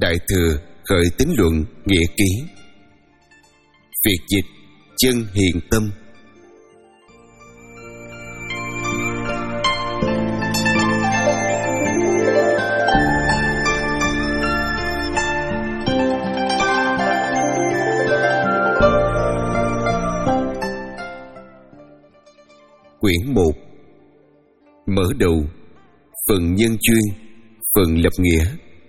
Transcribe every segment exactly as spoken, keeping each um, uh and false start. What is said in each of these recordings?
Đại Thừa Khởi Tín Luận Nghĩa Ký. Việt dịch Chân Hiền Tâm. Quyển một. Mở đầu. Phần nhân chuyên, phần lập nghĩa.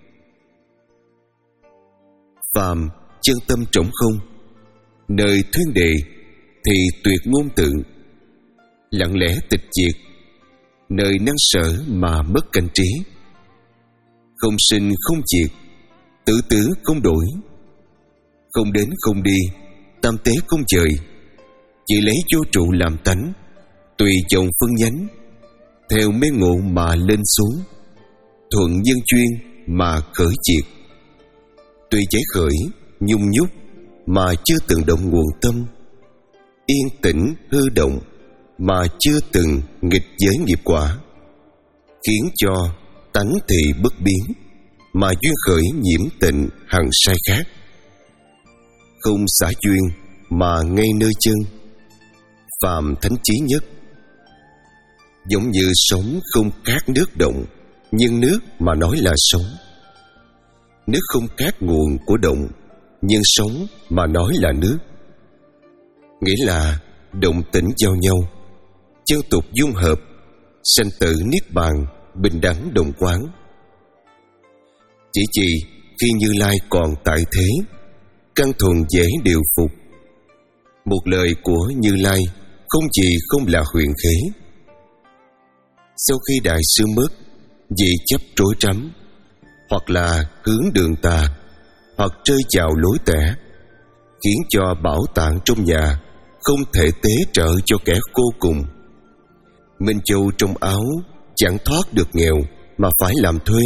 Phàm chân tâm trống không, nơi thuyên đề thì tuyệt ngôn tự. Lặng lẽ tịch diệt, nơi năng sở mà mất cảnh trí. Không sinh không diệt, tử tứ không đổi. Không đến không đi, tam tế không trời. Chỉ lấy vô trụ làm tánh, tùy dòng phân nhánh, theo mê ngộ mà lên xuống, thuận nhân chuyên mà khởi diệt. Tuy cháy khởi, nhung nhúc mà chưa từng động nguồn tâm, yên tĩnh hư động mà chưa từng nghịch giới nghiệp quả, khiến cho tánh thì bất biến, mà duyên khởi nhiễm tịnh hằng sai khác. Không xả duyên mà ngay nơi chân, phàm thánh chí nhất. Giống như sống không cát nước động, nhưng nước mà nói là sống. Nước không cát nguồn của động, nhưng sống mà nói là nước. Nghĩa là động tĩnh giao nhau, chân tục dung hợp, sanh tử niết bàn, bình đẳng đồng quán. Chỉ chỉ khi Như Lai còn tại thế, căn thuần dễ điều phục. Một lời của Như Lai không gì không là huyền khế. Sau khi đại sư mất, vì chấp rối rắm, hoặc là hướng đường tà, hoặc rơi vào lối tẻ, khiến cho bảo tàng trong nhà không thể tế trợ cho kẻ cô cùng. Minh châu trong áo chẳng thoát được nghèo mà phải làm thuê.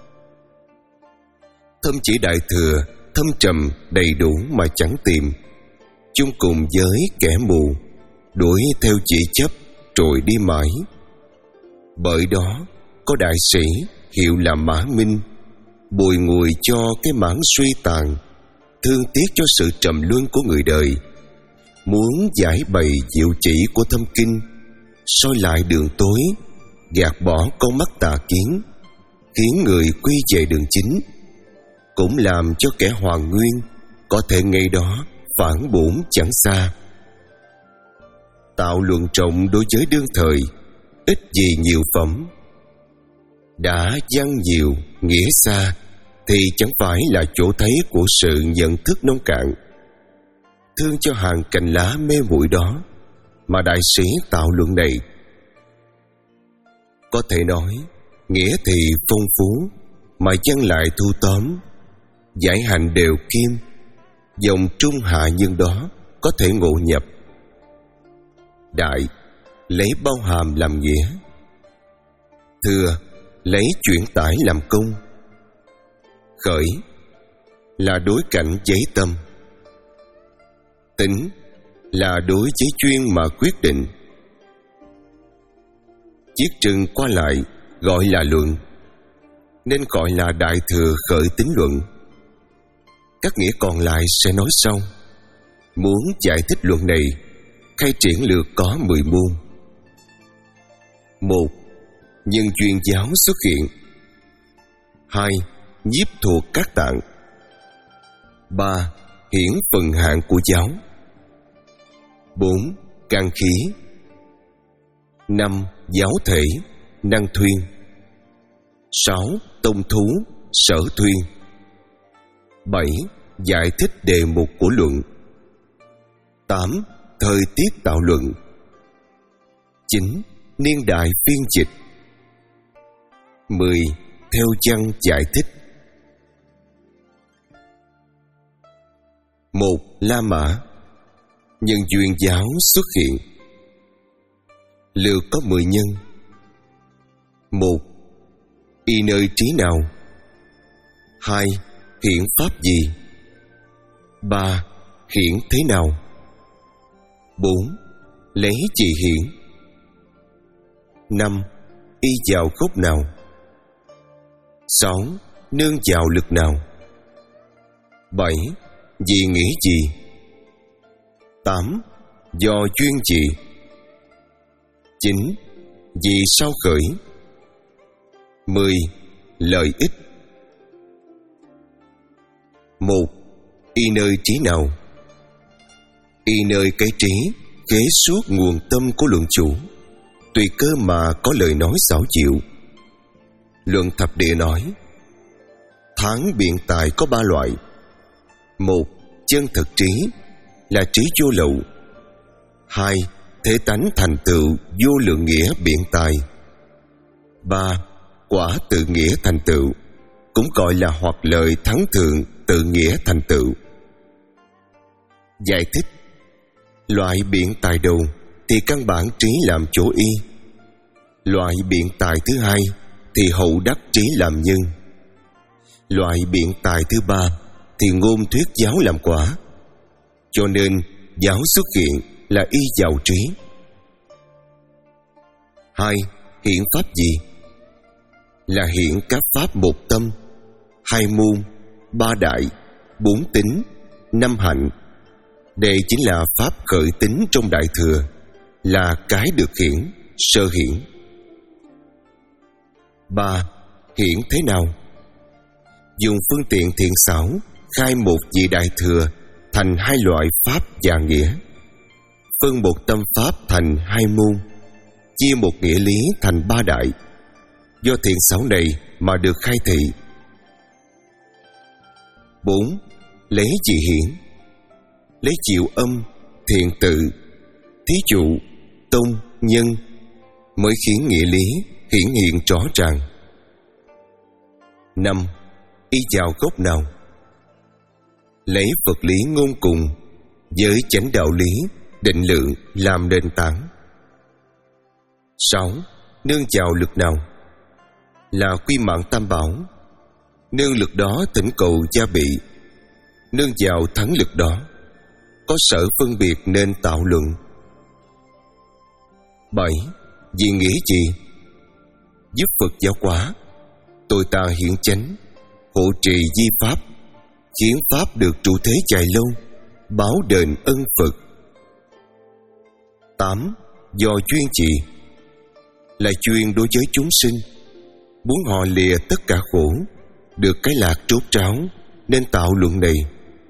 Thâm chỉ đại thừa thâm trầm đầy đủ mà chẳng tìm, chung cùng với kẻ mù, đuổi theo chỉ chấp rồi đi mãi. Bởi đó có đại sĩ hiệu là Mã Minh, bùi ngùi cho cái mãn suy tàn, thương tiếc cho sự trầm luân của người đời, muốn giải bày diệu chỉ của thâm kinh, soi lại đường tối, gạt bỏ con mắt tà kiến, khiến người quy về đường chính, cũng làm cho kẻ hoàn nguyên có thể ngay đó phản bổn chẳng xa. Tạo luận trọng đối với đương thời, ít gì nhiều phẩm. Đã văn nhiều, nghĩa xa, thì chẳng phải là chỗ thấy của sự nhận thức nông cạn. Thương cho hàng cành lá mê muội đó mà đại sĩ tạo luận này. Có thể nói, nghĩa thì phong phú, mà văn lại thu tóm, giải hành đều kim, dòng trung hạ nhân đó có thể ngộ nhập. Đại lấy bao hàm làm nghĩa, thừa lấy chuyển tải làm công, khởi là đối cảnh giấy tâm, tính là đối với chuyên mà quyết định. Chiết trừng qua lại gọi là luận, nên gọi là đại thừa khởi tín luận. Các nghĩa còn lại sẽ nói sau. Muốn giải thích luận này, khai triển lược có mười môn. Một. Nhân duyên giáo xuất hiện. Hai. Nhiếp thuộc các tạng. Ba. Hiển phần hạng của giáo. Bốn. Căn khí. Năm. Giáo thể, năng thuyên. Sáu. Tông thú, sở thuyên. Bảy. Giải thích đề mục của luận. Tám. Thời tiết tạo luận. Chín. Niên đại phiên dịch. Mười. Theo văn giải thích. Một. La Mã. Nhân duyên giáo xuất hiện. Lược có mười nhân. Một. Y nơi trí nào? Hai. Hiển pháp gì? Ba. Hiển thế nào? Bốn. Lấy gì hiển? Năm. Y vào gốc nào? Sáu. Nương vào lực nào? Bảy. Vì nghĩa gì? Tám. Do duyên gì? Chín. Vì sao khởi? Mười. Lợi ích. Một. Y nơi trí nào? Y nơi cái trí kế suốt nguồn tâm của luận chủ, tùy cơ mà có lời nói xảo diệu. Luận thập địa nói, tháng biện tài có ba loại. Một. Chân thực trí, là trí vô lậu. Hai. Thế tánh thành tựu vô lượng nghĩa biện tài. Ba. Quả tự nghĩa thành tựu, cũng gọi là hoặc lời thắng thượng tự nghĩa thành tựu. Giải thích: loại biện tài đầu thì căn bản trí làm chỗ y. Loại biện tài thứ hai thì hậu đắc trí làm nhân. Loại biện tài thứ ba thì ngôn thuyết giáo làm quả. Cho nên giáo xuất hiện là y vào trí. Hai. Hiển pháp gì? Là hiển các pháp một tâm, hai môn, ba đại, bốn tính, năm hạnh. Đây chính là pháp khởi tính trong Đại Thừa, là cái được hiển, sơ hiển. Ba. Hiển thế nào? Dùng phương tiện thiện xảo khai một vị Đại Thừa thành hai loại pháp và nghĩa, phân một tâm pháp thành hai môn, chia một nghĩa lý thành ba đại. Do thiện xảo này mà được khai thị. Bốn. Lấy gì hiển? Lấy diệu âm, thiện tự, thí dụ, tôn, nhân, mới khiến nghĩa lý hiển hiện rõ ràng. Năm. Y vào gốc nào? Lấy vật lý ngôn cùng với chánh đạo lý, định lượng làm nền tảng. Sáu. Nương vào lực nào? Là quy mạng tam bảo. Nương lực đó thỉnh cầu gia bị, nương vào thắng lực đó, có sở phân biệt nên tạo luận. Bảy. Vì nghĩa gì? Giúp Phật giáo quả, tôi ta hiển chánh, hộ trì di pháp, khiến pháp được trụ thế dài lâu, báo đền ân Phật. Tám. Do duyên gì? Là duyên đối với chúng sinh, muốn họ lìa tất cả khổ, được cái lạc trốt tráo, nên tạo luận này.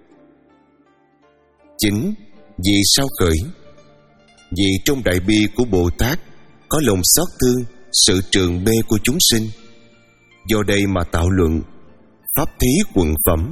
Chín. Vì sao khởi? Vì trong đại bi của Bồ Tát có lòng xót thương sự trường mê của chúng sinh, do đây mà tạo luận pháp thí quận phẩm.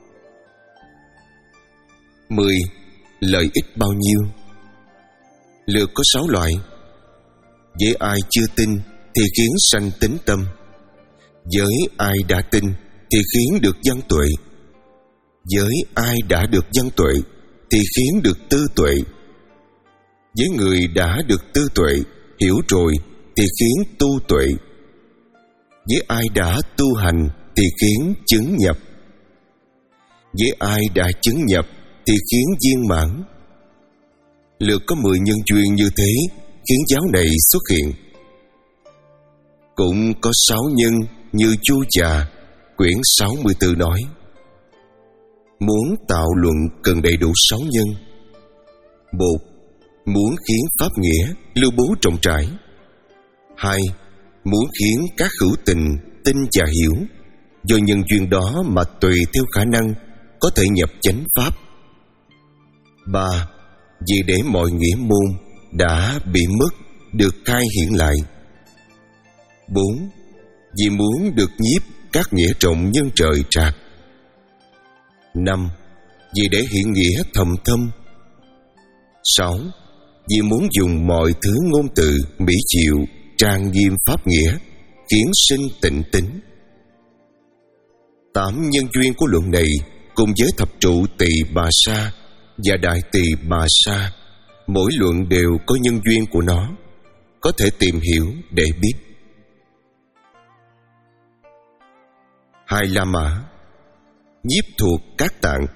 Mười. Lợi ích bao nhiêu? Lược có sáu loại. Với ai chưa tin thì khiến sanh tín tâm, với ai đã tin thì khiến được văn tuệ, với ai đã được văn tuệ thì khiến được tư tuệ, với người đã được tư tuệ hiểu rồi thì khiến tu tuệ, với ai đã tu hành thì khiến chứng nhập, với ai đã chứng nhập thì khiến viên mãn. Lược có mười nhân duyên như thế khiến giáo này xuất hiện. Cũng có sáu nhân như Chu Trà quyển sáu mươi tư nói: muốn tạo luận cần đầy đủ sáu nhân. Một. Muốn khiến pháp nghĩa lưu bố rộng rãi. Hai. Muốn khiến các hữu tình tin và hiểu, do nhân duyên đó mà tùy theo khả năng có thể nhập chánh pháp. Ba. Vì để mọi nghĩa môn đã bị mất được khai hiện lại. Bốn. Vì muốn được nhiếp các nghĩa trọng nhân trời trạc. Năm. Vì để hiện nghĩa thầm thâm. Sáu. Vì muốn dùng mọi thứ ngôn từ mỹ diệu trang nghiêm pháp nghĩa, khiến sinh tịnh tính. Tám nhân duyên của luận này cùng với thập trụ tỳ bà sa và đại tỳ bà sa, mỗi luận đều có nhân duyên của nó, có thể tìm hiểu để biết. Hai La Mã nhiếp thuộc các tạng.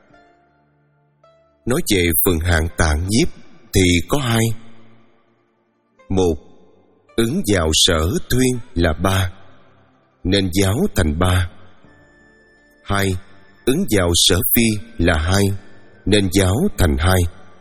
Nói về phần hạng tạng nhiếp thì có hai. Một. Ứng vào sở thuyên là ba, nên giáo thành ba. Hai. ứng vào sở phi là hai, nên giáo thành hai.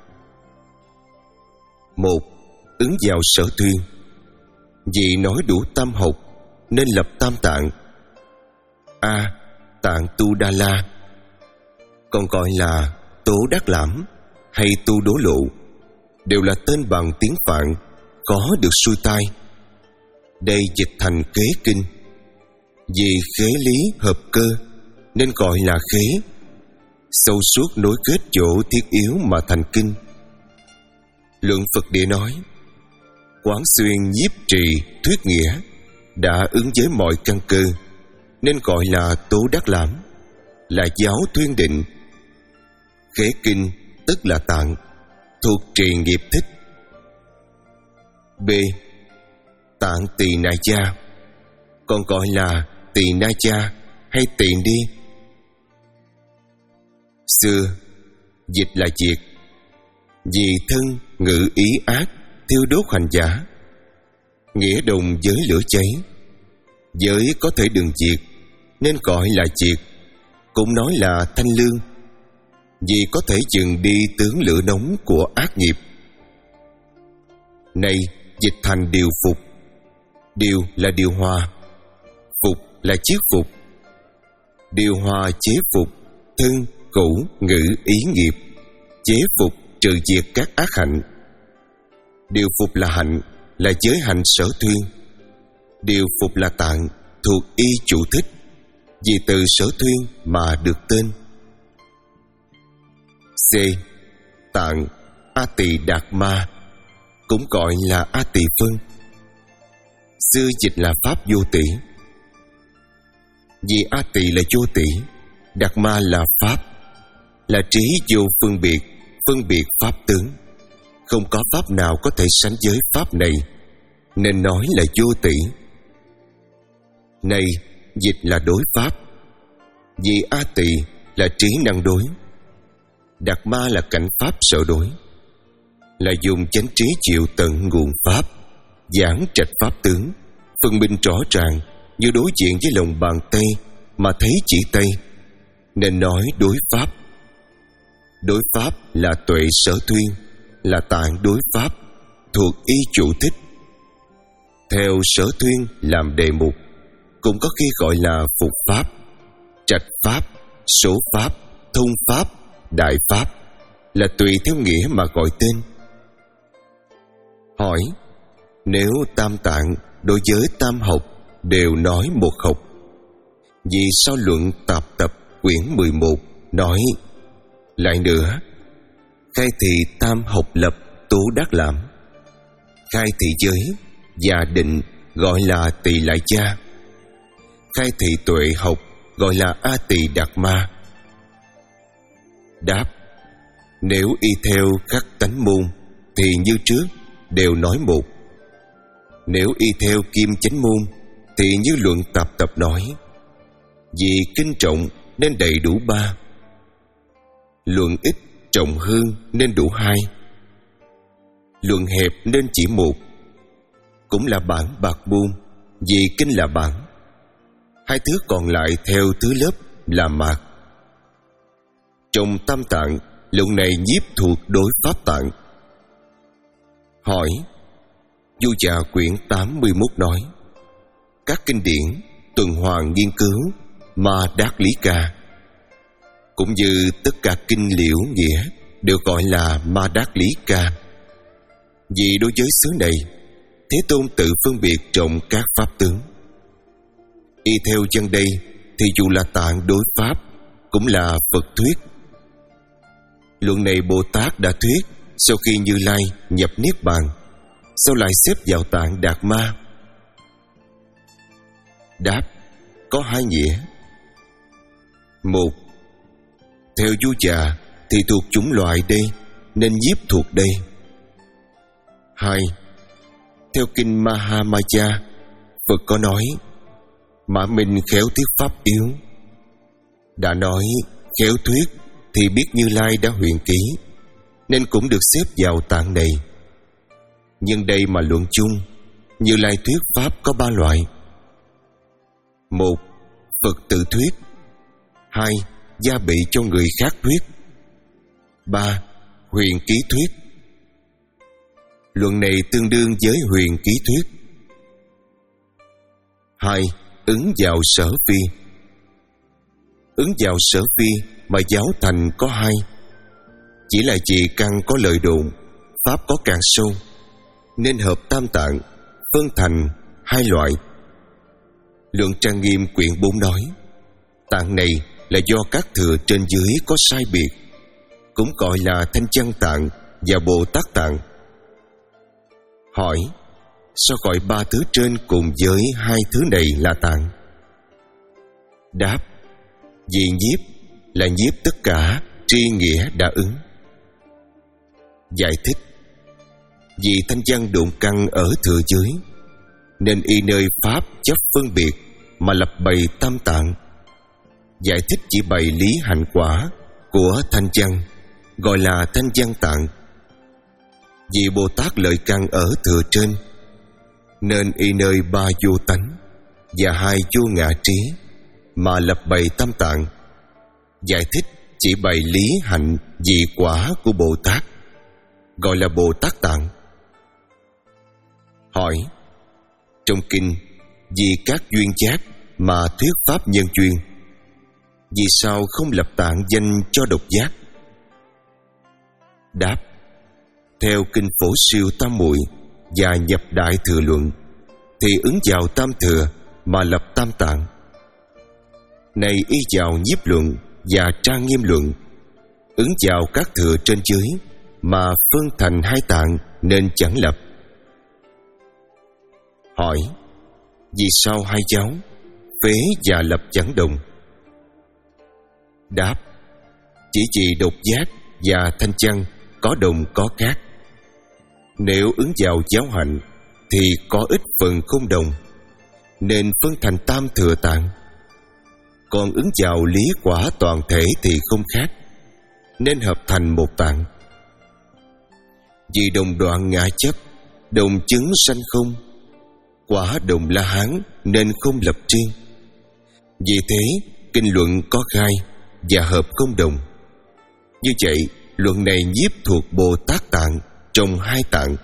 Một, ứng vào sở thuyên. Vì nói đủ tam học nên lập tam tạng. A. Tạng Tu Đa La, còn gọi là Tố Đắc Lãm hay Tu Đố Lộ, đều là tên bằng tiếng Phạn, có được xuôi tai. Đây dịch thành khế kinh. Vì khế lý hợp cơ nên gọi là khế, sâu suốt nối kết chỗ thiết yếu mà thành kinh. Luận Phật Địa nói: quán xuyên nhiếp trì thuyết nghĩa, đã ứng với mọi căn cơ, nên gọi là Tố Đắc Lãm, là giáo thuyên định. Khế kinh tức là tạng, thuộc trì nghiệp thích. B. Tạng Tỳ Na Cha, còn gọi là Tỳ Na Cha hay Tỳ Ni. Xưa dịch là diệt, vì thân ngữ ý ác, thiêu đốt hành giả, nghĩa đồng với lửa cháy. Giới có thể đừng diệt nên gọi là diệt, cũng nói là thanh lương, vì có thể dừng đi tướng lửa nóng của ác nghiệp. Này dịch thành điều phục. Điều là điều hòa, phục là chiết phục. Điều hòa chế phục thân, cũ, ngữ, ý nghiệp, chế phục trừ diệt các ác hạnh. Điều phục là hạnh, là giới hạnh sở thuyên. Điều phục là tạng, thuộc y chủ thích, vì từ sở thuyên mà được tên. C. Tạng A Tỳ Đạt Ma, cũng gọi là A Tỳ Phân. Xưa dịch là pháp vô tỷ. Vì A Tỳ là vô tỷ, Đạt Ma là pháp, là trí vô phân biệt, phân biệt pháp tướng. Không có pháp nào có thể sánh với pháp này, nên nói là vô tỷ. Này dịch là đối pháp. Vì A Tỳ là trí năng đối, Đạt Ma là cảnh pháp sợ đối, là dùng chánh trí chịu tận nguồn pháp, giảng trạch pháp tướng, phân minh rõ ràng như đối diện với lòng bàn tay mà thấy chỉ tay, nên nói đối pháp. Đối pháp là tuệ sở thuyên, là tạng đối pháp, thuộc y chủ thích. Theo sở thuyên làm đề mục, cũng có khi gọi là phục pháp, trạch pháp, số pháp, thông pháp, đại pháp, là tùy theo nghĩa mà gọi tên. Hỏi: nếu tam tạng đối với tam học đều nói một học, vì sao luận tạp tập quyển mười một nói lại nữa: khai thị tam học lập Tố Đắc Lãm, khai thị giới và định gọi là Tỳ Lại Cha, khai thị tuệ học gọi là A Tỳ Đạt Ma? Đáp: nếu y theo khắc tánh môn thì như trước đều nói một. Nếu y theo kim chánh môn thì như luận tạp tập nói: vì kinh trọng nên đầy đủ ba, luận ít trọng hương nên đủ hai, luận hẹp nên chỉ một. Cũng là bản bạc môn, vì kinh là bản, hai thứ còn lại theo thứ lớp là mạc. Trong tam tạng, luận này nhiếp thuộc đối pháp tạng. Hỏi: Du Già quyển tám mươi mốt nói: các kinh điển tuần hoàn nghiên cứu mà đắc lý ca, cũng như tất cả kinh liễu nghĩa đều gọi là ma đắc lý ca. Vì đối với xứ này, Thế Tôn tự phân biệt trong các pháp tướng. Y theo chân đây thì dù là tạng đối pháp cũng là Phật thuyết. Luận này Bồ Tát đã thuyết sau khi Như Lai nhập Niết Bàn, sao lại xếp vào tạng Đạt Ma? Đáp: có hai nghĩa. Một, theo Du Già thì thuộc chủng loại đây, nên nhiếp thuộc đây. Hai, theo kinh Mahamaya, Phật có nói: Mã Minh khéo thuyết pháp yếu. Đã nói khéo thuyết thì biết Như Lai đã huyền ký, nên cũng được xếp vào tạng này. Nhưng đây mà luận chung, Như Lai thuyết pháp có ba loại. Một, Phật tự thuyết. Hai, gia bị cho người khác thuyết. Ba. Huyền ký thuyết. Luận này tương đương với huyền ký thuyết. Hai. Ứng vào sở phi. Ứng vào sở phi mà giáo thành có hai, chỉ là vì căn có lời đồn, pháp có càng sâu, nên hợp tam tạng, phân thành hai loại. Luận Trang Nghiêm quyển bốn nói, tạng này là do các thừa trên dưới có sai biệt, cũng gọi là Thanh Văn tạng và Bồ Tát tạng. Hỏi, sao gọi ba thứ trên cùng với hai thứ này là tạng? Đáp, vì nhiếp là nhiếp tất cả, tri nghĩa đã ứng. Giải thích, vì thanh văn đụng căn ở thừa dưới, nên y nơi pháp chấp phân biệt mà lập bày tam tạng. Giải thích chỉ bày lý hành quả của thanh văn, gọi là thanh văn tạng. Vì Bồ Tát lợi căn ở thừa trên, nên y nơi ba vô tánh và hai vô ngã trí mà lập bày tam tạng. Giải thích chỉ bày lý hạnh vị quả của Bồ Tát, gọi là Bồ Tát tạng. Hỏi, trong kinh vì các duyên giác mà thuyết pháp nhân duyên, vì sao không lập tạng danh cho độc giác? Đáp, theo kinh Phổ Siêu Tam Muội và Nhập Đại Thừa Luận thì ứng vào tam thừa mà lập tam tạng. Này y vào Nhiếp Luận và Trang Nghiêm Luận, ứng vào các thừa trên dưới mà phân thành hai tạng nên chẳng lập. Hỏi, vì sao hai giáo phế và lập chẳng đồng? Đáp, chỉ vì độc giác và thanh văn có đồng có khác. Nếu ứng vào giáo hạnh thì có ít phần không đồng, nên phân thành tam thừa tạng. Còn ứng vào lý quả toàn thể thì không khác, nên hợp thành một tạng. Vì đồng đoạn ngã chấp, đồng chứng sanh không, quả đồng La Hán nên không lập riêng. Vì thế kinh luận có khai và hợp không đồng. Như vậy luận này nhiếp thuộc Bồ Tát tạng trong hai tạng.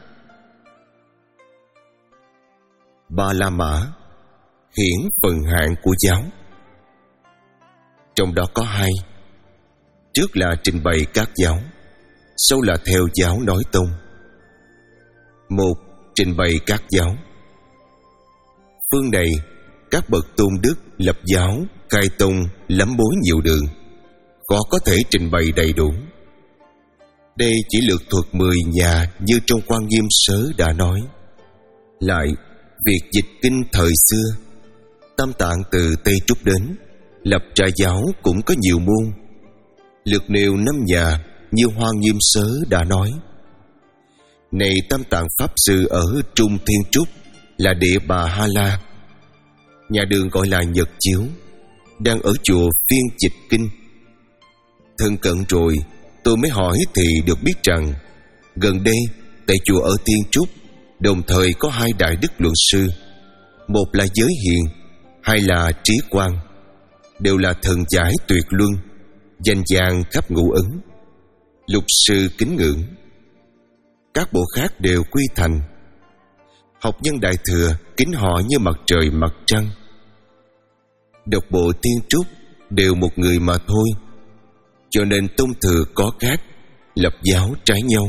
Ba La Mã hiển phần hạng của giáo. Trong đó có hai. Trước là trình bày các giáo, sau là theo giáo nói tông. Một. Trình bày các giáo. Phương này các bậc tôn đức lập giáo, khai tông lắm bối nhiều đường, khó có thể trình bày đầy đủ. Đây chỉ lược thuật mười nhà như trong Quan Nghiêm Sớ đã nói. Lại, việc dịch kinh thời xưa, Tam Tạng từ Tây Trúc đến, lập ra giáo cũng có nhiều môn. Lược nêu năm nhà như Hoa Nghiêm Sớ đã nói. Này Tam Tạng Pháp Sư ở Trung Thiên Trúc là Địa Bà Ha La, nhà đường gọi là Nhật Chiếu, đang ở chùa phiên dịch kinh. Thân cận rồi tôi mới hỏi thì được biết rằng gần đây tại chùa ở Thiên Trúc đồng thời có hai đại đức luận sư, một là Giới Hiền, hai là Trí Quang, đều là thần giải tuyệt luân, danh vang khắp ngũ ấn, lục sư kính ngưỡng. Các bộ khác đều quy thành. Học nhân Đại Thừa kính họ như mặt trời mặt trăng. Độc bộ Thiên Trúc đều một người mà thôi, cho nên tông thừa có khác, lập giáo trái nhau.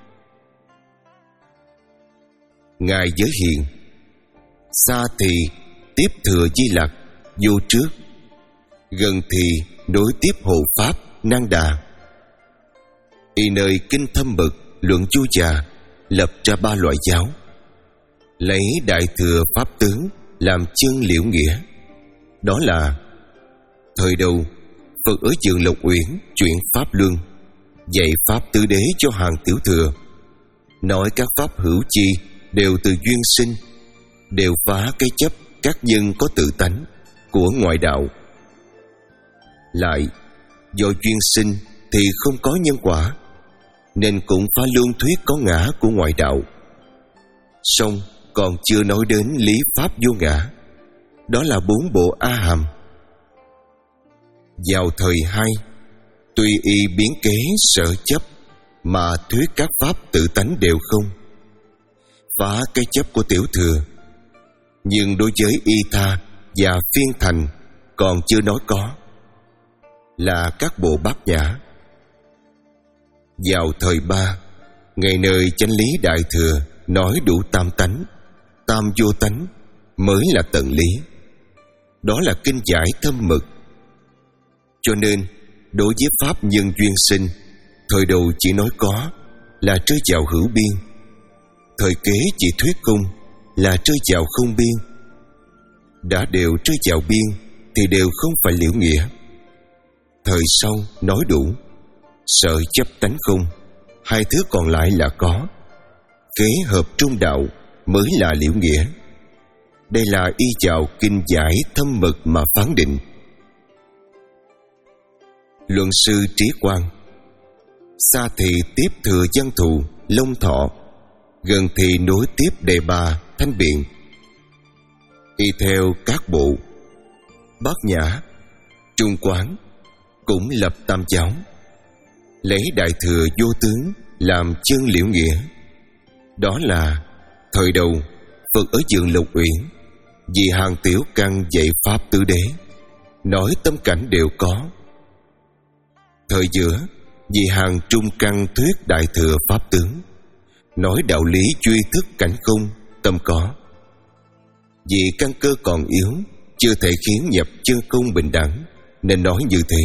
Ngài Giới Hiền, xa thì tiếp thừa Di Lặc vô trước, gần thì nối tiếp hộ pháp Năng Đà. Y nơi kinh thâm bậc luận chu già lập ra ba loại giáo, lấy Đại Thừa Pháp tướng làm chân liễu nghĩa. Đó là thời đầu Phật ở Vườn Lộc Uyển chuyển pháp luân, dạy pháp tứ đế cho hàng tiểu thừa, nói các pháp hữu chi đều từ duyên sinh, đều phá cái chấp các nhân có tự tánh của ngoại đạo. Lại do duyên sinh thì không có nhân quả, nên cũng phá luôn thuyết có ngã của ngoại đạo. Song còn chưa nói đến lý pháp vô ngã, đó là bốn bộ A Hàm. Vào thời hai, tuy y biến kế sở chấp mà thuyết các pháp tự tánh đều không, phá cái chấp của tiểu thừa. Nhưng đối với y tha và phiên thành còn chưa nói có, là các bộ bát nhã. Vào thời ba, ngày nơi chánh lý đại thừa nói đủ tam tánh, tam vô tánh mới là tận lý. Đó là kinh giải thâm mực. Cho nên đối với pháp nhân duyên sinh, thời đầu chỉ nói có, là rơi vào hữu biên. Thời kế chỉ thuyết không, là rơi vào không biên. Đã đều rơi vào biên thì đều không phải liễu nghĩa. Thời sau nói đủ, sợ chấp tánh không, hai thứ còn lại là có. Kế hợp trung đạo mới là liễu nghĩa. Đây là y vào kinh giải thâm mực mà phán định. Luận sư Trí Quang: xa thì tiếp thừa văn thù Long Thọ, gần thì nối tiếp đề bà Thanh Biện. Y theo các bộ Bát Nhã, Trung Quán cũng lập tam giáo, lấy đại thừa vô tướng làm chân liễu nghĩa. Đó là thời đầu Phật ở vườn Lục Uyển, vì hàng tiểu căn dạy pháp tứ đế, nói tâm cảnh đều có. Thời giữa vì hàng trung căn thuyết đại thừa pháp tướng, nói đạo lý duy thức cảnh không tâm có. Vì căn cơ còn yếu, chưa thể khiến nhập chân không bình đẳng, nên nói như thế.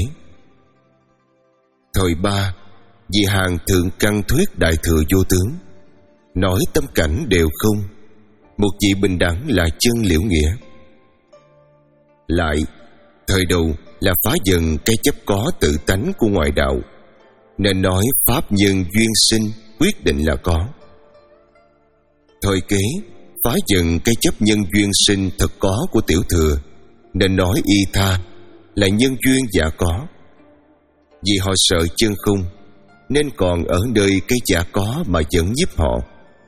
Thời ba vì hàng thượng căn thuyết đại thừa vô tướng, nói tâm cảnh đều không, một vị bình đẳng là chân liễu nghĩa. Lại thời đầu là phá dần cái chấp có tự tánh của ngoại đạo, nên nói pháp nhân duyên sinh quyết định là có. Thời kế phá dần cái chấp nhân duyên sinh thật có của tiểu thừa, nên nói y tha là nhân duyên giả có. Vì họ sợ chân không, nên còn ở nơi cái giả có mà vẫn giúp họ.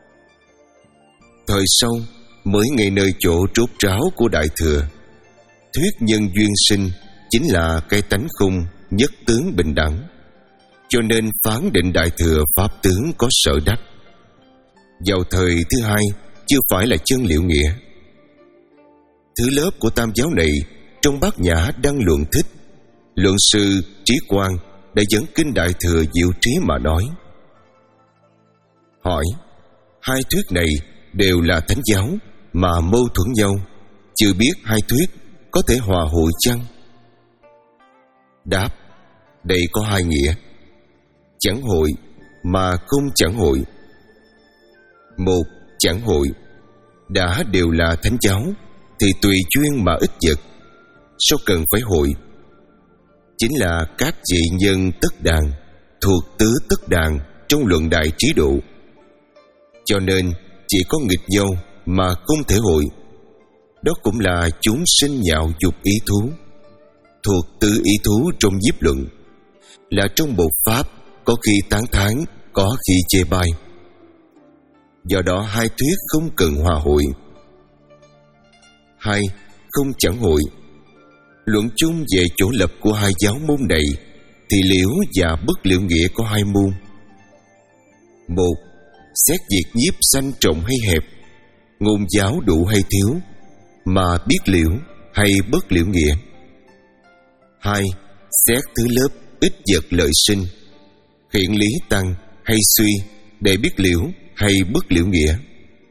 Thời sau mới ngay nơi chỗ trốt ráo của đại thừa, thuyết nhân duyên sinh chính là cái tánh không nhất tướng bình đẳng, cho nên phán định đại thừa pháp tướng có sở đắc. Vào thời thứ hai chưa phải là chân liễu nghĩa. Thứ lớp của tam giáo này trong Bát Nhã đăng luận thích, luận sư Trí Quang đã dẫn kinh đại thừa diệu trí mà nói. Hỏi: hai thuyết này đều là thánh giáo mà mâu thuẫn nhau, chưa biết hai thuyết có thể hòa hội chăng? Đáp: đây có hai nghĩa, chẳng hội mà không chẳng hội. Một, chẳng hội, đã đều là thánh giáo thì tùy duyên mà ít vật, sao cần phải hội? Chính là các vị nhân tất đàn thuộc tứ tất đàn trong luận đại trí độ, cho nên chỉ có nghịch nhau mà không thể hội. Đó cũng là chúng sinh nhạo dục ý thú, thuộc tứ ý thú trong nhiếp luận, là trong bộ pháp có khi tán thán, có khi chê bai. Do đó hai thuyết không cần hòa hội. Hai, không chẳng hội. Luận chung về chỗ lập của hai giáo môn này thì liễu và bất liễu nghĩa có hai môn. Một, xét việc nhiếp sanh trọng hay hẹp, ngôn giáo đủ hay thiếu, mà biết liễu hay bất liễu nghĩa. Hai, xét thứ lớp ít vật lợi sinh, hiện lý tăng hay suy, để biết liễu hay bất liễu nghĩa.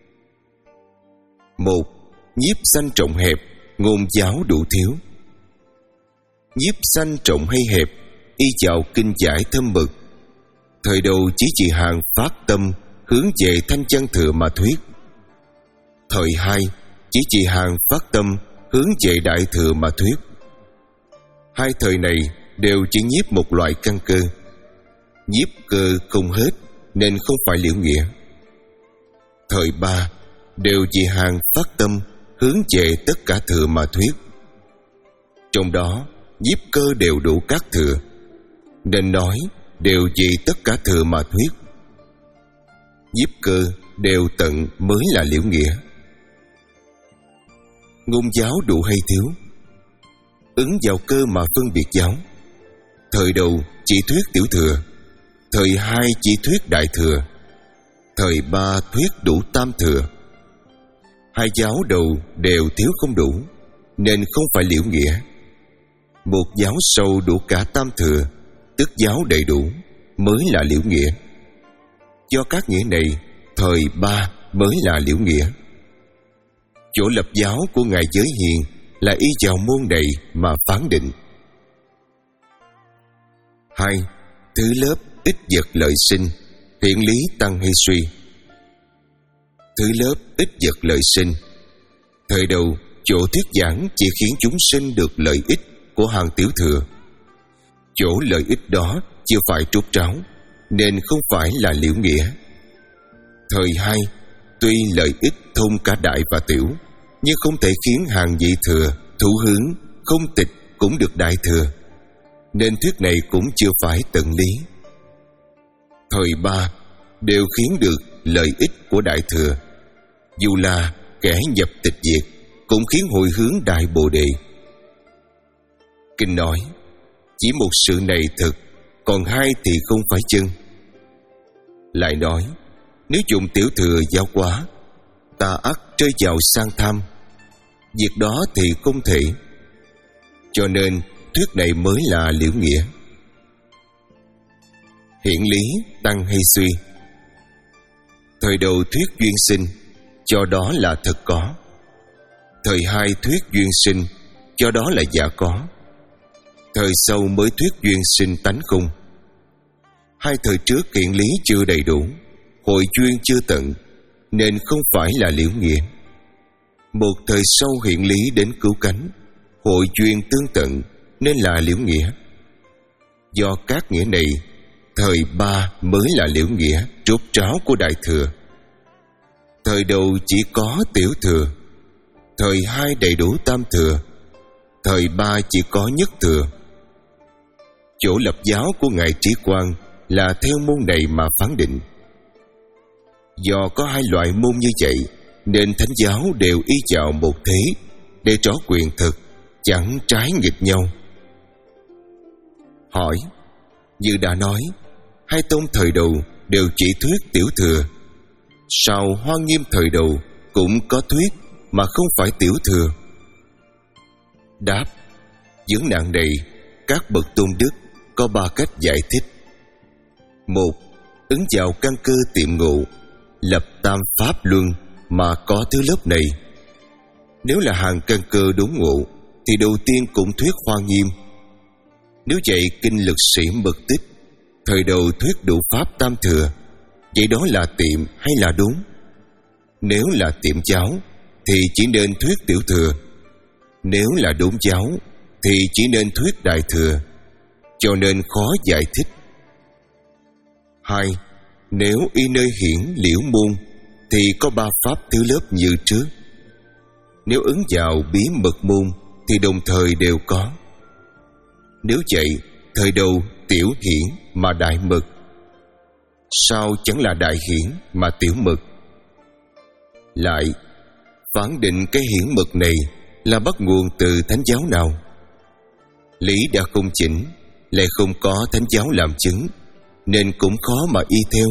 Một, nhiếp sanh trọng hẹp, ngôn giáo đủ thiếu. Nhiếp sanh trọng hay hẹp, y vào kinh giải thâm mực, thời đầu chỉ chỉ hàng phát tâm hướng về thanh chân thừa mà thuyết. Thời hai chỉ chỉ hàng phát tâm hướng về đại thừa mà thuyết. Hai thời này đều chỉ nhiếp một loại căn cơ, nhiếp cơ không hết nên không phải liễu nghĩa. Thời ba đều chỉ hàng phát tâm hướng về tất cả thừa mà thuyết. Trong đó nhiếp cơ đều đủ các thừa, nên nói đều vì tất cả thừa mà thuyết. Nhiếp cơ đều tận mới là liễu nghĩa. Ngôn giáo đủ hay thiếu? ứng vào cơ mà phân biệt giáo. Thời đầu chỉ thuyết tiểu thừa, thời hai chỉ thuyết đại thừa, thời ba thuyết đủ tam thừa. Hai giáo đầu đều thiếu không đủ, nên không phải liễu nghĩa. Một giáo sâu đủ cả tam thừa, tức giáo đầy đủ, mới là liễu nghĩa. Do các nghĩa này, thời ba mới là liễu nghĩa. Chỗ lập giáo của Ngài Giới Hiền là y vào môn này mà phán định. Hai, thứ lớp ít vật lợi sinh, thiện lý tăng hay suy. Thứ lớp ít vật lợi sinh. Thời đầu, chỗ thuyết giảng chỉ khiến chúng sinh được lợi ích của hàng tiểu thừa. Chỗ lợi ích đó chưa phải trút tráo, nên không phải là liễu nghĩa. Thời hai, tuy lợi ích thông cả đại và tiểu, nhưng không thể khiến hàng vị thừa, thủ hướng, không tịch cũng được đại thừa, nên thuyết này cũng chưa phải tận lý. Thời ba đều khiến được lợi ích của đại thừa, dù là kẻ nhập tịch diệt cũng khiến hồi hướng đại bồ đề. Kinh nói chỉ một sự này thực, còn hai thì không phải chân. Lại nói nếu dùng tiểu thừa giáo hóa, tà ác rơi vào sang tham, việc đó thì không thể. Cho nên thuyết này mới là liễu nghĩa. Hiển lý tăng hay suy. Thời đầu thuyết duyên sinh, cho đó là thật có. Thời hai thuyết duyên sinh, cho đó là giả có. Thời sau mới thuyết duyên sinh tánh không. Hai thời trước hiển lý chưa đầy đủ, hội duyên chưa tận, nên không phải là liễu nghĩa. Một thời sau hiển lý đến cứu cánh, hội duyên tương tận, nên là liễu nghĩa. Do các nghĩa này, thời ba mới là liễu nghĩa trút tráo của đại thừa. Thời đầu chỉ có tiểu thừa, thời hai đầy đủ tam thừa, thời ba chỉ có nhất thừa. Chỗ lập giáo của Ngài Trí Quang là theo môn này mà phán định. Do có hai loại môn như vậy, nên thánh giáo đều y vào một thế để trỏ quyền thực, chẳng trái nghịch nhau. Hỏi: như đã nói, hai tông thời đầu đều chỉ thuyết tiểu thừa, sao Hoa Nghiêm thời đầu cũng có thuyết mà không phải tiểu thừa? Đáp: vấn nạn này các bậc tôn đức có ba cách giải thích. Một, ứng vào căn cơ tiệm ngộ, lập tam pháp luân mà có thứ lớp này. Nếu là hàng căn cơ đốn ngộ thì đầu tiên cũng thuyết Hoa Nghiêm. Nếu vậy kinh lực sĩ mật tích thời đầu thuyết đủ pháp tam thừa, vậy đó là tiệm hay là đốn? Nếu là tiệm giáo thì chỉ nên thuyết tiểu thừa, nếu là đốn giáo thì chỉ nên thuyết đại thừa, cho nên khó giải thích. Hai, nếu y nơi hiển liễu môn thì có ba pháp thứ lớp như trước. Nếu ứng vào bí mật môn thì đồng thời đều có. Nếu vậy, thời đầu tiểu hiển mà đại mật, sao chẳng là đại hiển mà tiểu mật? Lại, phán định cái hiển mật này là bắt nguồn từ thánh giáo nào? Lý đã không chỉnh, lại không có thánh giáo làm chứng, nên cũng khó mà y theo.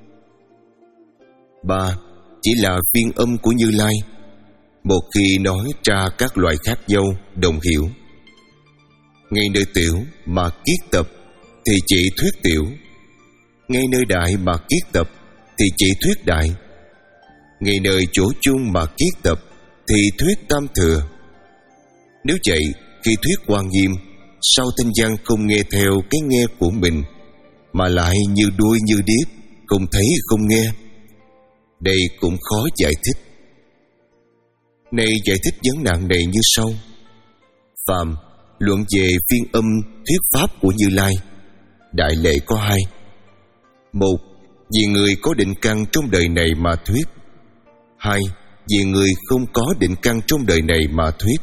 Ba, chỉ là phiên âm của Như Lai. Một khi nói ra các loại khác nhau đồng hiểu. Ngay nơi tiểu mà kiết tập thì chỉ thuyết tiểu, ngay nơi đại mà kiết tập thì chỉ thuyết đại, ngay nơi chỗ chung mà kiết tập thì thuyết tam thừa. Nếu vậy, khi thuyết Hoa Nghiêm, sao thanh văn không nghe theo cái nghe của mình, mà lại như đuôi như điếc, không thấy không nghe? Đây cũng khó giải thích. Này giải thích vấn nạn này như sau. Phàm luận về phiên âm thuyết pháp của Như Lai, đại lệ có hai. Một, vì người có định căn trong đời này mà thuyết. Hai, vì người không có định căn trong đời này mà thuyết.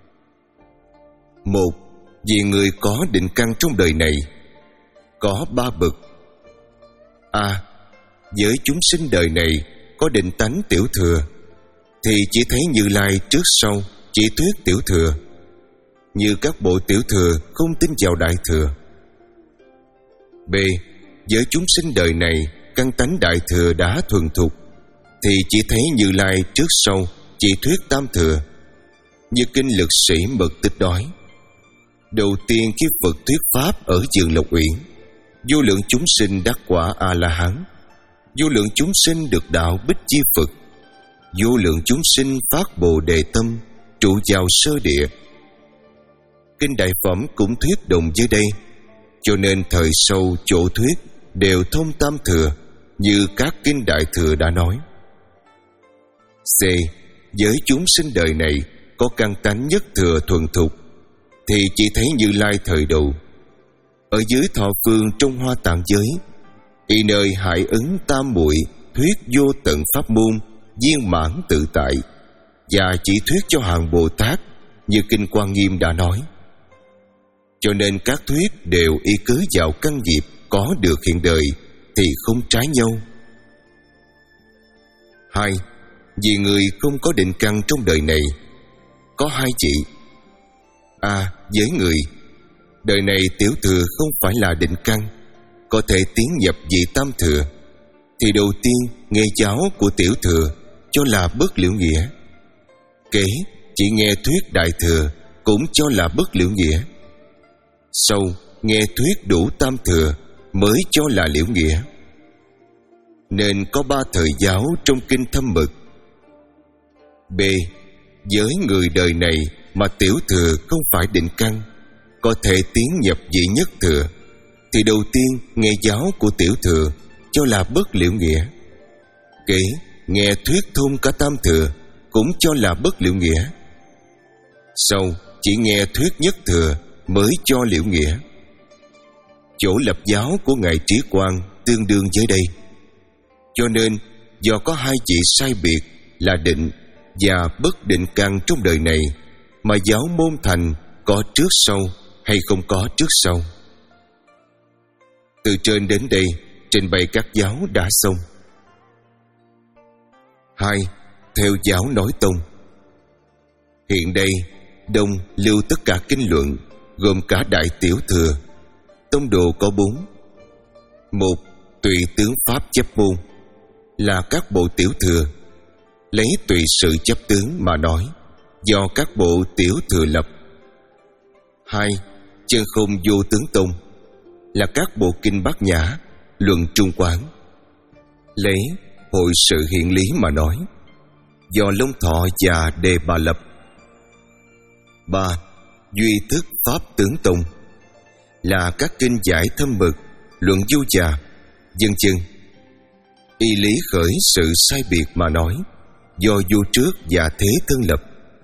Một, vì người có định căn trong đời này có ba bậc. A. Với chúng sinh đời này có định tánh tiểu thừa thì chỉ thấy Như Lai trước sau chỉ thuyết tiểu thừa. như các bộ tiểu thừa không tin vào đại thừa. B. Với chúng sinh đời này, căn tánh đại thừa đã thuần thục, thì chỉ thấy Như Lai trước sau chỉ thuyết tam thừa. Như kinh lực sĩ Mật Tích nói: đầu tiên khi Phật thuyết pháp ở vườn Lộc Uyển, vô lượng chúng sinh đắc quả A-la-hán, vô lượng chúng sinh được đạo Bích Chi Phật, vô lượng chúng sinh phát Bồ Đề tâm, trụ vào sơ địa. Kinh Đại Phẩm cũng thuyết đồng với đây, cho nên thời sau chỗ thuyết đều thông tam thừa, như các kinh Đại Thừa đã nói. C. Với chúng sinh đời này có căn tánh nhất thừa thuần thục, thì chỉ thấy Như Lai thời đầu ở dưới thọ phương trong Hoa Tạng giới, y nơi hải ứng tam muội thuyết vô tận pháp môn viên mãn tự tại, và chỉ thuyết cho hàng Bồ Tát, như kinh Quan Nghiêm đã nói. Cho nên các thuyết đều y cứ vào căn dịp có được hiện đời, thì không trái nhau. Hai. Vì người không có định căn trong đời này, có hai chỉ. A. Với người, đời này tiểu thừa không phải là định căn, có thể tiến nhập vị tam thừa, thì đầu tiên nghe giáo của tiểu thừa cho là bất liễu nghĩa. Kế chỉ nghe thuyết đại thừa cũng cho là bất liễu nghĩa. Sau nghe thuyết đủ tam thừa mới cho là liễu nghĩa. Nên có ba thời giáo trong kinh Thâm Mực. B. Với người đời này mà tiểu thừa không phải định căn, có thể tiến nhập vị nhất thừa, thì đầu tiên nghe giáo của tiểu thừa cho là bất liễu nghĩa. Kế nghe thuyết thông cả tam thừa cũng cho là bất liễu nghĩa. Sau chỉ nghe thuyết nhất thừa mới cho liễu nghĩa. Chỗ lập giáo của Ngài Trí Quang tương đương với đây. Cho nên do có hai chỉ sai biệt là định và bất định căn trong đời này, mà giáo môn thành có trước sau hay không có trước sau. Từ trên đến đây trình bày các giáo đã xong. Hai. Theo giáo nói tông. Hiện đây Đông lưu tất cả kinh luận, gồm cả đại tiểu thừa. Tông đồ có bốn. Một. Tùy tướng pháp chấp môn, là các bộ tiểu thừa, lấy tùy sự chấp tướng mà nói, do các bộ tiểu thừa lập. Hai. Chân không vô tướng tông, là các bộ kinh Bát Nhã, luận Trung Quán, lấy hội sự hiện lý mà nói, do Long Thọ và Đề Bà lập. Ba. Duy thức pháp tướng tông, là các kinh giải Thâm Mực, luận Du Già, vân vân, y lý khởi sự sai biệt mà nói, do Du Trước và Thế Thân lập.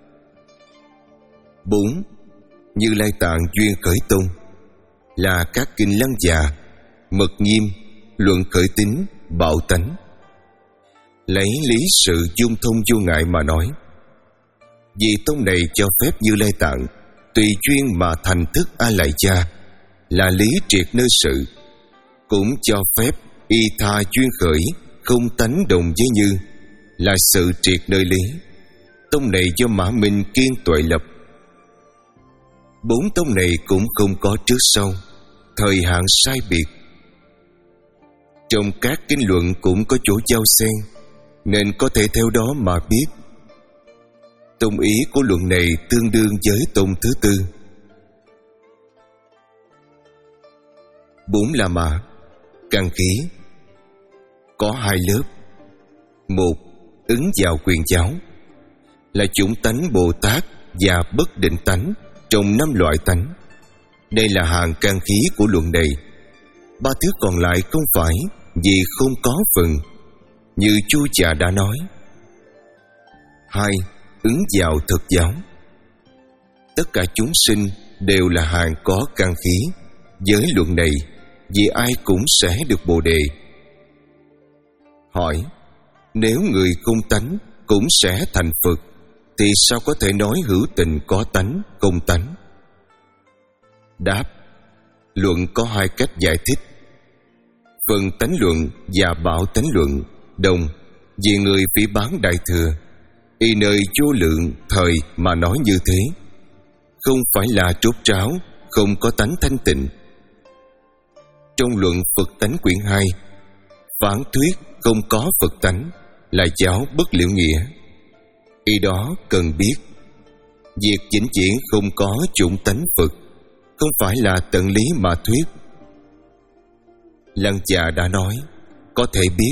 Bốn. Như Lai Tạng duyên khởi tông, là các kinh Lăng Già, Mật Nghiêm, luận khởi tính, Bạo Tánh, lấy lý sự dung thông vô ngại mà nói. Vì tông này cho phép Như Lai Tạng tùy duyên mà thành thức A Lại Gia, là lý triệt nơi sự, cũng cho phép y tha duyên khởi không tánh đồng với Như, là sự triệt nơi lý. Tông này do Mã Minh Kiên Tuệ lập. Bốn tông này cũng không có trước sau, thời hạn sai biệt. Trong các kinh luận cũng có chỗ giao xen, nên có thể theo đó mà biết. Tông ý của luận này tương đương với tông thứ tư. Bốn La Mã, căn khí, có hai lớp. Một. Ứng vào quyền giáo, là chủng tánh Bồ Tát và bất định tánh trong năm loại tánh. Đây là hàng căn khí của luận này. Ba thứ còn lại không phải, vì không có phần, như Chu Trà đã nói. Hai. Ứng vào thực giáo, tất cả chúng sinh đều là hàng có căn khí. Với luận này, vì ai cũng sẽ được Bồ Đề. Hỏi: nếu người không tánh cũng sẽ thành Phật, thì sao có thể nói hữu tình có tánh, không tánh? Đáp: luận có hai cách giải thích. Phần tánh luận và bảo tánh luận đồng, vì người phỉ báng đại thừa, y nơi vô lượng thời mà nói như thế. không phải là trốt tráo, không có tánh thanh tịnh. Trong luận Phật tánh quyển hai, phán thuyết không có Phật tánh là giáo bất liễu nghĩa. Ý đó cần biết, việc vĩnh viễn không có chủng tánh Phật không phải là tận lý mà thuyết. Lăng già đã nói, có thể biết.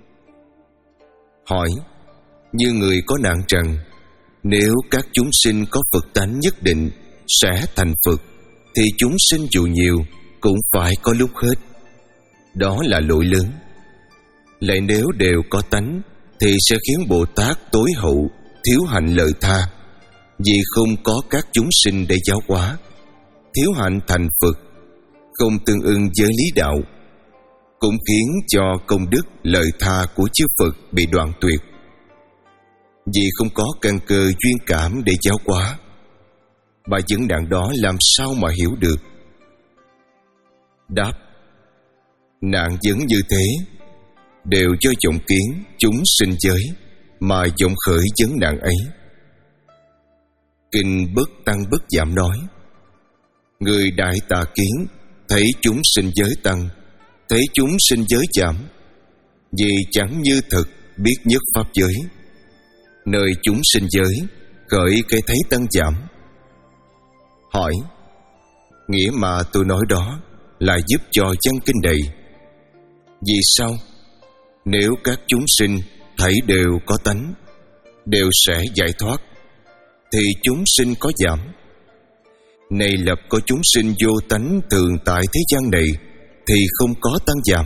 Hỏi, như người có nạn rằng, nếu các chúng sinh có Phật tánh nhất định sẽ thành Phật, thì chúng sinh dù nhiều cũng phải có lúc hết. Đó là lỗi lớn. Lại nếu đều có tánh, thì sẽ khiến Bồ Tát tối hậu thiếu hạnh lợi tha, vì không có các chúng sinh để giáo hóa. Thiếu hạnh thành Phật không tương ưng với lý đạo, cũng khiến cho công đức lợi tha của chư Phật bị đoạn tuyệt, vì không có căn cơ duyên cảm để giáo hóa. Bà vấn nạn đó làm sao mà hiểu được? Đáp, nạn vấn như thế đều do vọng kiến chúng sinh giới mà vọng khởi vấn nạn ấy. Kinh Bất Tăng Bất Giảm nói, người đại tà kiến thấy chúng sinh giới tăng, thấy chúng sinh giới giảm, vì chẳng như thực biết nhất pháp giới. Nơi chúng sinh giới khởi cái thấy tăng giảm. Hỏi, nghĩa mà tôi nói đó là giúp cho văn kinh đầy. Vì sao? Nếu các chúng sinh thấy đều có tánh, đều sẽ giải thoát, thì chúng sinh có giảm. Này lập có chúng sinh vô tánh thường tại thế gian này, thì không có tăng giảm.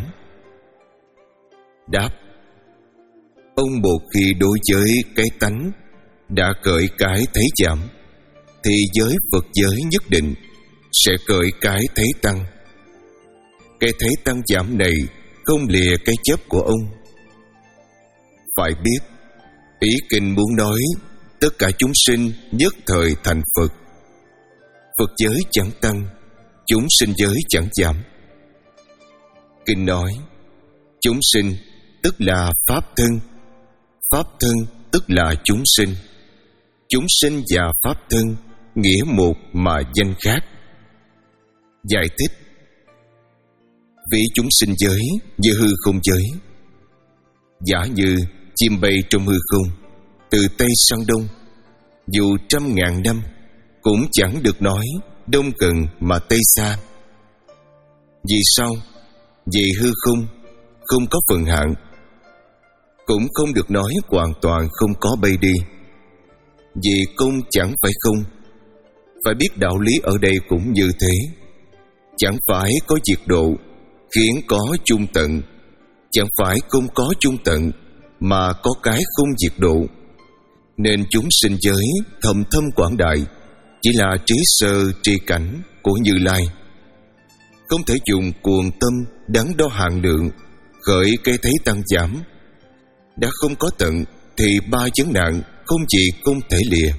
Đáp, ông một khi đối với cái tánh đã cởi cái thấy giảm, thì giới Phật giới nhất định sẽ cởi cái thấy tăng. Cái thấy tăng giảm này không lìa cái chấp của ông. Phải biết, ý kinh muốn nói tất cả chúng sinh nhất thời thành Phật. Phật giới chẳng tăng, chúng sinh giới chẳng giảm. Kinh nói, chúng sinh tức là pháp thân, pháp thân tức là chúng sinh. Chúng sinh và pháp thân nghĩa một mà danh khác. Giải thích, vì chúng sinh giới như hư không giới. Giả như chim bay trong hư không, từ Tây sang Đông, dù trăm ngàn năm cũng chẳng được nói Đông gần mà Tây xa. Vì sao? Vì hư không không có phần hạn, cũng không được nói hoàn toàn không có bay đi. Vì công chẳng phải không. Phải biết đạo lý ở đây cũng như thế. Chẳng phải có diệt độ khiến có chung tận, chẳng phải không có chung tận mà có cái không diệt độ. Nên chúng sinh giới thầm thâm quảng đại chỉ là trí sơ tri cảnh của Như Lai. Không thể dùng cuồng tâm đắn đo hạn lượng, khởi cây thấy tăng giảm. Đã không có tận thì ba vấn nạn không gì không thể lìa.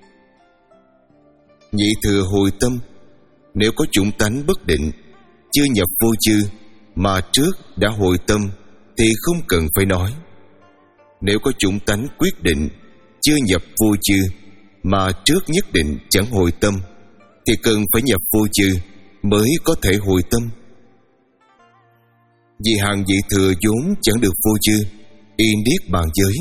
Nhị thừa hồi tâm, nếu có chủng tánh bất định, chưa nhập vô chư mà trước đã hồi tâm thì không cần phải nói. Nếu có chủng tánh quyết định, chưa nhập vô chư mà trước nhất định chẳng hồi tâm, thì cần phải nhập vô chư mới có thể hồi tâm. Vì hàng vị thừa vốn chẳng được vô chư, y niết bàn giới.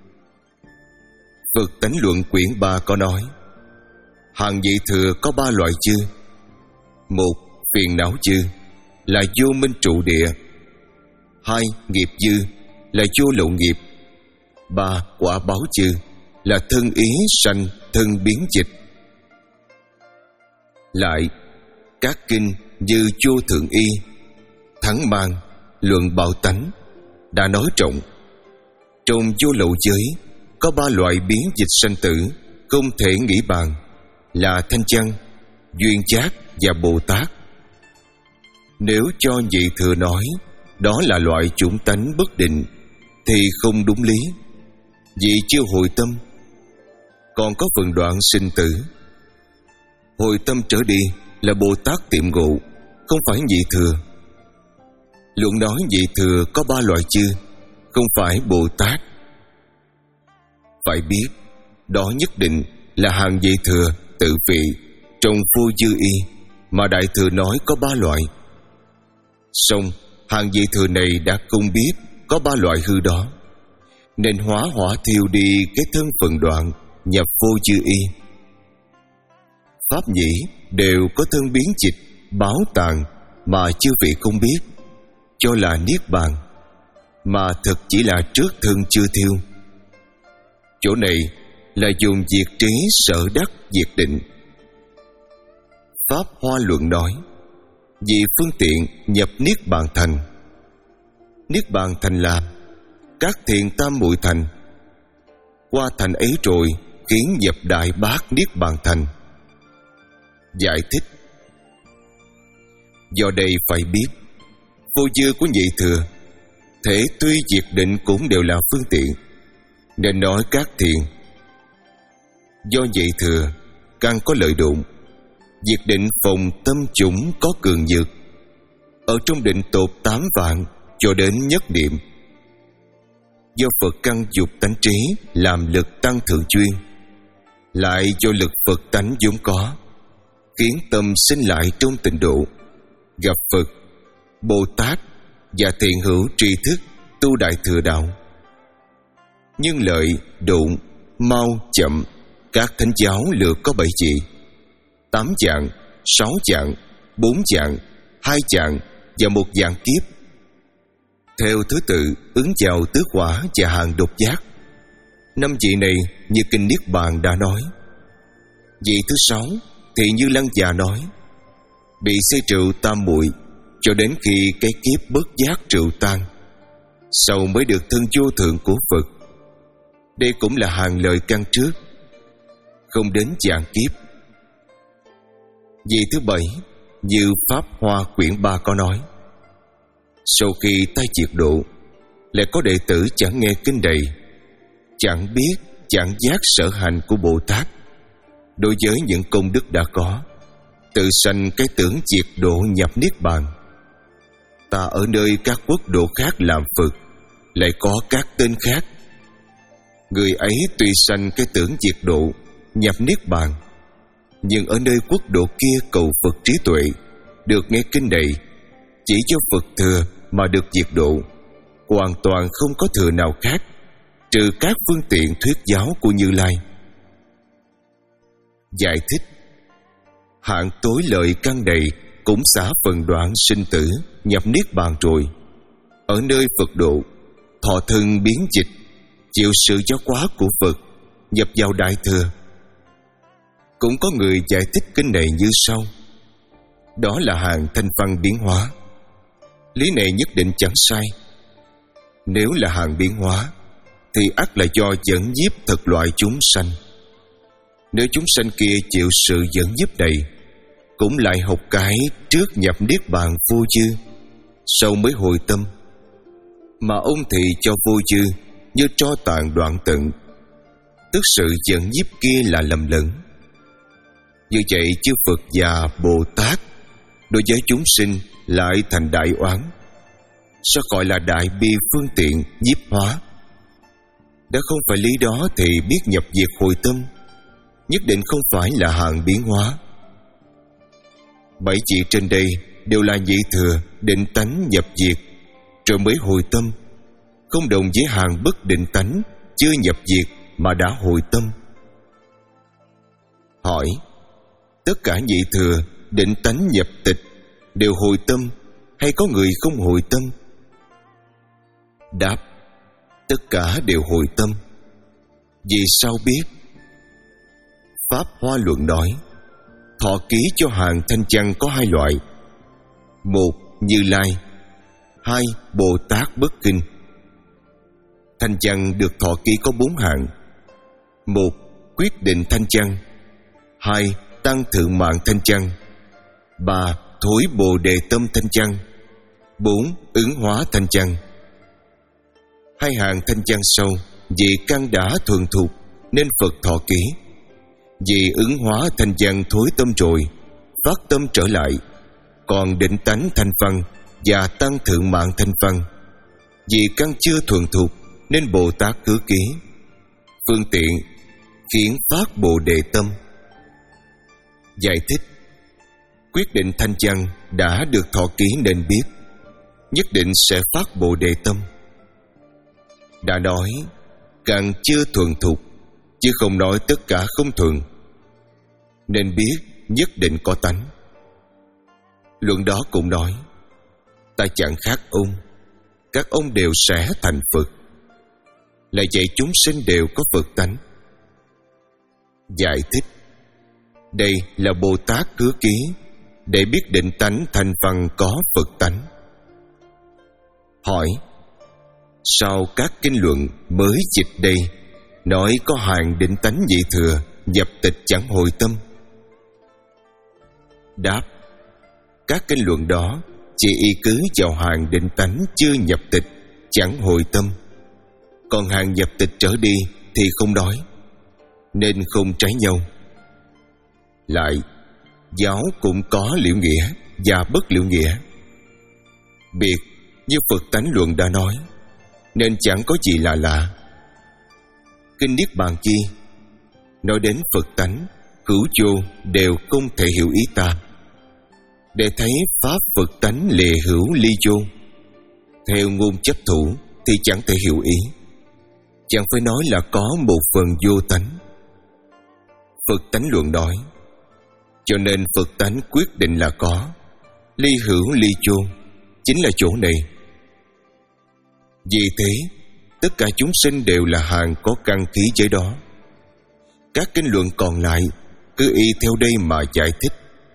Phật Tánh Luận quyển ba có nói, hàng vị thừa có ba loại chư. Một, phiền não chư là vô minh trụ địa. Hai, nghiệp dư là vô lậu nghiệp. Ba, quả báo chư là thân ý sanh thân biến dịch. Lại, các kinh như vô thượng y, thắng mang, luận bảo tánh đã nói trọng. Trong vô lậu giới có ba loại biến dịch sanh tử không thể nghĩ bàn, là thanh văn, duyên giác và Bồ Tát. Nếu cho vị thừa nói đó là loại chủng tánh bất định thì không đúng lý, vì chưa hồi tâm. Còn có phần đoạn sinh tử. Hồi tâm trở đi là Bồ Tát tiệm ngộ, không phải vị thừa. Luận nói vị thừa có ba loại chư, không phải Bồ Tát. Phải biết, đó nhất định là hàng vị thừa tự vị, Trong Vô Dư Y mà Đại Thừa nói có ba loại. Song hàng vị thừa này đã không biết có ba loại hư đó, nên hóa hỏa thiêu đi cái thân phận đoạn, nhập Vô Dư Y. Pháp nhĩ đều có thân biến dịch, báo tàn mà chư vị không biết, cho là niết bàn, mà thật chỉ là trước thân chưa thiêu. Chỗ này là dùng diệt trí sở đắc diệt định. Pháp Hoa Luận nói, vì phương tiện nhập niết bàn thành. Niết bàn thành là các thiện tam muội thành. Qua thành ấy rồi khiến nhập đại bát niết bàn thành. Giải thích: do đây phải biết, vô dư của nhị thừa, thể tuy diệt định cũng đều là phương tiện, nên nói các thiện. Do nhị thừa càng có lợi dụng, diệt định phòng tâm chủng có cường nhược, ở trong định tột tám vạn cho đến nhất niệm. Do Phật căn dục tánh trí làm lực tăng thượng chuyên, lại do lực Phật tánh vốn có, khiến tâm sinh lại trong tịnh độ, gặp Phật, Bồ Tát và thiện hữu tri thức tu đại thừa đạo. Nhưng lợi, đụng, mau, chậm, các thánh giáo lược có bảy vị: tám dạng, sáu dạng, bốn dạng, hai dạng và một dạng kiếp, theo thứ tự ứng vào tứ quả và hàng độc giác. Năm vị này như kinh Niết Bàn đã nói. Vị thứ sáu thì như Lăng Già nói, bị xây trụ tam muội cho đến khi cái kiếp bất giác trụ tan, sau mới được thân vô thượng của Phật. Đây cũng là hàng lời căn trước, không đến dạng kiếp. Vị thứ bảy như Pháp Hoa quyển ba có nói, sau khi tai diệt độ, lại có đệ tử chẳng nghe kinh đầy, chẳng biết, chẳng giác sở hành của Bồ Tát. Đối với những công đức đã có, tự sanh cái tưởng diệt độ nhập niết bàn. Ta ở nơi các quốc độ khác làm Phật, lại có các tên khác. Người ấy tuy sanh cái tưởng diệt độ nhập niết bàn, nhưng ở nơi quốc độ kia cầu Phật trí tuệ, được nghe kinh đầy, chỉ do Phật thừa mà được diệt độ, hoàn toàn không có thừa nào khác, trừ các phương tiện thuyết giáo của Như Lai. Giải thích: hạng tối lợi căn đầy cũng xả phần đoạn sinh tử, nhập niết bàn rồi, ở nơi Phật độ, thọ thân biến dịch, chịu sự giáo hóa của Phật, nhập vào đại thừa. Cũng có người giải thích kinh này như sau: đó là hàng thanh văn biến hóa. Lý này nhất định chẳng sai. Nếu là hàng biến hóa, thì ắt là do dẫn nhiếp thực loại chúng sanh. Nếu chúng sanh kia chịu sự dẫn nhiếp này, cũng lại học cái trước nhập niết bàn vô dư, sau mới hồi tâm. Mà ông thì cho vô dư như tro tàn đoạn tận, tức sự dẫn nhiếp kia là lầm lẫn. Như vậy chư Phật và Bồ Tát đối với chúng sinh lại thành đại oán. Sao gọi là đại bi phương tiện nhiếp hóa? Đã không phải lý đó thì biết nhập diệt hồi tâm, nhất định không phải là hàng biến hóa. Bảy vị trên đây đều là nhị thừa định tánh nhập diệt rồi mới hồi tâm, không đồng với hàng bất định tánh chưa nhập diệt mà đã hồi tâm. Hỏi: tất cả nhị thừa định tánh nhập tịch đều hồi tâm, hay có người không hồi tâm? Đáp: tất cả đều hồi tâm. Vì sao biết? Pháp Hoa Luận nói, thọ ký cho hàng thanh văn có hai loại: một Như Lai, hai Bồ Tát Bất Kinh. Thanh văn được thọ ký có bốn hạng: một Quyết định thanh văn, hai Tăng thượng mạng thanh văn, ba Thối bồ đề tâm thanh văn, bốn Ứng hóa thanh văn. Hai hàng thanh văn sau vì căn đã thuần thục nên Phật thọ ký. Vì ứng hóa thanh văn thối tâm rồi, phát tâm trở lại. Còn định tánh thanh văn và tăng thượng mạng thanh văn, vì căn chưa thuần thục nên Bồ Tát cứ ký. Phương tiện khiến phát bồ đề tâm. Giải thích: quyết định thanh văn đã được thọ ký nên biết, nhất định sẽ phát Bồ Đề tâm. Đã nói càng chưa thuần thục, chứ không nói tất cả không thuần, nên biết nhất định có tánh. Luận đó cũng nói: ta chẳng khác ông, các ông đều sẽ thành Phật, là vậy chúng sinh đều có Phật tánh. Giải thích: đây là Bồ Tát hứa ký, để biết định tánh thành phần có Phật tánh. Hỏi: sao các kinh luận mới dịch đây nói có hàng định tánh nhị thừa, nhập tịch chẳng hồi tâm? Đáp: các kinh luận đó chỉ y cứ vào hàng định tánh chưa nhập tịch chẳng hồi tâm, còn hàng nhập tịch trở đi thì không nói, nên không trái nhau. Lại, giáo cũng có liễu nghĩa và bất liễu nghĩa. Biệt như Phật tánh luận đã nói, nên chẳng có gì là lạ. Kinh Niết Bàn Chi nói đến Phật tánh hữu vô đều không thể hiểu ý ta. Để thấy pháp Phật tánh lìa hữu ly vô, theo ngôn chấp thủ thì chẳng thể hiểu ý. Chẳng phải nói là có một phần vô tánh. Phật tánh luận nói, cho nên Phật tánh quyết định là có, ly hữu ly vô chính là chỗ này. Vì thế tất cả chúng sinh đều là hàng có căn khí với đó. Các kinh luận còn lại cứ y theo đây mà giải thích.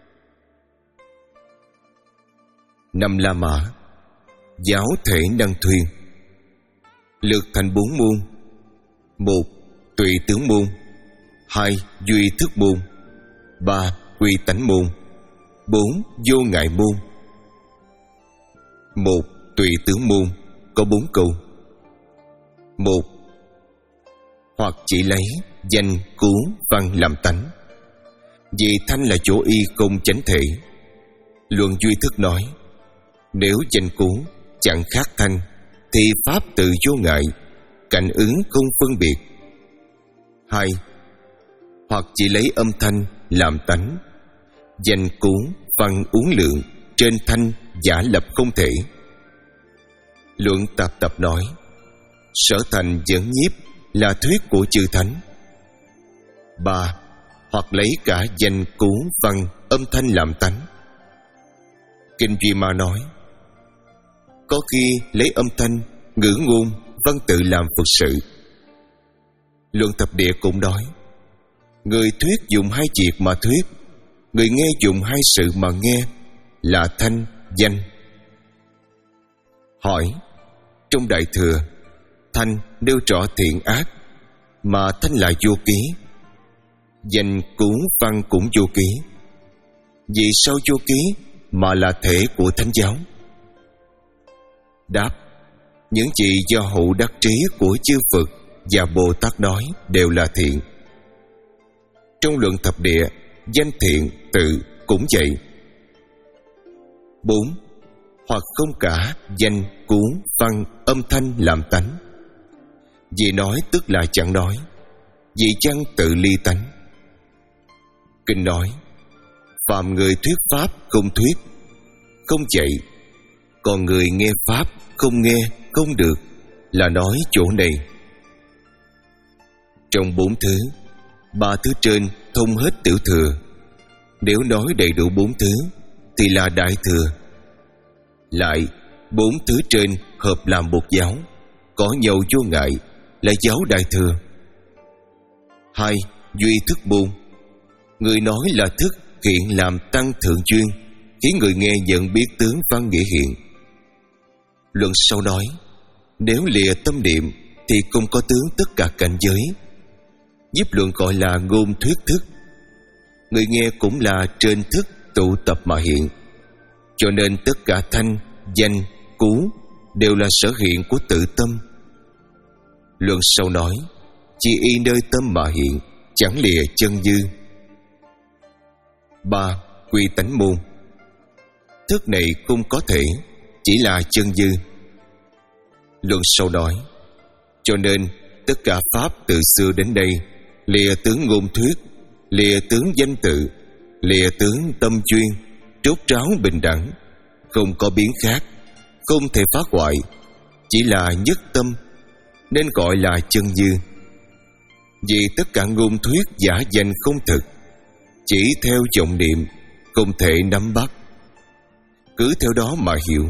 Năm La Mã, giáo thể năng thuyên, lược thành bốn môn: một, tùy tướng môn; hai, duy thức môn; ba, quy tánh môn; bốn, vô ngại môn. Một, tùy tướng môn có bốn câu. Một, hoặc chỉ lấy danh cú văn làm tánh, vì thanh là chỗ y không chánh thể. Luận duy thức nói, nếu danh cú chẳng khác thanh thì pháp tự vô ngại, cảnh ứng không phân biệt. Hai, hoặc chỉ lấy âm thanh làm tánh, danh cú văn uốn lượng trên thanh giả lập không thể. Luận tạp tập nói, sở thành dẫn nhiếp là thuyết của chư thánh. Ba, hoặc lấy cả danh cú văn âm thanh làm tánh. Kinh Duy Ma nói, có khi lấy âm thanh, ngữ ngôn, văn tự làm Phật sự. Luận Thập Địa cũng nói, người thuyết dùng hai việc mà thuyết, người nghe dùng hai sự mà nghe, là thanh, danh. Hỏi, trong Đại Thừa, thanh nêu rõ thiện ác, mà thanh là vô ký, danh cú văn cũng vô ký, vì sao vô ký mà là thể của thánh giáo? Đáp, những gì do hữu đắc trí của chư Phật và Bồ Tát nói đều là thiện. Trong Luận Thập Địa, danh thiện tự cũng vậy. Bốn, hoặc không cả danh cú văn âm thanh làm tánh, vì nói tức là chẳng nói, vì chăng tự ly tánh. Kinh nói, phàm người thuyết pháp không thuyết, không chạy, còn người nghe pháp không nghe, không được, là nói chỗ này. Trong bốn thứ, ba thứ trên thông hết tiểu thừa, nếu nói đầy đủ bốn thứ thì là đại thừa. Lại bốn thứ trên hợp làm một giáo, có nhau vô ngại, là giáo đại thừa. Hai, duy thức môn, người nói là thức hiện làm tăng thượng duyên, khiến người nghe nhận biết tướng văn nghĩa hiện. Luận sau nói, nếu lìa tâm niệm thì không có tướng tất cả cảnh giới. Giúp luận gọi là ngôn thuyết thức, người nghe cũng là trên thức tụ tập mà hiện, cho nên tất cả thanh, danh, cú đều là sở hiện của tự tâm. Luận sau nói, chỉ y nơi tâm mà hiện, chẳng lìa chân dư. Ba, quy tánh môn, thức này không có thể, chỉ là chân dư. Luận sau nói, cho nên tất cả pháp từ xưa đến đây, lìa tướng ngôn thuyết, lìa tướng danh tự, lìa tướng tâm chuyên, rốt ráo bình đẳng, không có biến khác, không thể phá hoại, chỉ là nhất tâm, nên gọi là chân như. Vì tất cả ngôn thuyết giả danh không thực, chỉ theo vọng niệm, không thể nắm bắt, cứ theo đó mà hiểu.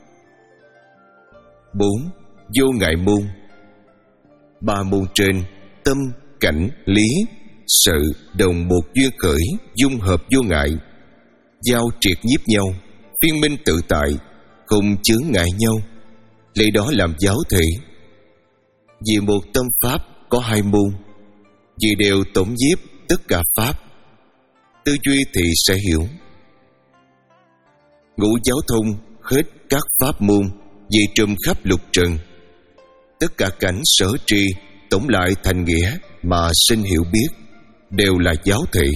Bốn. Vô ngại môn. Ba môn trên, tâm, cảnh, lý, sự đồng một duyên khởi, dung hợp vô ngại, giao triệt nhiếp nhau, phiên minh tự tại, không chướng ngại nhau, lấy đó làm giáo thể. Vì một tâm pháp có hai môn, vì đều tổng nhiếp tất cả pháp, tư duy thì sẽ hiểu. Ngũ giáo thông hết các pháp môn, vì trùm khắp lục trần, tất cả cảnh sở tri tổng lại thành nghĩa mà sinh hiểu biết, đều là giáo thể.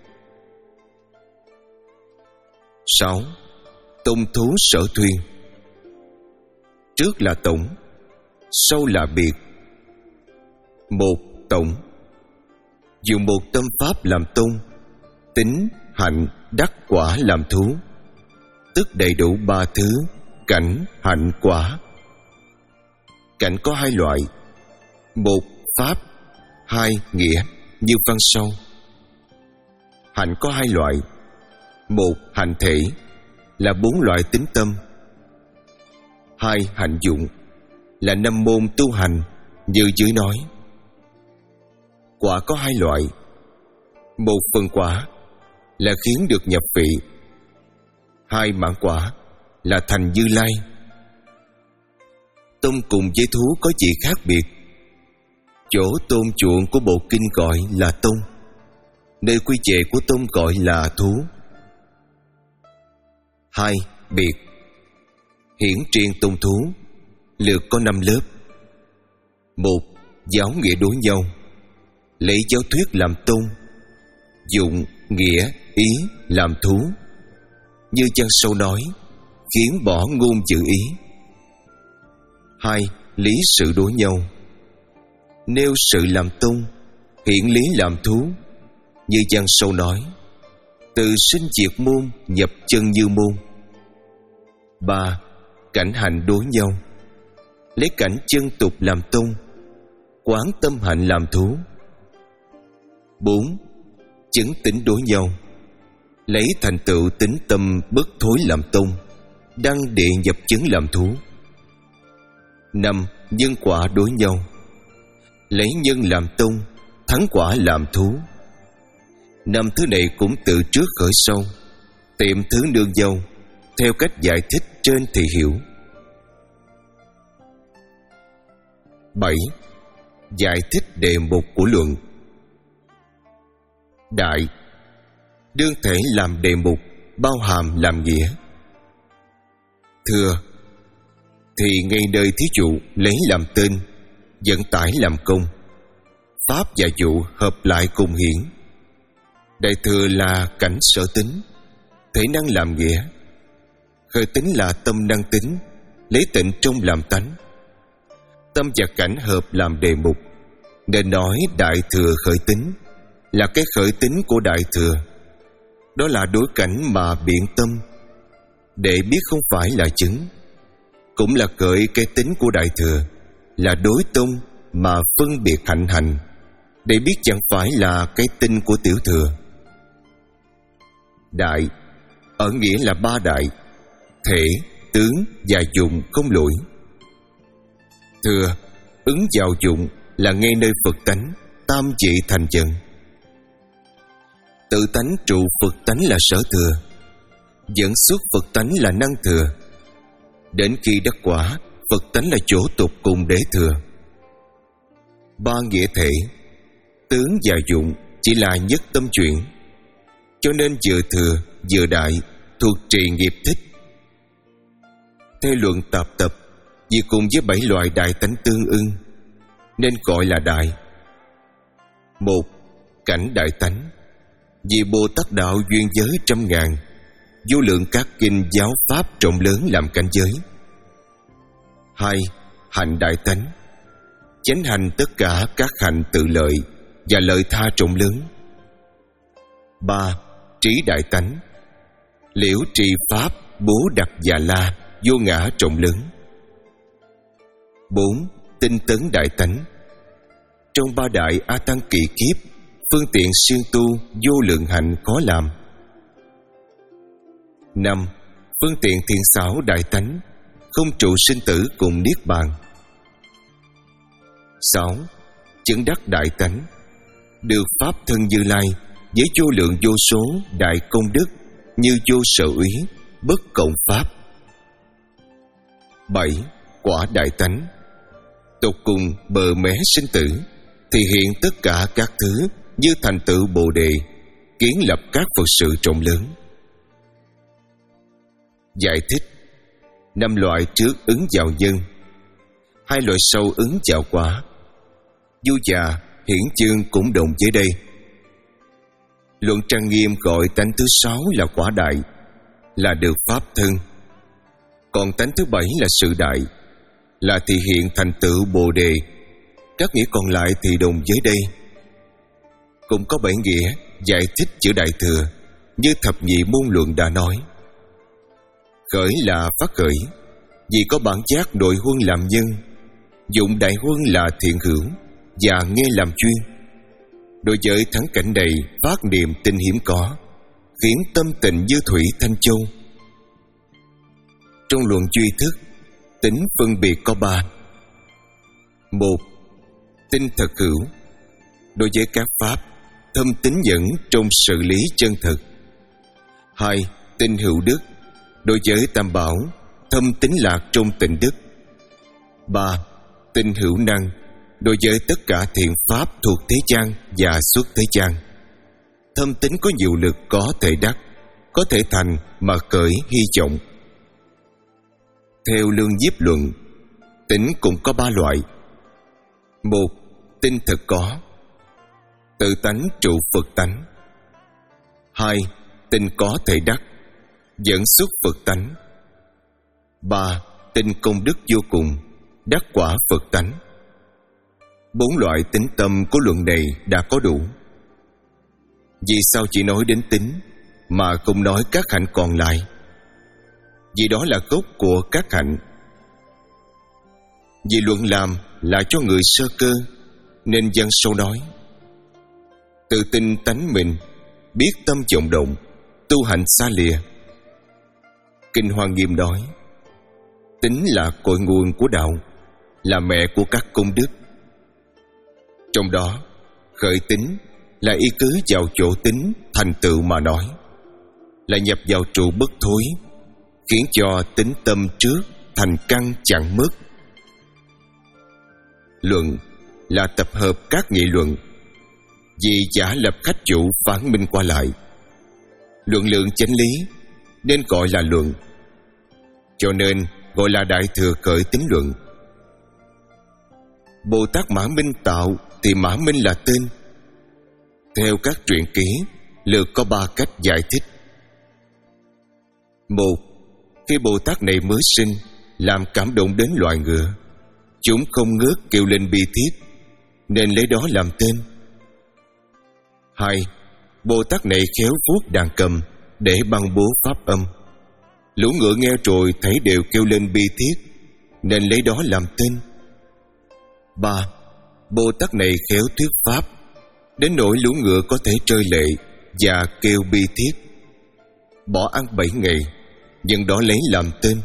Sáu. Tông thú sở thuyên. Trước là tổng, sau là biệt. Một. Tổng dùng một tâm pháp làm tôn, tính, hạnh, đắc, quả làm thú, tức đầy đủ ba thứ: cảnh, hạnh, quả. Cảnh có hai loại: một pháp, hai nghĩa, như văn sau. Hạnh có hai loại: một hạnh thể, là bốn loại tính tâm; hai hạnh dụng, là năm môn tu hành, như dưới nói. Quả có hai loại: một phần quả, là khiến được nhập vị; hai mãn quả, là thành Như Lai. Tông cùng với thú có gì khác biệt? Chỗ tôn chuộng của bộ kinh gọi là tông, nơi quy về của tông gọi là thú. Hai. Biệt. Hiển triền tôn thú, lượt có năm lớp. Một. Giáo nghĩa đối nhau, lấy giáo thuyết làm tôn, dụng, nghĩa, ý làm thú, như văn sâu nói, khiến bỏ ngôn chữ ý. Hai. Lý sự đối nhau, nêu sự làm tôn, hiển lý làm thú, như văn sâu nói, từ sinh diệt môn nhập chân như môn. Ba. Cảnh hạnh đối nhau, lấy cảnh chân tục làm tôn, quán tâm hạnh làm thú. Bốn. Chứng tính đối nhau, lấy thành tựu tính tâm bất thối làm tôn, đăng địa nhập chứng làm thú. Năm. Nhân quả đối nhau, lấy nhân làm tôn, thắng quả làm thú. Năm thứ này cũng từ trước khởi sau, tiệm thứ nương nhau, theo cách giải thích trên thì hiểu. Bảy. Giải thích đề mục của luận. Đại, đương thể làm đề mục, bao hàm làm nghĩa. Thừa, thì ngay nơi thí dụ lấy làm tên, dẫn tải làm công. Pháp và dụ hợp lại cùng hiển. Đại thừa là cảnh sở tính, thể năng làm nghĩa. Khởi tính là tâm năng tính, lấy tịnh trong làm tánh. Tâm và cảnh hợp làm đề mục, nên nói đại thừa khởi tính là cái khởi tính của đại thừa. Đó là đối cảnh mà biện tâm, để biết không phải là chứng. Cũng là cởi cái tính của đại thừa, là đối tông mà phân biệt hạnh hành, để biết chẳng phải là cái tinh của tiểu thừa. Đại, ở nghĩa là ba đại: thể, tướng và dụng không lỗi. Thừa, ứng vào dụng là ngay nơi Phật tánh, tam vị thành dần. Tự tánh trụ Phật tánh là sở thừa, dẫn xuất Phật tánh là năng thừa. Đến khi đắc quả, Phật tánh là chỗ tục cùng đế thừa. Ba nghĩa thể, tướng và dụng chỉ là nhất tâm chuyển, cho nên vừa thừa vừa đại, thuộc trì nghiệp thích. Theo luận tạp tập, vì cùng với bảy loại đại tánh tương ưng, nên gọi là đại. Một. Cảnh đại tánh, vì Bồ Tát đạo duyên giới trăm ngàn, vô lượng các kinh giáo pháp rộng lớn làm cảnh giới. Hai. Hạnh đại tánh, chánh hành tất cả các hạnh tự lợi và lợi tha rộng lớn. Ba. trí đại tánh. Liễu trì pháp bố đặc già la, vô ngã trọng lớn. Bốn. Tinh tấn đại tánh. Trong ba đại A Tăng kỳ kiếp, phương tiện siêng tu vô lượng hạnh khó làm. Năm. Phương tiện thiện xảo đại tánh, không trụ sinh tử cùng niết bàn. Sáu. Chứng đắc đại tánh, được pháp thân Như Lai với vô lượng vô số đại công đức như vô sở úy, bất cộng pháp. Bảy. Quả đại tánh, tột cùng bờ mé sinh tử, thì hiện tất cả các thứ như thành tựu Bồ Đề, kiến lập các Phật sự trọng lớn. Giải thích: năm loại trước ứng vào nhân, hai loại sau ứng vào quả. Du già hiển chương cũng đồng với đây. Luận Trang Nghiêm gọi tánh thứ sáu là quả đại, là được pháp thân. Còn tánh thứ bảy là sự đại, là thị hiện thành tựu Bồ Đề. Các nghĩa còn lại thì đồng với đây. Cũng có bảy nghĩa giải thích chữ đại thừa, như thập nhị môn luận đã nói. Khởi là phát khởi, vì có bản giác nội huân làm nhân, dụng đại huân là thiện hữu, và nghe làm chuyên. Đối với thắng cảnh này phát niệm tinh hiếm có, khiến tâm tình như thủy thanh châu. Trong luận duy thức, tính phân biệt có ba. Một. Tinh thật hữu, đối với các pháp, thâm tín nhẫn trong sự lý chân thực. Hai. Tinh hữu đức, đối với tam bảo, thâm tín lạc trong tịnh đức. Ba. Tinh hữu năng, đối với tất cả thiện pháp thuộc thế gian và xuất thế gian. Thâm tín có nhiều lực có thể đắc, có thể thành mà cởi hy vọng. Theo Lương Diếp luận, tính cũng có ba loại. Một. Tinh thực có, tự tánh trụ Phật tánh. Hai. Tinh có thể đắc, dẫn xuất Phật tánh. Ba. Tinh công đức vô cùng, đắc quả Phật tánh. Bốn loại tính tâm của luận này đã có đủ. Vì sao chỉ nói đến tính mà không nói các hạnh còn lại? Vì đó là gốc của các hạnh. Vì luận làm là cho người sơ cơ, nên văn sâu nói: tự tin tánh mình, biết tâm vọng động, tu hành xa lìa. Kinh Hoa Nghiêm nói: tính là cội nguồn của đạo, là mẹ của các công đức. Trong đó, khởi tính là y cứ vào chỗ tính thành tựu mà nói, là nhập vào trụ bất thối, khiến cho tính tâm trước thành căn chẳng mất. Luận là tập hợp các nghị luận, vì giả lập khách chủ phán minh qua lại. Luận lượng chánh lý nên gọi là luận, cho nên gọi là đại thừa khởi tính luận. Bồ Tát Mã Minh tạo thì Mã Minh là tên. Theo các truyện ký, lược có ba cách giải thích. Một, khi Bồ Tát này mới sinh, làm cảm động đến loài ngựa, chúng không ngớt kêu lên bi thiết, nên lấy đó làm tên. Hai, Bồ Tát này khéo vuốt đàn cầm để băng bố pháp âm, lũ ngựa nghe rồi thấy đều kêu lên bi thiết, nên lấy đó làm tên. Ba, Bồ Tát này khéo thuyết pháp, đến nỗi lũ ngựa có thể rơi lệ và kêu bi thiết. Bỏ ăn bảy ngày, nhưng đó lấy làm tên.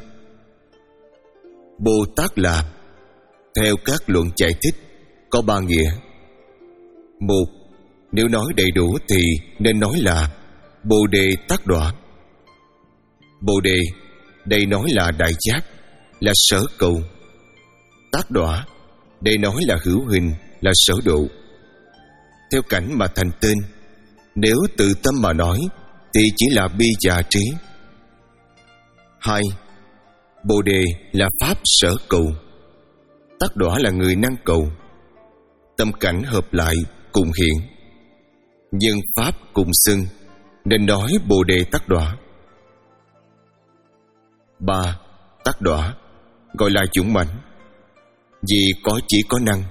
Bồ Tát là, theo các luận giải thích, có ba nghĩa. Một, nếu nói đầy đủ thì nên nói là Bồ Đề Tát Đọa. Bồ Đề, đây nói là đại giác, là sở cầu. Tát Đọa, đây nói là hữu hình, là sở độ. Theo cảnh mà thành tên, nếu tự tâm mà nói thì chỉ là bi và trí. Hai, Bồ Đề là pháp sở cầu, Tát Đọa là người năng cầu. Tâm cảnh hợp lại cùng hiện, nhưng pháp cùng xưng, nên nói Bồ Đề Tát Đọa. Ba, Tát Đọa gọi là dũng mãnh, vì có chỉ có năng.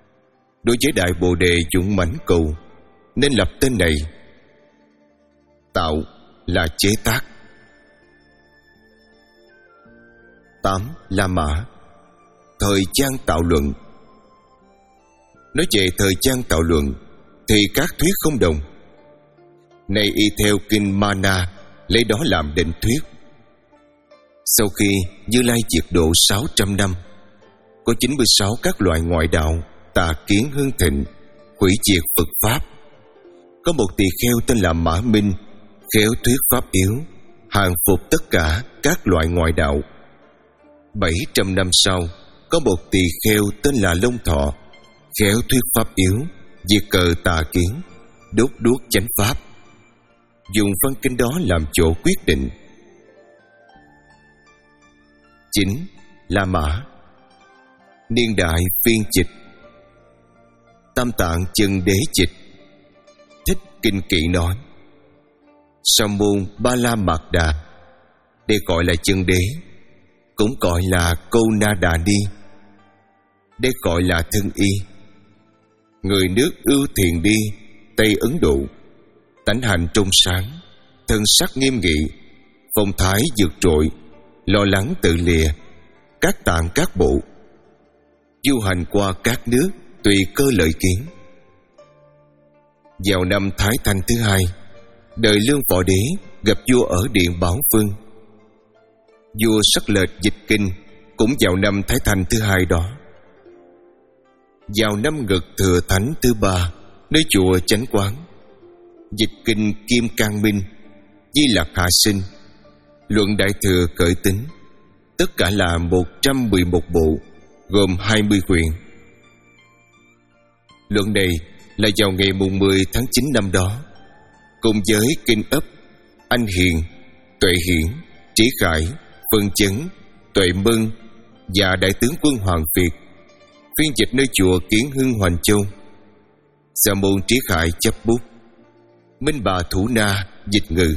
Đối với đại Bồ Đề dũng mãnh cầu, nên lập tên này. tạo là chế tác. Tám. La Mã. Thời gian tạo luận. Nói về thời gian tạo luận thì các thuyết không đồng. Nay y theo kinh Mana lấy đó làm định thuyết. Sau khi Như Lai diệt độ sáu trăm năm, có chín mươi sáu các loại ngoại đạo tà kiến hưng thịnh, hủy diệt Phật Pháp. Có một tỳ kheo tên là Mã Minh, khéo thuyết pháp yếu, hàng phục tất cả các loại ngoại đạo. Bảy trăm năm sau, có một tỳ kheo tên là Long Thọ, khéo thuyết pháp yếu, diệt cờ tà kiến, đốt đuốc chánh pháp, dùng văn kinh đó làm chỗ quyết định. Chín. La Mã. Niên đại phiên dịch. Tam Tạng Chân Đế dịch. Thích Kinh Kỵ nói: Sa môn Ba La Mạt Đà, đây gọi là chân đế, cũng gọi là Câu Na Đà Ni, đây gọi là thân y. Người nước ưu thiền đi Tây Ấn Độ, tánh hạnh trong sáng, thân sắc nghiêm nghị, phong thái vượt trội, lo lắng tự lìa các tạng các bộ, du hành qua các nước tùy cơ lợi kiến. Vào năm Thái Thanh thứ hai, đời Lương Võ Đế gặp vua ở Điện Bảo Vương. Vua sắc lệch dịch kinh cũng vào năm Thái Thanh thứ hai đó. Vào năm Ngật Thừa Thánh thứ ba, nơi chùa Chánh Quán, dịch kinh Kim Cang Minh, Di Lặc Hạ Sinh, luận Đại Thừa Cởi Tính, tất cả là một trăm mười một bộ, gồm hai mươi quyển. Luận này là vào ngày mùng mười tháng chín năm đó, cùng với Kinh Ấp, Anh Hiền, Tuệ Hiển, Trí Khải, Vân Chấn, Tuệ Mân và Đại tướng quân Hoàng Việt phiên dịch nơi chùa Kiến Hưng Hoành Châu. Sa môn Trí Khải chấp bút, Minh Bà Thủ Na dịch ngữ.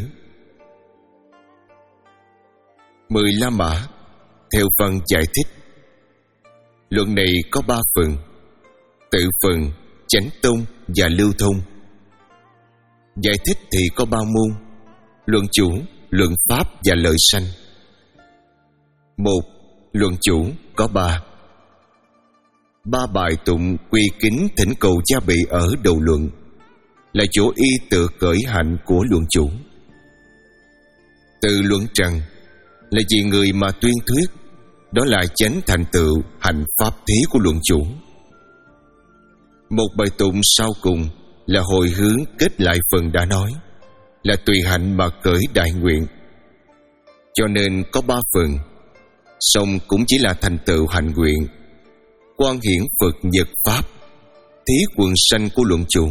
Mười La Mã theo văn giải thích. Luận này có ba phần: tự phần, chánh tông và lưu thông. Giải thích thì có ba môn: luận chủ, luận pháp và lợi sanh. Một. Luận chủ có ba. Ba bài tụng quy kính thỉnh cầu gia bị ở đầu luận, là chỗ y tự cởi hạnh của luận chủ. Từ luận trần là vì người mà tuyên thuyết, đó là chánh thành tựu hạnh pháp thí của luận chủ. Một bài tụng sau cùng là hồi hướng kết lại phần đã nói, là tùy hạnh mà cởi đại nguyện. Cho nên có ba phần, song cũng chỉ là thành tựu hạnh nguyện, quan hiển Phật nhật pháp, thí quần sanh của luận chủ.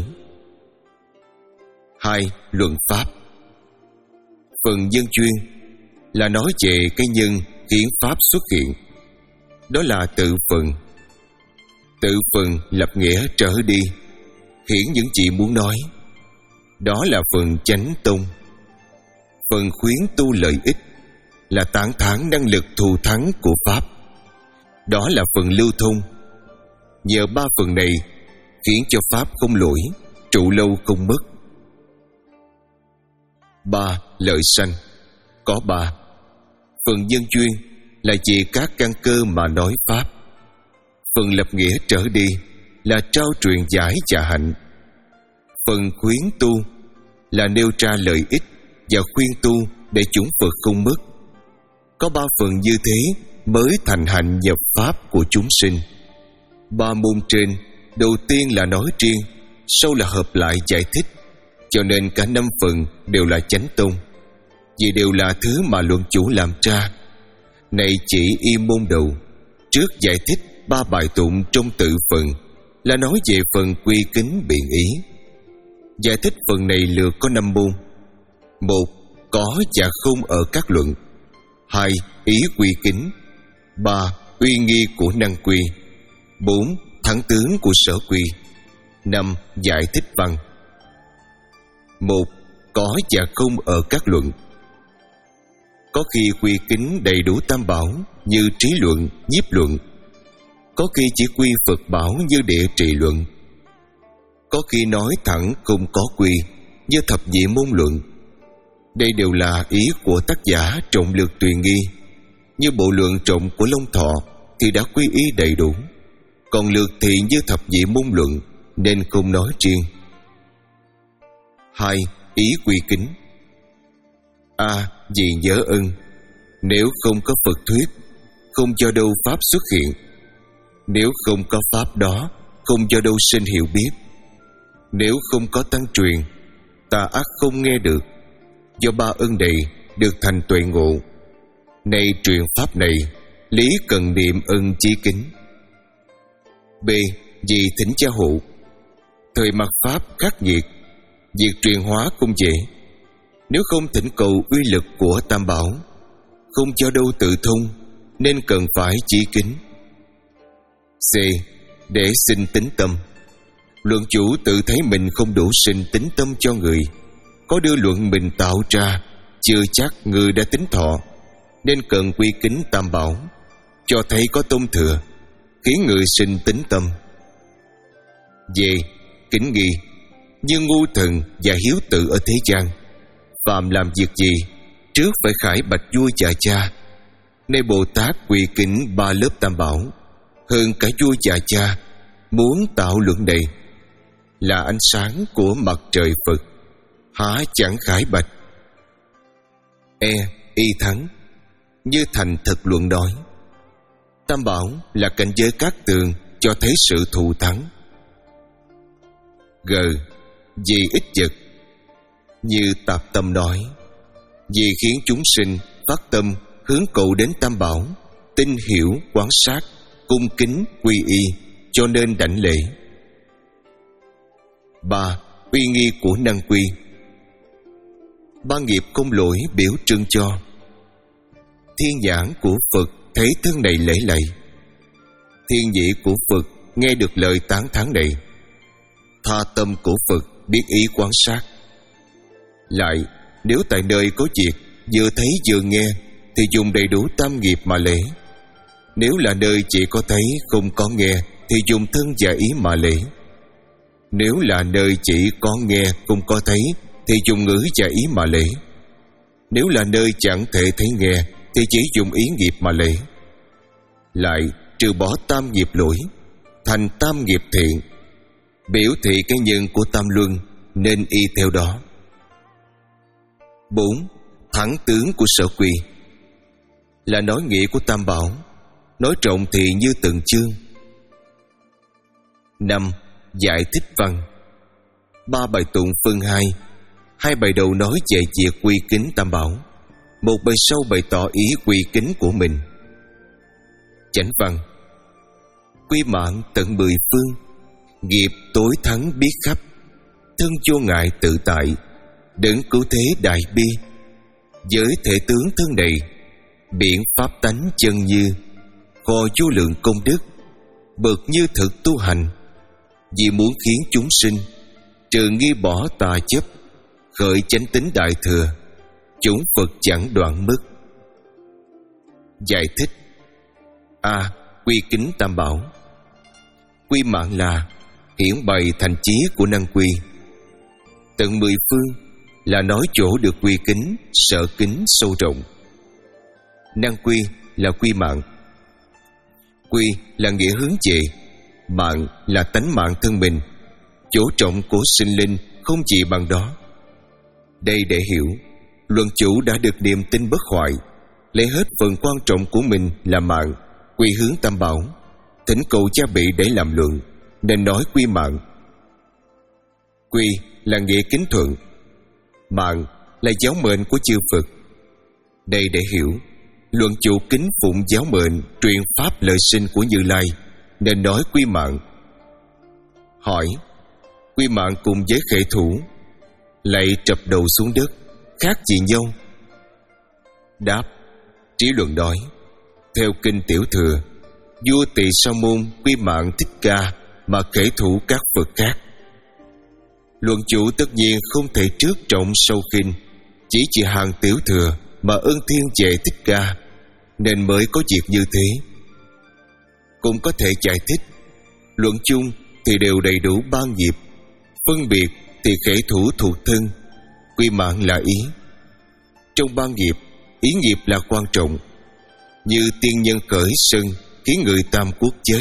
Hai. Luận pháp. Phần nhân chuyên là nói về cái nhân khiến pháp xuất hiện, đó là tự phần. Tự phần lập nghĩa trở đi, hiển những gì muốn nói, đó là phần chánh tông. Phần khuyến tu lợi ích là tán thán năng lực thù thắng của pháp, đó là phần lưu thông. Nhờ ba phần này khiến cho pháp không lỗi, trụ lâu không mất. Ba. Lợi sanh có ba. Phần nhân chuyên là về các căn cơ mà nói pháp. Phần lập nghĩa trở đi là trao truyền giải và hạnh. Phần khuyến tu là nêu ra lợi ích và khuyên tu để chúng Phật không mất. Có ba phần như thế mới thành hạnh nhập pháp của chúng sinh. Ba môn trên, đầu tiên là nói riêng, sau là hợp lại giải thích, cho nên cả năm phần đều là chánh tông, vì đều là thứ mà luận chủ làm ra. Này chỉ y môn đầu, trước giải thích ba bài tụng trong tự phần là nói về phần quy kính biện ý. Giải thích phần này lượt có năm môn: một. Có và không ở các luận. Hai. Ý quy kính. Ba. Uy nghi của năng quy. Bốn. Thắng tướng của sở quy. Năm. Giải thích văn. Một. Có và không ở các luận. Có khi quy kính đầy đủ tam bảo như trí luận, nhiếp luận. Có khi chỉ quy Phật bảo như địa trì luận. Có khi nói thẳng không có quy như thập nhị môn luận. Đây đều là ý của tác giả Trọng Lược Tùy Nghi. Như bộ luận Trọng của Long Thọ thì đã quy y đầy đủ, còn Lược thì như thập nhị môn luận nên không nói riêng. Hai. Ý quy kính. A. Vì nhớ ân. Nếu không có Phật thuyết, không do đâu pháp xuất hiện. Nếu không có pháp đó, không do đâu sinh hiểu biết. Nếu không có tăng truyền, tà ác không nghe được. Do ba ân đầy được thành tuệ ngộ. Nay truyền pháp này, lý cần niệm ân chí kính. B. Vì thỉnh cha hộ. Thời mặt pháp khắc nghiệt, việc truyền hóa không dễ. Nếu không thỉnh cầu uy lực của Tam Bảo, không cho đâu tự thông, nên cần phải chỉ kính. C. Để sinh tín tâm. Luận chủ tự thấy mình không đủ sinh tín tâm cho người, có đưa luận mình tạo ra, chưa chắc người đã tín thọ, nên cần quy kính Tam Bảo, cho thấy có tôn thừa, khiến người sinh tín tâm. D. Kính nghi. Như ngu thần và hiếu tự ở thế gian, phàm làm việc gì trước phải khải bạch vua và cha. Nay Bồ Tát quy kính ba lớp Tam Bảo, hơn cả vua và cha, muốn tạo luận này là ánh sáng của mặt trời Phật, há chẳng khải bạch. E. Y thắng. Như thành thực luận nói, Tam Bảo là cảnh giới cát tường, cho thấy sự thù thắng. G. Vì ích vật. Như Tạp Tâm nói, vì khiến chúng sinh phát tâm hướng cầu đến Tam Bảo, tin hiểu, quán sát, cung kính, quy y, cho nên đảnh lễ. Ba. Uy nghi của năng quy. Ba nghiệp không lỗi biểu trưng cho. Thiên nhãn của Phật thấy thân này lễ lạy. Thiên nhĩ của Phật nghe được lời tán thán này. Tha tâm của Phật biết ý quan sát. Lại, nếu tại nơi có việc vừa thấy vừa nghe thì dùng đầy đủ tam nghiệp mà lễ. Nếu là nơi chỉ có thấy không có nghe thì dùng thân và ý mà lễ. Nếu là nơi chỉ có nghe không có thấy thì dùng ngữ và ý mà lễ. Nếu là nơi chẳng thể thấy nghe thì chỉ dùng ý nghiệp mà lễ. Lại, trừ bỏ tam nghiệp lỗi, thành tam nghiệp thiện, biểu thị cái nhân của tam luân, nên y theo đó. Bốn. Thẳng tướng của sở quy. Là nói nghĩa của Tam Bảo, nói rộng thì như từng chương. Năm. Giải thích văn. Ba bài tụng phân hai. Hai bài đầu nói về việc quy kính Tam Bảo, một bài sau bày tỏ ý quy kính của mình. Chánh văn. Quy mạng tận mười phương, nghiệp tối thắng biết khắp, thân vô ngại tự tại, đấng cứu thế đại bi. Với thể tướng thân này, biển pháp tánh chân như, kho vô lượng công đức, bậc như thực tu hành. Vì muốn khiến chúng sinh trừ nghi bỏ tà chấp, khởi chánh tính đại thừa, chúng Phật chẳng đoạn mất. Giải thích. A. Quy kính Tam Bảo. Quy mạng là hiển bày thành chí của năng quy. Tận mười phương là nói chỗ được quy kính, sợ kính sâu rộng. Năng quy là quy mạng. Quy là nghĩa hướng về, mạng là tánh mạng thân mình. Chỗ trọng của sinh linh không chỉ bằng đó. Đây để hiểu, luận chủ đã được niềm tin bất hoại, lấy hết phần quan trọng của mình là mạng, quy hướng Tam Bảo, thỉnh cầu cha bị để làm luận, nên nói quy mạng. Quy là nghĩa kính thuận, mạng là giáo mệnh của chư Phật. Đây để hiểu, luận chủ kính phụng giáo mệnh truyền pháp lợi sinh của Như Lai, nên nói quy mạng. Hỏi: quy mạng cùng với khệ thủ lại trập đầu xuống đất, khác gì nhau? Đáp: Trí Luận nói, theo kinh Tiểu Thừa, vua Tỳ Sa Môn quy mạng Thích Ca mà khệ thủ các Phật khác. Luận chủ tất nhiên không thể trước trọng sâu kinh, chỉ chỉ hàng Tiểu Thừa mà ơn thiên về Thích Ca, nên mới có việc như thế. Cũng có thể giải thích, luận chung thì đều đầy đủ ba nghiệp, phân biệt thì khệ thủ thuộc thân, quy mạng là ý, Trong ba nghiệp, ý nghiệp là quan trọng. Như tiên nhân cởi sân khiến người tam quốc chết.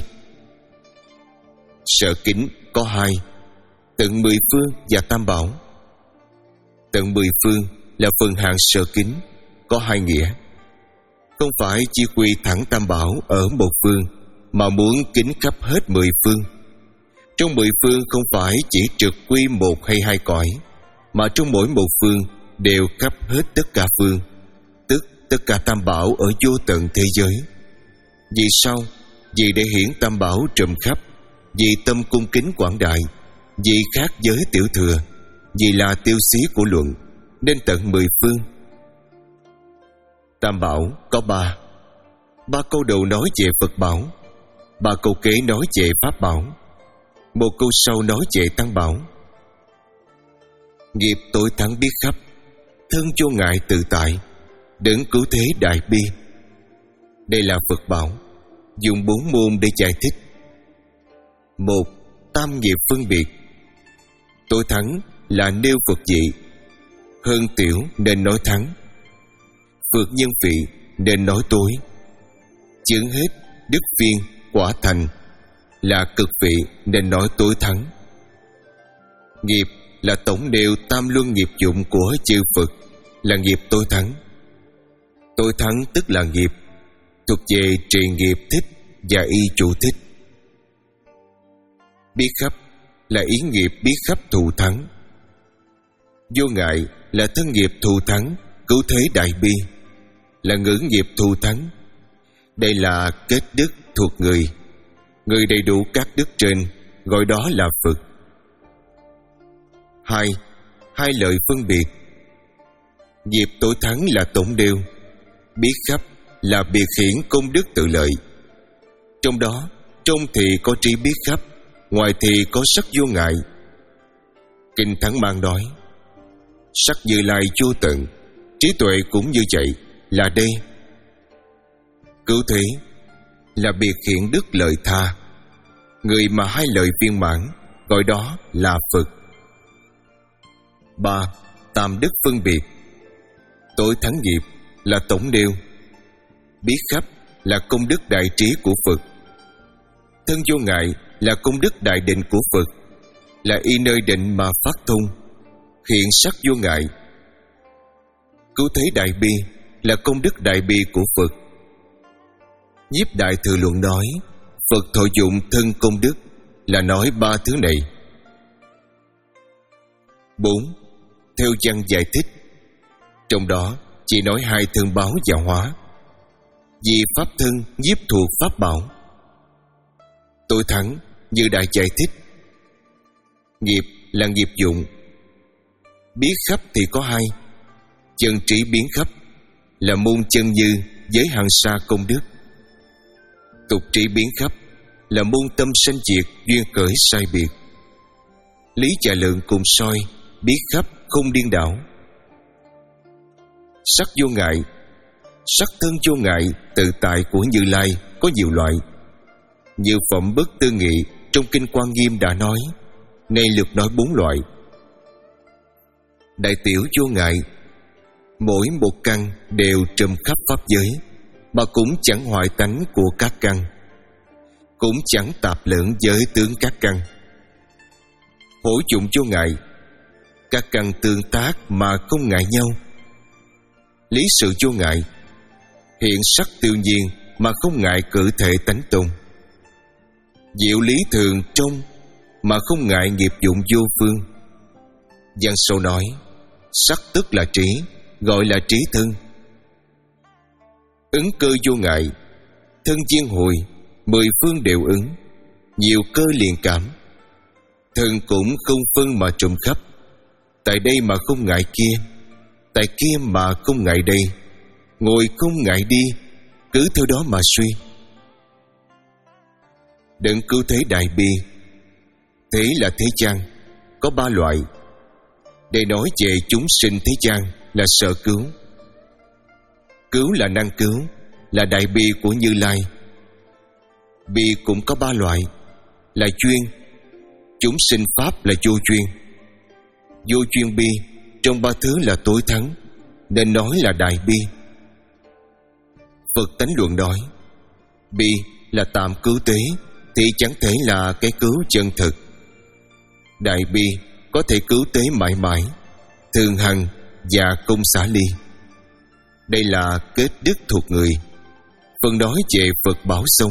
Sở kính có hai: tận mười phương và tam bảo. Tận mười phương là phần hạng sở kính, có hai nghĩa. Không phải chỉ quy thẳng tam bảo ở một phương, mà muốn kính khắp hết mười phương. Trong mười phương không phải chỉ trực quy một hay hai cõi, mà trong mỗi một phương đều khắp hết tất cả phương, tức tất cả tam bảo ở vô tận thế giới. Vì sao? Vì để hiển tam bảo trùm khắp, vì tâm cung kính quảng đại, vì khác giới tiểu thừa, vì là tiêu xí của luận, nên tận mười phương. Tam bảo có ba. Ba câu đầu nói về Phật bảo, ba câu kế nói về Pháp bảo, một câu sau nói về Tăng bảo. Nghiệp tối thắng biết khắp, thân vô ngại tự tại, đấng cứu thế đại bi. Đây là Phật bảo, dùng bốn môn để giải thích. Một, tam nghiệp phân biệt. Tối thắng là nêu Phật vị, hơn tiểu nên nói thắng, vượt nhân vị nên nói tối, chướng hết đức viên quả thành là cực vị nên nói tối thắng. Nghiệp là tổng đều tam luân nghiệp dụng của chư Phật, là nghiệp tối thắng. Tối thắng tức là nghiệp thuộc về trì nghiệp thích và y chủ thích. Biết khắp là ý nghiệp biết khắp thù thắng. Vô ngại là thân nghiệp thù thắng, cứu thế đại bi, là ngữ nghiệp thù thắng. Đây là kết đức thuộc người. Người đầy đủ các đức trên, gọi đó là Phật. Hai, hai lợi phân biệt. Nghiệp tối thắng là tổng đều, biết khắp là biệt hiển công đức tự lợi. Trong đó, trong thì có trí biết khắp, ngoài thì có sắc vô ngại. Kinh Thắng Mang nói: sắc Như Lai vô tận, trí tuệ cũng như vậy, là đây. Cứu thế là biệt hiển đức lợi tha, người mà hai lợi viên mãn, gọi đó là Phật. Ba, tam đức phân biệt. Tối thắng nghiệp là tổng đều, biết khắp là công đức đại trí của Phật, thân vô ngại là công đức đại định của Phật, là y nơi định mà phát thông, hiện sắc vô ngại. Cứu thế đại bi là công đức đại bi của Phật. Nhiếp Đại Thừa Luận nói Phật thọ dụng thân công đức, là nói ba thứ này. Bốn, theo văn giải thích. Trong đó chỉ nói hai thân báo và hóa. Vì pháp thân nhiếp thuộc pháp bảo. Tối thắng như Đại giải thích. Nghiệp là nghiệp dụng. Biết khắp thì có hai: chân trí biến khắp là môn chân như với hàng xa công đức. Tục trí biến khắp là môn tâm sanh diệt duyên khởi sai biệt. Lý và lượng cùng soi, biết khắp không điên đảo. Sắc vô ngại, sắc thân vô ngại tự tại của Như Lai có nhiều loại. Như Phẩm Bất Tư Nghị trong Kinh Quan Nghiêm đã nói, nay lược nói bốn loại. Đại tiểu vô ngại, mỗi một căn đều trùm khắp pháp giới, mà cũng chẳng hoại tánh của các căn, cũng chẳng tạp lẫn với tướng các căn. Hữu dụng vô ngại, các căn tương tác mà không ngại nhau. Lý sự vô ngại, hiện sắc tiêu nhiên mà không ngại cử thể tánh tôn. Diệu lý thường trong mà không ngại nghiệp dụng vô phương. Văn sâu nói, sắc tức là trí, gọi là trí thân. Ứng cơ vô ngại, thân duyên hồi, mười phương đều ứng, nhiều cơ liền cảm. Thân cũng không phân mà trùm khắp, tại đây mà không ngại kia, tại kia mà không ngại đây, ngồi không ngại đi, cứ theo đó mà suy. Đấng cứu thế đại bi. Thế là thế gian có ba loại. Để nói về chúng sinh thế gian là sở cứu. Cứu là năng cứu, là đại bi của Như Lai. Bi cũng có ba loại, là chuyên. Chúng sinh pháp là vô chuyên. Vô chuyên bi trong ba thứ là tối thắng, nên nói là đại bi. Phật tánh luận nói, bi là tạm cứu tế thì chẳng thể là cái cứu chân thực. Đại bi có thể cứu tế mãi mãi, thường hằng và công xả ly. Đây là kết đức thuộc người. Phần nói về Phật bảo xong.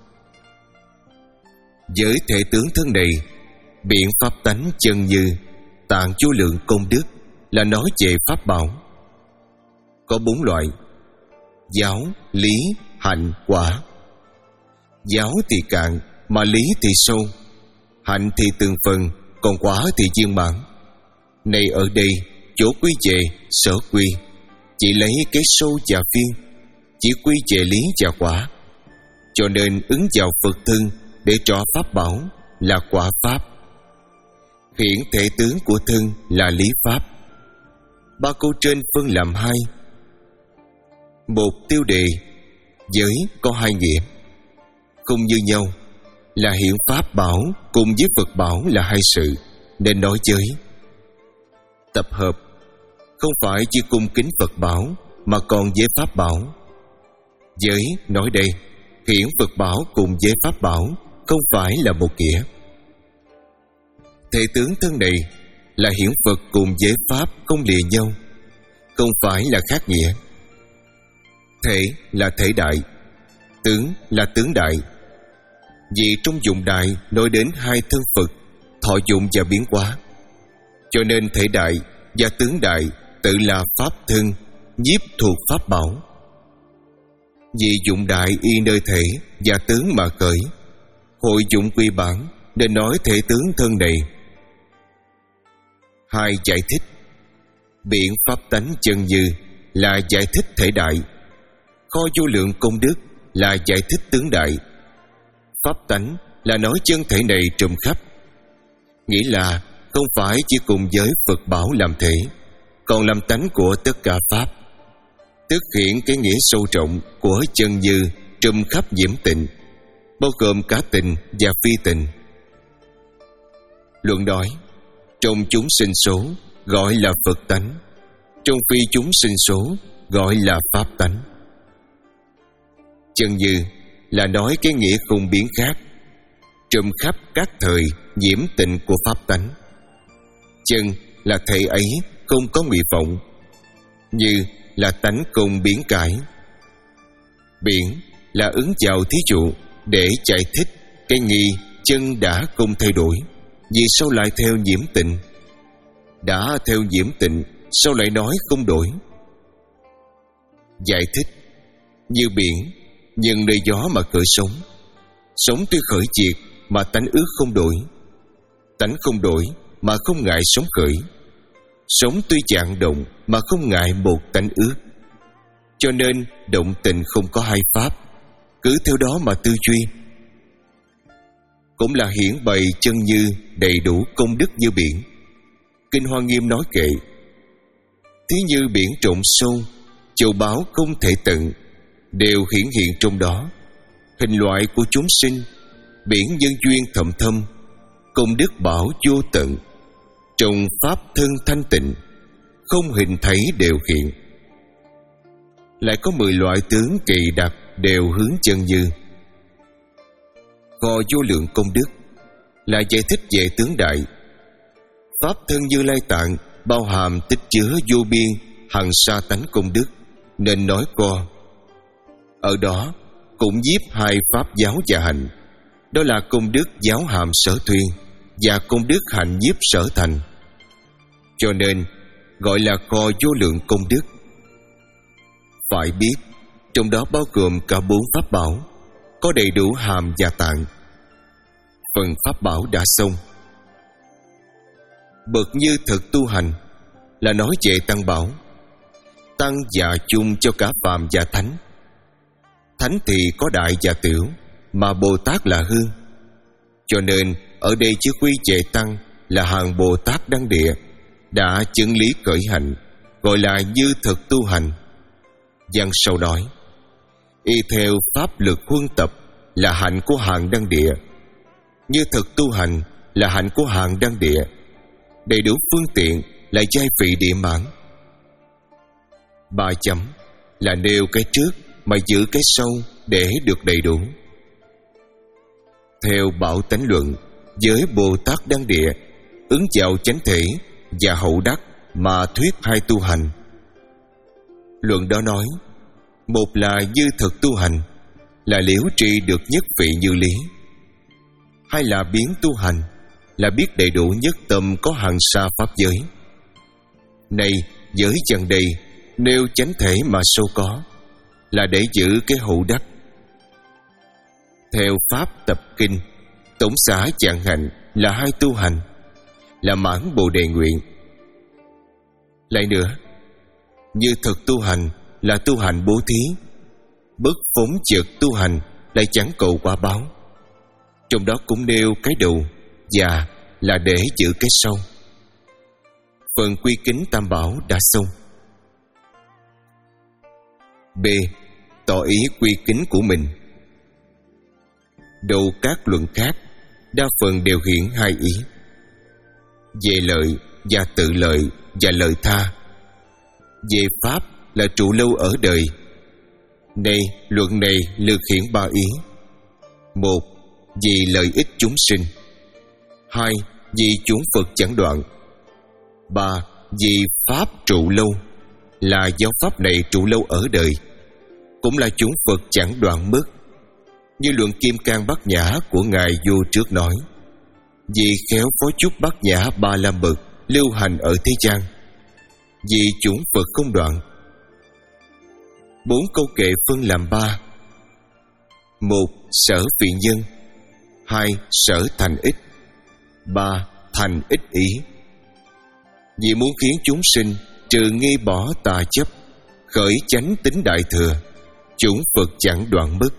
Với thể tướng thân này, biện pháp tánh chân như tạng vô lượng công đức là nói về pháp bảo. Có bốn loại: giáo, lý, hạnh, quả. Giáo thì cạn, mà lý thì sâu. Hạnh thì từng phần, còn quả thì viên mãn. Này ở đây, chỗ quy về, sở quy, chỉ lấy cái sâu và phiên, chỉ quy về lý và quả. Cho nên ứng vào Phật thân để trọ pháp bảo là quả pháp. Hiện thể tướng của thân là lý pháp. Ba câu trên phân làm hai. Một tiêu đề, giới có hai nghĩa, không như nhau, là hiện pháp bảo cùng với Phật bảo là hai sự, nên nói giới. Tập hợp, không phải chỉ cung kính Phật bảo mà còn với pháp bảo. Giới nói đây, hiển Phật bảo cùng với pháp bảo không phải là một nghĩa. Thể tướng thân này là hiển Phật cùng với pháp không lìa nhau, không phải là khác nghĩa. Thể là thể đại, tướng là tướng đại. Vì trong dụng đại nói đến hai thân Phật, thọ dụng và biến hóa, cho nên thể đại và tướng đại tự là pháp thân, nhiếp thuộc pháp bảo. Vì dụng đại y nơi thể và tướng mà khởi, hội dụng quy bản nên nói thể tướng thân này. Hai giải thích. Biện pháp tánh chân như là giải thích thể đại, kho vô lượng công đức là giải thích tướng đại. Pháp tánh là nói chân thể này trùm khắp, nghĩa là không phải chỉ cùng với Phật bảo làm thể, còn làm tánh của tất cả pháp, tức hiện cái nghĩa sâu trọng của chân như trùm khắp nhiễm tịnh, bao gồm cả tình và phi tình. Luận nói, trong chúng sinh số gọi là Phật tánh, trong phi chúng sinh số gọi là pháp tánh. Chân như là nói cái nghĩa không biến khác, trùm khắp các thời nhiễm tịnh của pháp tánh. Chân là thể ấy không có nguyện vọng, như là tánh không biến cải. Biển là ứng vào thí dụ để giải thích cái nghi chân đã không thay đổi, vì sao lại theo nhiễm tịnh. Đã theo nhiễm tịnh, sao lại nói không đổi? Giải thích, như biển, nhưng nơi gió mà khởi sống. Sống tuy khởi diệt mà tánh ước không đổi, tánh không đổi mà không ngại sống khởi. Sống tuy chạng động mà không ngại một tánh ước. Cho nên động tình không có hai pháp, cứ theo đó mà tư duy. Cũng là hiển bày chân như đầy đủ công đức như biển. Kinh Hoa Nghiêm nói kệ: thí như biển rộng sâu, châu báu không thể tận, đều hiển hiện trong đó. Hình loại của chúng sinh, biển nhân duyên thầm thâm, công đức bảo vô tận. Trong pháp thân thanh tịnh, không hình thấy đều hiện. Lại có mười loại tướng kỳ đặc đều hướng chân như. Kho vô lượng công đức là giải thích về tướng đại. Pháp thân Như Lai Tạng bao hàm tích chứa vô biên hằng sa tánh công đức, nên nói co. Ở đó cũng nhiếp hai pháp giáo và hạnh, đó là công đức giáo hàm sở thuyên và công đức hạnh nhiếp sở thành, cho nên gọi là kho vô lượng công đức. Phải biết trong đó bao gồm cả bốn pháp bảo, có đầy đủ hàm và tạng. Phần pháp bảo đã xong. Bậc như thực tu hành là nói về tăng bảo. Tăng và chung cho cả phàm và thánh. Thánh thì có đại và tiểu, mà Bồ Tát là hương. Cho nên ở đây chữ quy về tăng là hàng Bồ Tát đăng địa, đã chứng lý khởi hạnh, gọi là như thực tu hành. Văn sau nói: y theo pháp lực huân tập là hạnh của hàng đăng địa, như thực tu hành là hạnh của hàng đăng địa, đầy đủ phương tiện là giai vị địa mãn. Ba chấm là nêu cái trước mà giữ cái sau để được đầy đủ. Theo Bảo Tánh Luận, với Bồ Tát Đăng Địa ứng vào chánh thể và hậu đắc mà thuyết hai tu hành. Luận đó nói, một là dư thực tu hành, là liễu tri được nhất vị như lý. Hai là biến tu hành, là biết đầy đủ nhất tâm có hằng sa pháp giới. Này giới chẳng đây nêu chánh thể mà sâu có, là để giữ cái hậu đắc. Theo pháp tập kinh, tổng xả trạng hạnh là hai tu hành, là mãn bồ đề nguyện. Lại nữa, như thực tu hành là tu hành bố thí, bất phóng chợt tu hành lại chẳng cầu quả báo. Trong đó cũng nêu cái đầu và là để giữ cái sau. Phần quy kính tam bảo đã xong. B. Tỏ ý quy kính của mình. Đầu các luận khác đa phần đều hiển hai ý: về lợi và tự lợi và lợi tha. Về pháp là trụ lâu ở đời. Nay luận này lược hiển ba ý: một, vì lợi ích chúng sinh; hai, vì chúng Phật chẳng đoạn; ba, vì pháp trụ lâu, là giáo pháp này trụ lâu ở đời, cũng là chúng Phật chẳng đoạn mất. Như luận Kim Cang Bát Nhã của Ngài Vô trước nói, vì khéo phó chúc Bát Nhã ba la mật lưu hành ở thế gian, vì chúng Phật không đoạn. Bốn câu kệ phân làm ba: một, sở vị nhân; hai, sở thành ích; ba, thành ích ý. Vì muốn khiến chúng sinh trừ nghi bỏ tà chấp, khởi chánh tính đại thừa, chúng Phật chẳng đoạn mất.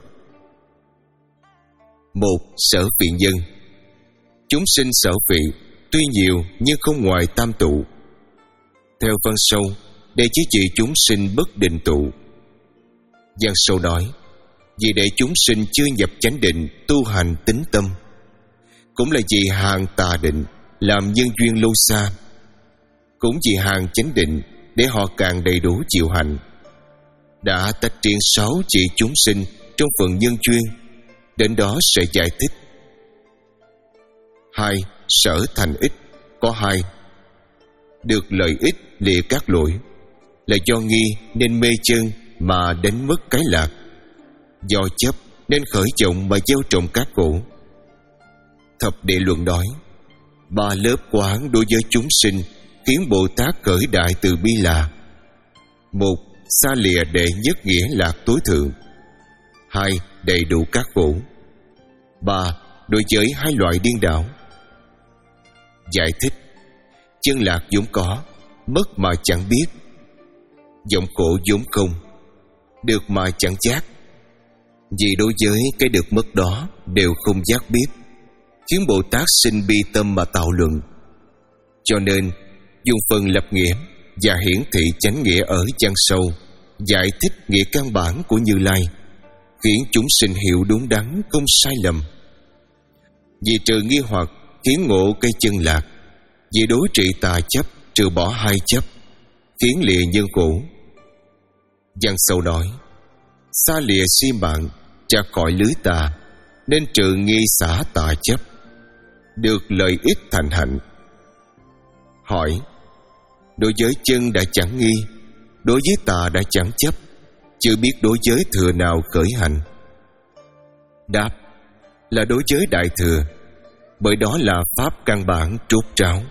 Một, sở vị nhân. Chúng sinh sở vị tuy nhiều nhưng không ngoài tam tụ. Theo văn sâu, để chỉ trị chúng sinh bất định tụ. Văn sâu nói, vì để chúng sinh chưa nhập chánh định tu hành tín tâm, cũng là vì hàng tà định làm nhân duyên lâu xa, cũng vì hàng chánh định để họ càng đầy đủ chịu hành. Đã tách riêng sáu trị chúng sinh trong phần nhân duyên, đến đó sẽ giải thích. Hai, sở thành ích có hai: được lợi ích lìa các lỗi, là do nghi nên mê chân mà đánh mất cái lạc, do chấp nên khởi vọng mà gieo trồng các khổ. Thập Địa Luận nói, ba lớp quán đối với chúng sinh khiến Bồ Tát khởi đại từ bi là: một, xa lìa đệ nhất nghĩa lạc tối thượng; hai, đầy đủ các khổ; ba, đối với hai loại điên đảo. Giải thích: chân lạc vốn có, mất mà chẳng biết; vọng khổ vốn không, được mà chẳng giác. Vì đối với cái được mất đó đều không giác biết, khiến Bồ Tát sinh bi tâm mà tạo luận. Cho nên dùng phần lập nghĩa và hiển thị chánh nghĩa ở văn sâu, giải thích nghĩa căn bản của Như Lai, khiến chúng sinh hiểu đúng đắn, không sai lầm. Vì trừ nghi hoặc khiến ngộ cây chân lạc, vì đối trị tà chấp trừ bỏ hai chấp, khiến lìa nhân khổ. Văn sâu nói, xa lìa si mạng, ra khỏi lưới tà, nên trừ nghi xả tà chấp, được lợi ích thành hạnh. Hỏi: đối với chân đã chẳng nghi, đối với tà đã chẳng chấp, chưa biết đối với thừa nào khởi hành? Đáp: là đối với đại thừa, bởi đó là pháp căn bản trốt ráo.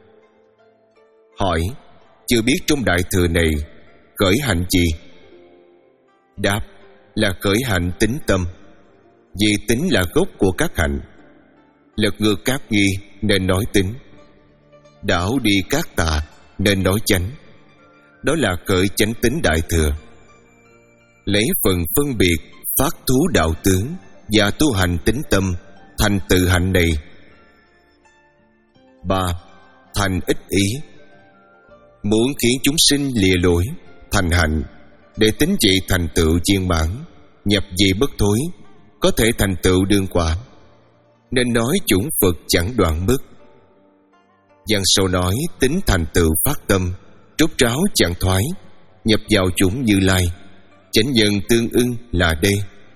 Hỏi: chưa biết trong đại thừa này khởi hành gì? Đáp: là khởi hành tính tâm, vì tính là gốc của các hạnh. Lật ngược các nghi nên nói tính, đảo đi các tà nên nói chánh. Đó là khởi chánh tính đại thừa. Lấy phần phân biệt phát thú đạo tướng và tu hành tính tâm thành tự hạnh này. Ba, thành ích ý. Muốn khiến chúng sinh lìa lỗi, thành hạnh, để tính trị thành tựu viên mãn, nhập vị bất thối, có thể thành tựu đương quả, nên nói chủng Phật chẳng đoạn mất. Văn sâu nói tính thành tựu phát tâm, trốt ráo chẳng thoái, nhập vào chủng Như Lai. Chánh nhân tương ưng là đây.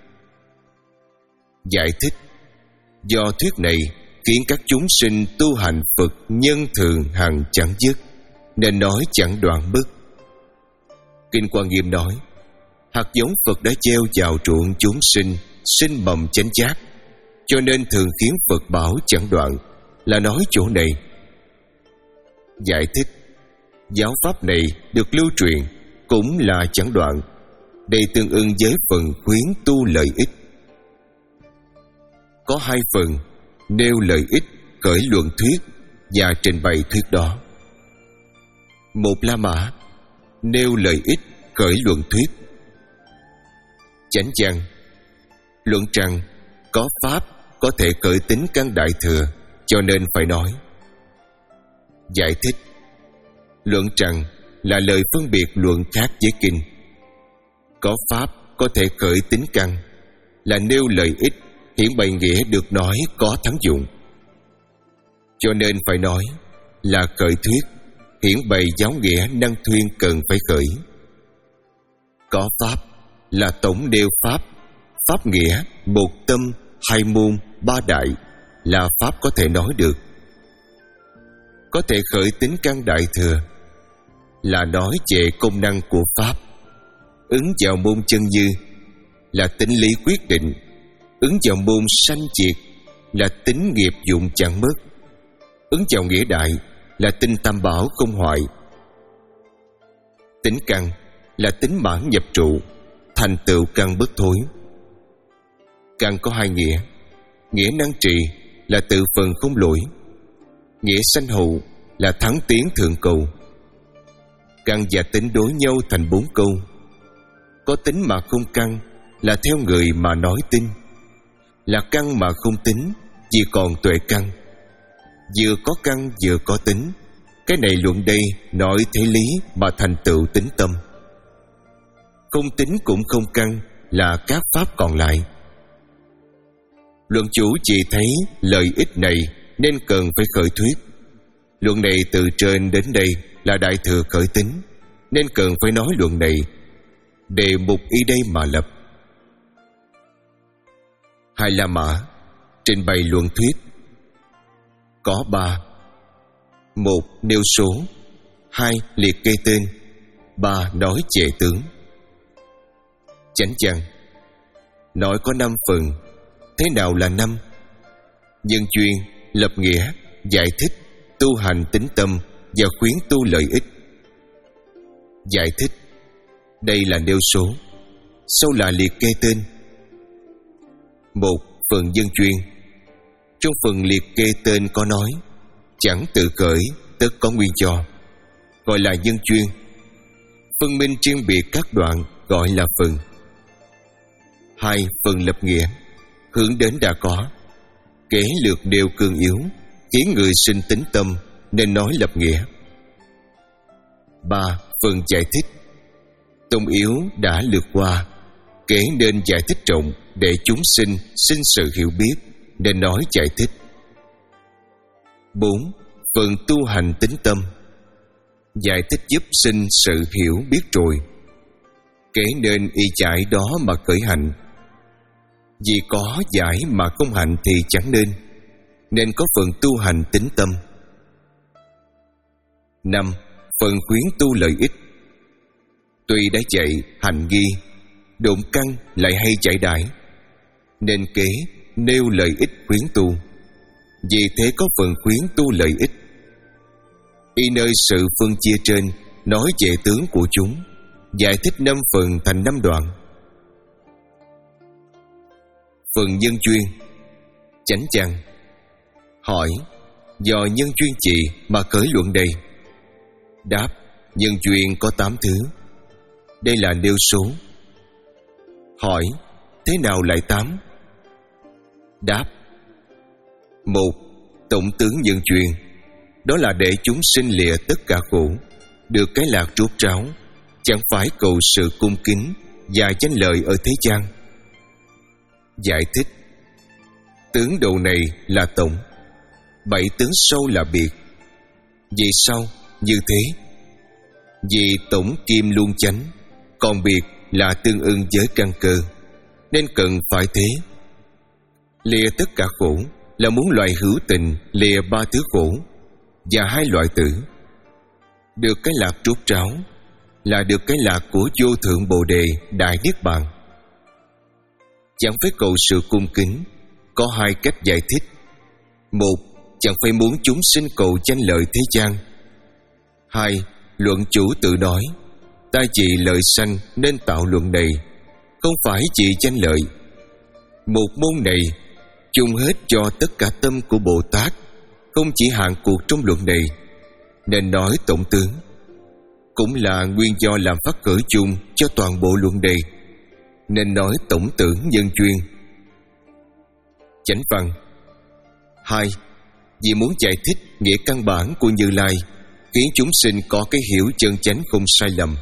Giải thích: do thuyết này khiến các chúng sinh tu hành Phật nhân thường hằng chẳng dứt, nên nói chẳng đoạn mất. Kinh Quan Nghiêm nói: hạt giống Phật đã gieo vào ruộng chúng sinh, sinh mầm chánh giác, cho nên thường khiến Phật bảo chẳng đoạn, là nói chỗ này. Giải thích: giáo pháp này được lưu truyền cũng là chẳng đoạn, đây tương ưng với phần khuyến tu lợi ích. Có hai phần: nêu lợi ích, khởi luận thuyết và trình bày thuyết đó. Một La Mã nêu lợi ích, khởi luận thuyết. Chánh văn luận rằng có pháp có thể khởi tính căn đại thừa, cho nên phải nói. Giải thích: luận rằng là lời phân biệt luận khác với kinh. Có pháp có thể khởi tính căn là nêu lợi ích, hiển bày nghĩa được nói có thắng dụng, cho nên phải nói là khởi thuyết, hiển bày giáo nghĩa năng thuyên cần phải khởi. Có pháp là tổng nêu pháp, pháp nghĩa, một tâm, hai môn, ba đại là pháp có thể nói được. Có thể khởi tính căn đại thừa là nói về công năng của pháp. Ứng vào môn chân như là tính lý quyết định. Ứng vào môn sanh diệt là tính nghiệp dụng chẳng mất. Ứng vào nghĩa đại là tinh tam bảo không hoại. Tính căn là tính mãn nhập trụ, thành tựu căn bất thối. Căn có hai nghĩa: nghĩa năng trì là tự phần không lỗi, nghĩa sanh hữu là thắng tiến thượng cầu. Căn và tính đối nhau thành bốn câu. Có tính mà không căn là theo người mà nói tin, là căn mà không tính vì còn tuệ căn. Vừa có căn vừa có tính, cái này luận đây nói thế lý mà thành tựu tính tâm. Không tính cũng không căn là các pháp còn lại. Luận chủ chỉ thấy lợi ích này nên cần phải khởi thuyết. Luận này từ trên đến đây là đại thừa khởi tính, nên cần phải nói luận này. Đề mục y đây mà lập. Hai La Mã trình bày luận thuyết. Có ba: một nêu số, hai liệt kê tên, ba nói về tướng. Chánh văn nói có năm phần. Thế nào là năm? Nhân chuyên, lập nghĩa, giải thích, tu hành tính tâm và khuyến tu lợi ích. Giải thích: đây là nêu số, sau là liệt kê tên. Một phần dân chuyên. Trong phần liệt kê tên có nói chẳng tự khởi, tất có nguyên do, gọi là dân chuyên. Phân minh riêng biệt các đoạn gọi là phần. Hai phần lập nghĩa, hướng đến đã có, kể lược nêu cương yếu, khiến người sinh tính tâm, nên nói lập nghĩa. Ba phần giải thích. Tông yếu đã lược qua, kể nên giải thích rộng để chúng sinh sinh sự hiểu biết, nên nói giải thích. Bốn phần tu hành tính tâm. Giải thích giúp sinh sự hiểu biết rồi, kể nên y chạy đó mà khởi hạnh. Vì có giải mà không hành thì chẳng nên, nên có phần tu hành tính tâm. Năm phần khuyến tu lợi ích. Tuy đã dạy hành ghi, độn căn lại hay giải đãi, nên kế nêu lợi ích khuyến tu. Vì thế có phần khuyến tu lợi ích. Y nơi sự phân chia trên nói về tướng của chúng, giải thích năm phần thành năm đoạn. Phần nhân chuyên. Chánh văn hỏi: do nhân chuyên gì mà khởi luận đây? Đáp: nhân chuyên có tám thứ. Đây là nêu số. Hỏi: thế nào lại tám? Đáp: một tổng tướng nhân chuyên, đó là để chúng sinh lìa tất cả khổ, được cái lạc rốt ráo, chẳng phải cầu sự cung kính và danh lợi ở thế gian. Giải thích: tướng đầu này là tổng, bảy tướng sau là biệt. Vì sao như thế? Vì tổng kim luân chánh còn biệt là tương ưng với căn cơ, nên cần phải thế. Lìa tất cả khổ là muốn loại hữu tình lìa ba thứ khổ và hai loại tử. Được cái lạc trút tráo là được cái lạc của vô thượng bồ đề đại niết bàn. Chẳng phải cầu sự cung kính, có hai cách giải thích. Một, chẳng phải muốn chúng sinh cầu danh lợi thế gian. Hai, luận chủ tự nói, ta chỉ lợi sanh nên tạo luận này, không phải chỉ danh lợi. Một môn này chung hết cho tất cả tâm của Bồ Tát, không chỉ hạn cuộc trong luận này, nên nói tổng tướng. Cũng là nguyên do làm phát khởi chung cho toàn bộ luận đề, nên nói tổng tưởng nhân duyên. Chánh văn. Hai, vì muốn giải thích nghĩa căn bản của Như Lai, khiến chúng sinh có cái hiểu chân chánh không sai lầm.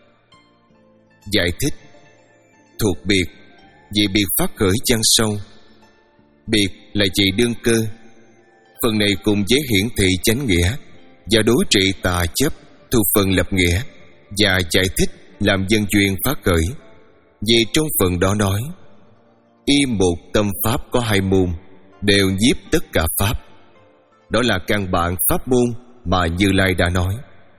Giải thích. Thuộc biệt, vì biệt phát khởi chân sâu. Biệt là chỉ đương cơ. Phần này cùng với hiển thị chánh nghĩa và đối trị tà chấp thu phần lập nghĩa, và giải thích làm dân duyên phát khởi. Vì trong phần đó nói, y một tâm pháp có hai môn, đều nhiếp tất cả pháp. Đó là căn bản pháp môn mà Như Lai đã nói.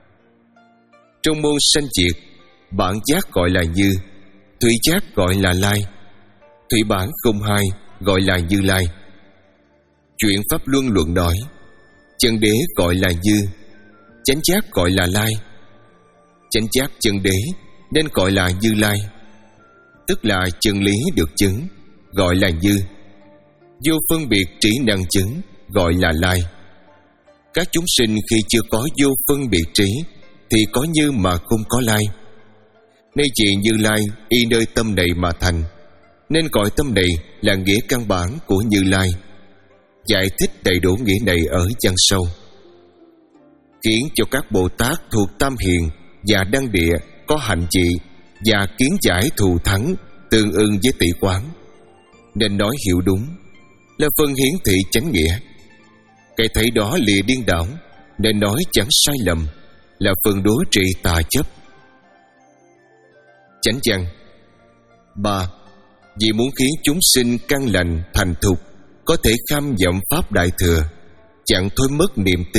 Trong môn sanh diệt, bản giác gọi là Như, thủy giác gọi là Lai, thủy bản không hai gọi là Như Lai. Chuyện pháp luân luận nói, chân đế gọi là Như, chánh giác gọi là Lai. Chánh giác chân đế nên gọi là Như Lai, tức là chân lý được chứng, gọi là Như. Vô phân biệt trí năng chứng, gọi là Lai. Các chúng sinh khi chưa có vô phân biệt trí thì có Như mà không có Lai. Nay chỉ Như Lai y nơi tâm này mà thành, nên gọi tâm này là nghĩa căn bản của Như Lai. Giải thích đầy đủ nghĩa này ở văn sâu, khiến cho các Bồ Tát thuộc Tam Hiền và Đăng Địa có hành trì và kiến giải thù thắng tương ưng với tỷ quán, nên nói hiểu đúng, là phân hiển thị chánh nghĩa. Cái thấy đó lìa điên đảo, nên nói chẳng sai lầm, là phần đối trị tà chấp. Chánh văn. Ba, vì muốn khiến chúng sinh căn lành thành thục, có thể kham vọng pháp đại thừa, chẳng thôi mất niềm tin.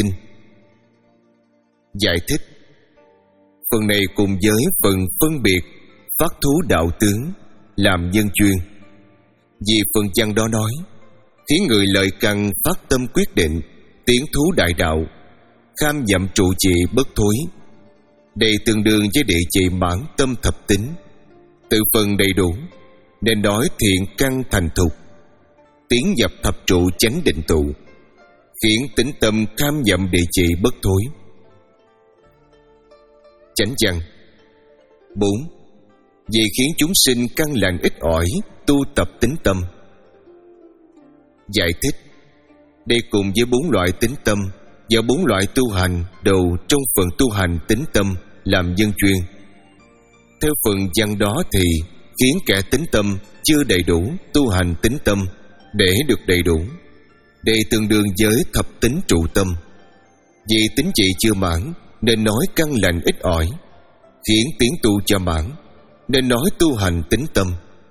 Giải thích. Phần này cùng với phần phân biệt phát thú đạo tướng làm nhân duyên. Vì phần văn đó nói, khiến người lợi căn phát tâm quyết định, tiến thú đại đạo, kham vọng trụ trì bất thối. Đây tương đương với địa chỉ mãn tâm thập tính, tự phần đầy đủ, nên nói thiện căn thành thục, tiến nhập thập trụ chánh định tụ, khiến tính tâm kham vọng địa chỉ bất thối. Chánh văn. Bốn, vì khiến chúng sinh căn lành ít ỏi, tu tập tính tâm. Giải thích. Đây cùng với bốn loại tính tâm và bốn loại tu hành đầu trong phần tu hành tính tâm làm nhân duyên. Theo phần văn đó thì khiến kẻ tính tâm chưa đầy đủ tu hành tính tâm để được đầy đủ. Đây tương đương với thập tính trụ tâm. Vì tính trị chưa mãn nên nói căn lành ít ỏi, khiến tiến tu cho mãn nên nói tu hành tính tâm.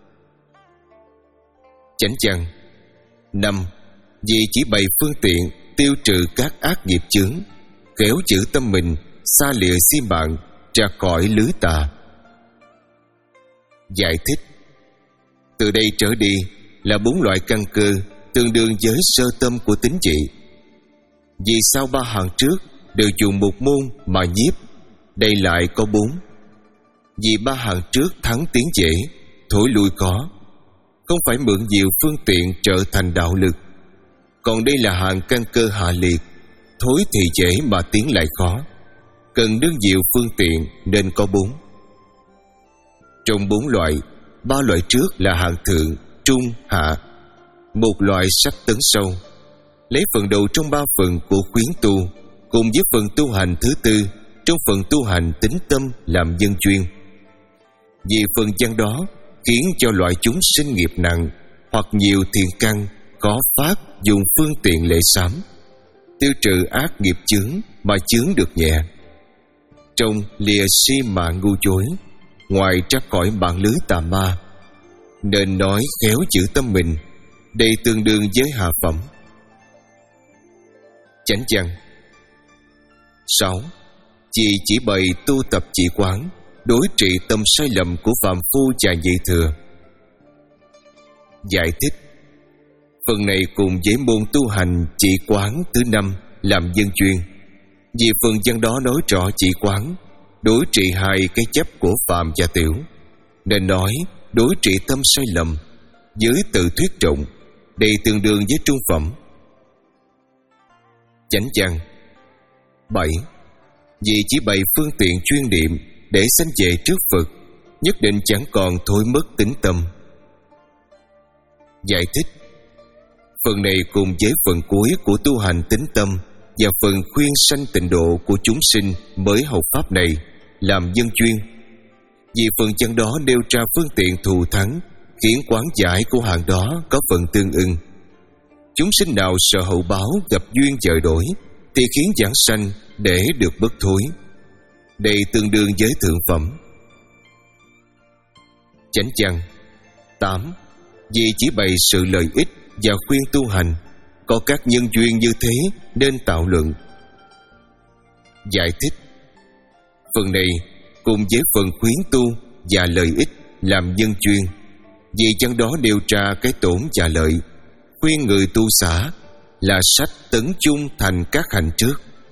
Chánh văn. Năm, vì chỉ bày phương tiện tiêu trừ các ác nghiệp chướng, khéo giữ tâm mình xa lìa si mạng, ra khỏi lưới tà. Giải thích. Từ đây trở đi là bốn loại căn cơ tương đương với sơ tâm của tính trị. Vì sao ba hàng trước đều dùng một môn mà nhiếp, đây lại có bốn? Vì ba hàng trước thắng tiến dễ, thổi lui khó, không phải mượn nhiều phương tiện trở thành đạo lực. Còn đây là hàng căn cơ hạ liệt, thối thì dễ mà tiến lại khó, cần đương nhiều phương tiện nên có bốn. Trong bốn loại, ba loại trước là hạng thượng, trung, hạ. Một loại sắc tấn sâu, lấy phần đầu trong ba phần của khuyến tu, cùng với phần tu hành thứ tư trong phần tu hành tính tâm làm nhân duyên. Vì phần văn đó khiến cho loại chúng sinh nghiệp nặng hoặc nhiều thiện căn có phát dùng phương tiện lễ sám, tiêu trừ ác nghiệp chướng mà chướng được nhẹ. trông lìa si mà ngu chối, ngoài ra khỏi mạng lưới tà ma, nên nói khéo chữ tâm mình, đây tương đương với hạ phẩm. Chánh văn. Sáu. Vì chỉ bày tu tập chỉ quán, đối trị tâm sai lầm của phàm phu và nhị thừa. Giải thích. Phần này cùng với môn tu hành chỉ quán thứ năm làm dân chuyên. Vì phần văn đó nói rõ chỉ quán đối trị hai cái chấp của phàm và tiểu, nên nói đối trị tâm sai lầm với tự thuyết trọng, đây tương đương với trung phẩm. Chánh văn. Bảy. Vì chỉ bày phương tiện chuyên niệm để sanh về trước Phật, nhất định chẳng còn thôi mất tính tâm. Giải thích. Phần này cùng với phần cuối của tu hành tính tâm và phần khuyên sanh tịnh độ của chúng sinh mới học pháp này làm dân chuyên. Vì phần chân đó nêu ra phương tiện thù thắng, khiến quán giải của hạng đó có phần tương ưng. Chúng sinh nào sợ hậu báo gặp duyên dời đổi, thì khiến giảng sanh để được bất thối, đây tương đương với thượng phẩm. Chánh văn. Tám. Vì chỉ bày sự lợi ích và khuyên tu hành, có các nhân duyên như thế nên tạo luận. Giải thích. Phần này cùng với phần khuyến tu và lợi ích làm nhân chuyên, vì chân đó nêu ra cái tổn và lợi, khuyên người tu xả là sách tấn chung thành các hành trước.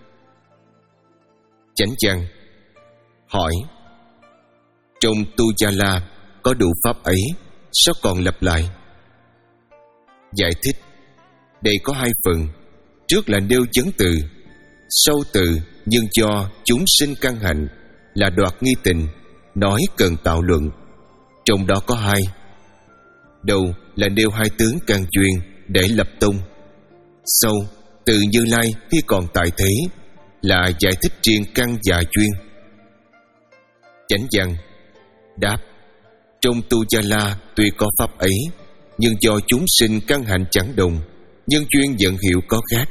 Chánh văn. Hỏi. Trong tu gia la có đủ pháp ấy, sao còn lặp lại? Giải thích. Đây có hai phần. Trước là nêu chấn từ, sau từ nhưng cho chúng sinh căn hạnh là đoạt nghi tình, nói cần tạo luận. Trong đó có hai. Đầu là nêu hai tướng căn chuyên để lập tông. Sau từ Như Lai khi còn tại thế là giải thích riêng căn và chuyên. Chánh văn. Đáp. Trong tu gia la tuy có pháp ấy, nhưng do chúng sinh căn hạnh chẳng đồng, nhân chuyên vận hiệu có khác.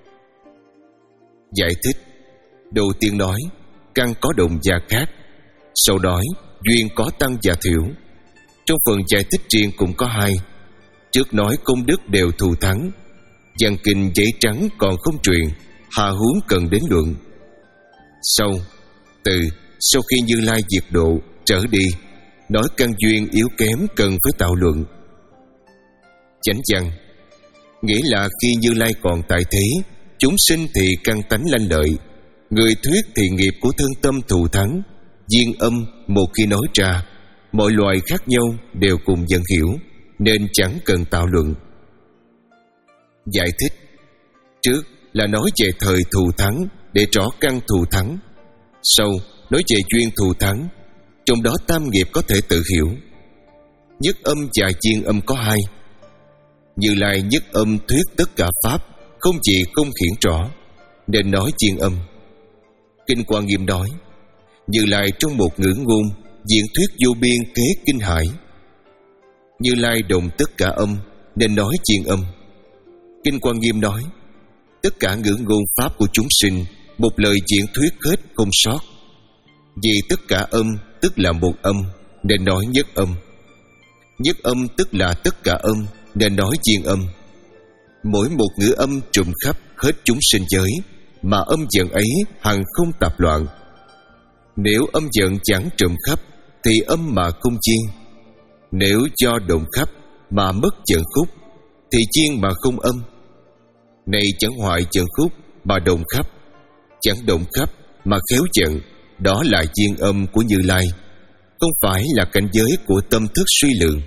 Giải thích. Đầu tiên nói căn có đồng và khác, sau đó duyên có tăng và thiểu. Trong phần giải thích riêng cũng có hai. Trước nói công đức đều thù thắng, văn kinh giấy trắng còn không truyền, hà huống cần đến luận. Sau từ sau khi Như Lai diệt độ trở đi, nói căn duyên yếu kém cần phải tạo luận. Chánh văn. Nghĩa là khi Như Lai còn tại thế, chúng sinh thì căn tánh lanh lợi, người thuyết thì nghiệp của thân tâm thù thắng. Duyên âm một khi nói ra, mọi loài khác nhau đều cùng dân hiểu, nên chẳng cần tạo luận. Giải thích. Trước là nói về thời thù thắng để rõ căn thù thắng, sau nói về duyên thù thắng, trong đó tam nghiệp có thể tự hiểu. Nhất âm và duyên âm có hai. Như Lai nhất âm thuyết tất cả pháp, không gì không khiển rõ, nên nói duyên âm. Kinh Quan Nghiêm nói Như Lai trong một ngữ ngôn diễn thuyết vô biên kế kinh hải. Như Lai đồng tất cả âm, nên nói duyên âm. Kinh Quan Nghiêm nói tất cả ngữ ngôn pháp của chúng sinh, một lời diễn thuyết hết không sót. Vì tất cả âm tức là một âm, nên nói nhất âm. Nhất âm tức là tất cả âm, nên nói duyên âm. Mỗi một ngữ âm trùm khắp hết chúng sinh giới, mà âm giận ấy hằng không tạp loạn. Nếu âm giận chẳng trùm khắp, thì âm mà không chiên. Nếu cho động khắp mà mất giận khúc, thì chiên mà không âm. Này chẳng hoại giận khúc mà động khắp, chẳng động khắp mà khéo giận, đó là duyên âm của Như Lai, không phải là cảnh giới của tâm thức suy lượng.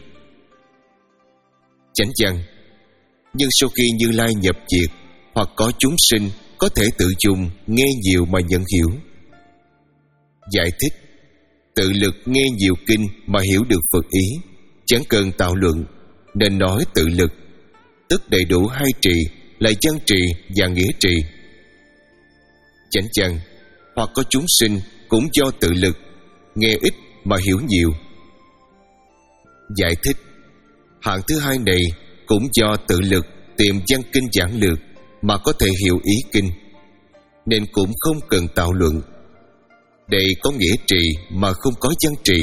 Chánh văn. Nhưng sau khi Như Lai nhập diệt, hoặc có chúng sinh có thể tự dùng nghe nhiều mà nhận hiểu. Giải thích. Tự lực nghe nhiều kinh mà hiểu được Phật ý, chẳng cần tạo luận, nên nói tự lực, tức đầy đủ hai trì là văn trì và nghĩa trì. Chánh văn. Hoặc có chúng sinh cũng do tự lực nghe ít mà hiểu nhiều. Giải thích. Hạng thứ hai này cũng do tự lực tìm văn kinh giảng lược mà có thể hiểu ý kinh, nên cũng không cần tạo luận. Đây có nghĩa trì mà không có văn trì.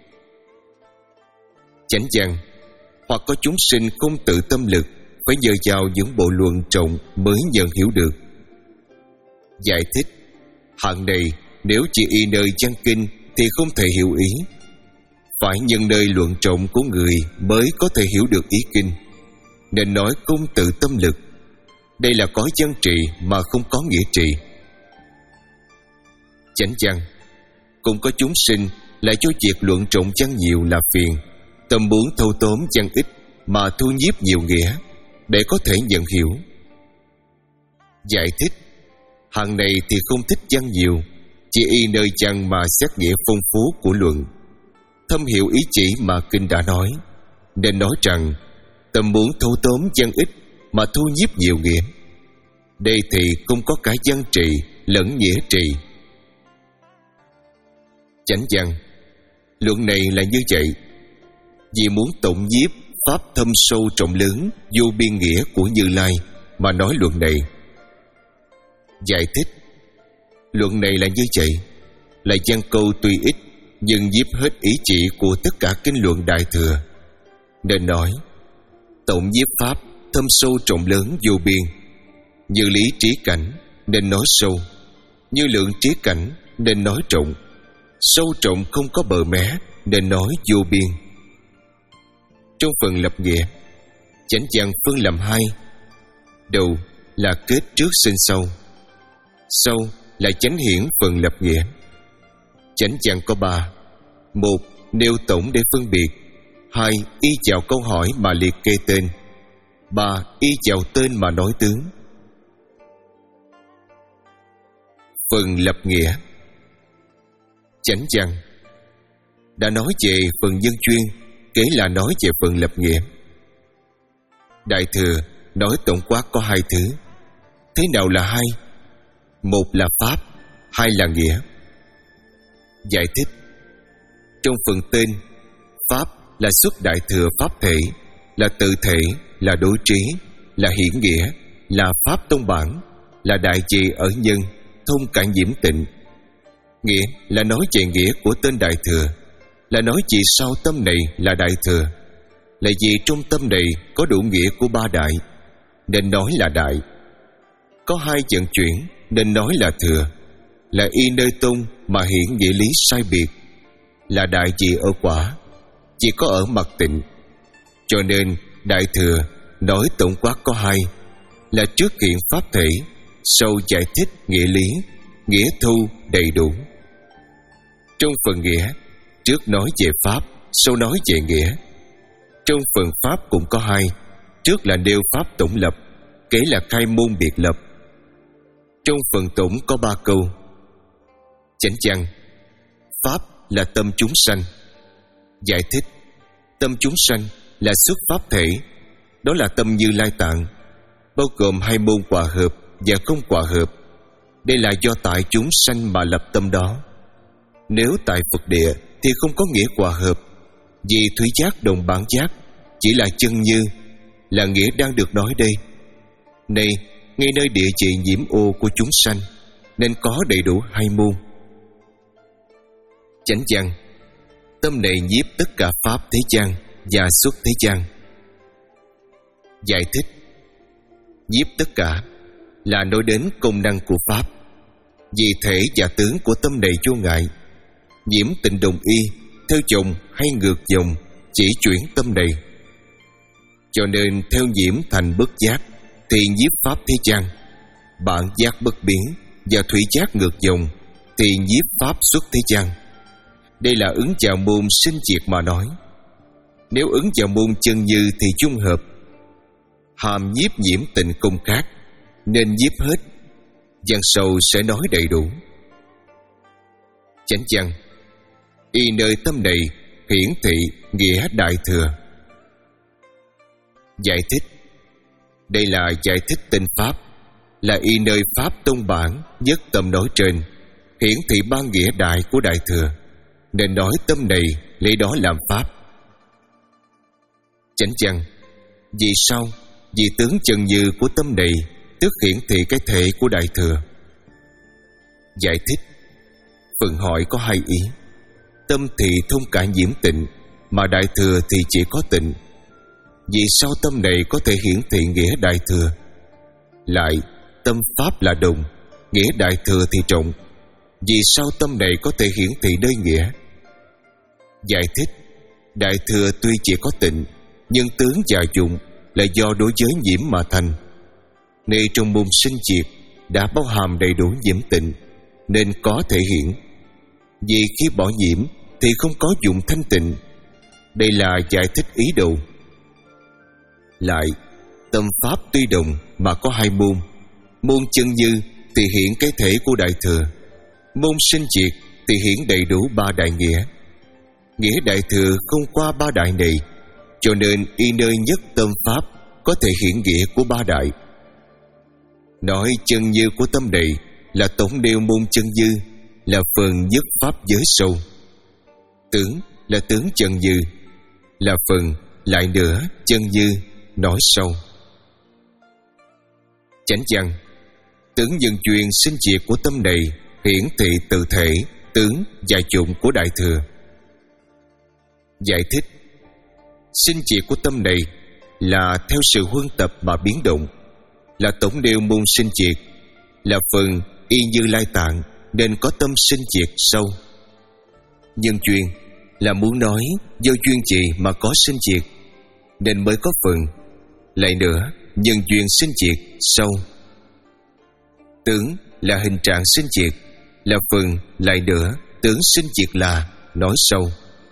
Chánh văn: hoặc có chúng sinh không tự tâm lực, phải nhờ vào những bộ luận trọng mới nhận hiểu được. Giải thích: hạng này nếu chỉ y nơi văn kinh thì không thể hiểu ý, phải nhân nơi luận trọng của người mới có thể hiểu được ý kinh, nên nói không tự tâm lực. Đây là có văn trì mà không có nghĩa trì. Chánh văn: cũng có chúng sinh lại cho việc luận trọng văn nhiều là phiền, tâm muốn thâu tóm văn ít mà thu nhiếp nhiều nghĩa để có thể nhận hiểu. Giải thích: hàng này thì không thích văn nhiều, chỉ y nơi văn mà xét nghĩa phong phú của luận, thâm hiểu ý chỉ mà kinh đã nói, nên nói rằng tâm muốn thâu tóm văn ít mà thu nhiếp nhiều nghĩa. Đây thì không có cả văn trì lẫn nghĩa trì. Chánh văn: luận này là như vậy, vì muốn tổng nhiếp pháp thâm sâu trọng lớn vô biên nghĩa của Như Lai mà nói luận này. Giải thích: luận này là như vậy, là văn câu tuy ít nhưng nhiếp hết ý chỉ của tất cả kinh luận Đại Thừa, nên nói tổng nhiếp pháp thâm sâu trọng lớn vô biên. Như lý trí cảnh nên nói sâu, như lượng trí cảnh nên nói trọng, sâu trọng không có bờ mé nên nói vô biên. Trong phần lập nghĩa, chánh văn phân làm hai: đầu là kết trước sinh sau, sau là chánh hiển phần lập nghĩa. Chánh văn có ba: một nêu tổng để phân biệt, hai y vào câu hỏi mà liệt kê tên, ba y vào tên mà nói tướng. Phần lập nghĩa. Chánh văn đã nói về phần nhân chuyên, kế là nói về phần lập nghĩa. Đại Thừa nói tổng quát có hai thứ. Thế nào là hai? Một là pháp, hai là nghĩa. Giải thích: trong phần tên, pháp là xuất Đại Thừa pháp thể, là tự thể, là đối trí, là hiển nghĩa, là pháp tông bản, là đại trì ở nhân, thông cả nhiễm tịnh. Nghĩa là nói về nghĩa của tên Đại Thừa, là nói vì sao tâm này là Đại Thừa, là vì trong tâm này có đủ nghĩa của ba đại, nên nói là đại. Có hai vận chuyển nên nói là thừa, là y nơi tôn mà hiển nghĩa lý sai biệt, là đại chỉ ở quả, chỉ có ở mặt tịnh. Cho nên Đại Thừa nói tổng quát có hai, là trước hiện pháp thể, sau giải thích nghĩa lý, nghĩa thu đầy đủ. Trong phần nghĩa, trước nói về pháp, sau nói về nghĩa. Trong phần pháp cũng có hai, trước là nêu pháp tổng lập, kế là khai môn biệt lập. Trong phần tổng có ba câu. Chánh văn: pháp là tâm chúng sanh. Giải thích: tâm chúng sanh là xuất pháp thể, đó là tâm Như Lai Tạng, bao gồm hai môn hòa hợp và không hòa hợp. Đây là do tại chúng sanh mà lập tâm đó. Nếu tại Phật địa thì không có nghĩa hòa hợp, vì thủy giác đồng bản giác chỉ là chân như, là nghĩa đang được nói đây. Này, ngay nơi địa chỉ nhiễm ô của chúng sanh, nên có đầy đủ hai môn. Chánh văn: tâm này nhiếp tất cả pháp thế gian và xuất thế gian. Giải thích: nhiếp tất cả là nói đến công năng của pháp, vì thể và tướng của tâm này vô ngại. Nhiễm tịnh đồng y, theo dòng hay ngược dòng, chỉ chuyển tâm này. Cho nên theo nhiễm thành bất giác thì nhiếp pháp thế gian, bản giác bất biến và thủy giác ngược dòng thì nhiếp pháp xuất thế gian. Đây là ứng vào môn sinh diệt mà nói. Nếu ứng vào môn chân như thì chung hợp. Hàm nhiếp nhiễm tịnh không khác, nên nhiếp hết. Văn sau sẽ nói đầy đủ. Chánh văn: y nơi tâm này hiển thị nghĩa Đại Thừa. Giải thích: đây là giải thích tên pháp, là y nơi pháp tông bản nhất tâm nói trên, hiển thị ba nghĩa đại của Đại Thừa, nên nói tâm này lấy đó làm pháp. Chánh văn: vì sao? Vì tướng chân như của tâm này tức hiển thị cái thể của Đại Thừa. Giải thích: Phần hỏi có hai ý. Tâm thì thông cả nhiễm tịnh, mà đại thừa thì chỉ có tịnh. Vì sao tâm này có thể hiển thị nghĩa đại thừa? Lại, tâm pháp là đồng, nghĩa đại thừa thì trọng. Vì sao tâm này có thể hiển thị nơi nghĩa? Giải thích: đại thừa tuy chỉ có tịnh, nhưng tướng và dụng là do đối giới nhiễm mà thành. Nay trong môn sinh diệt đã bao hàm đầy đủ nhiễm tịnh, nên có thể hiển. Vì khi bỏ nhiễm thì không có dụng thanh tịnh. Đây là giải thích ý đầu. Lại, tâm pháp tuy đồng mà có hai môn. Môn chân như thì hiển cái thể của đại thừa, môn sinh diệt thì hiển đầy đủ ba đại nghĩa. Nghĩa đại thừa không qua ba đại này, cho nên y nơi nhất tâm pháp có thể hiển nghĩa của ba đại. Nói chân như của tâm này là tổng nêu môn chân như, là phần nhất pháp giới sâu. Tướng là tướng chân như, là phần lại nữa chân như nói sâu. Chánh văn: tướng nhân duyên sinh diệt của tâm này hiển thị tự thể, tướng và dụng của đại thừa. Giải thích: sinh diệt của tâm này là theo sự huân tập mà biến động, là tổng nêu môn sinh diệt, là phần y như lai tạng nên có tâm sinh diệt sâu. Nhân duyên là muốn nói do duyên gì mà có sinh diệt, nên mới có phần. Lại nữa, nhân duyên sinh diệt sâu. Tướng là hình trạng sinh diệt, là phần. Lại nữa, tướng sinh diệt là nói sâu.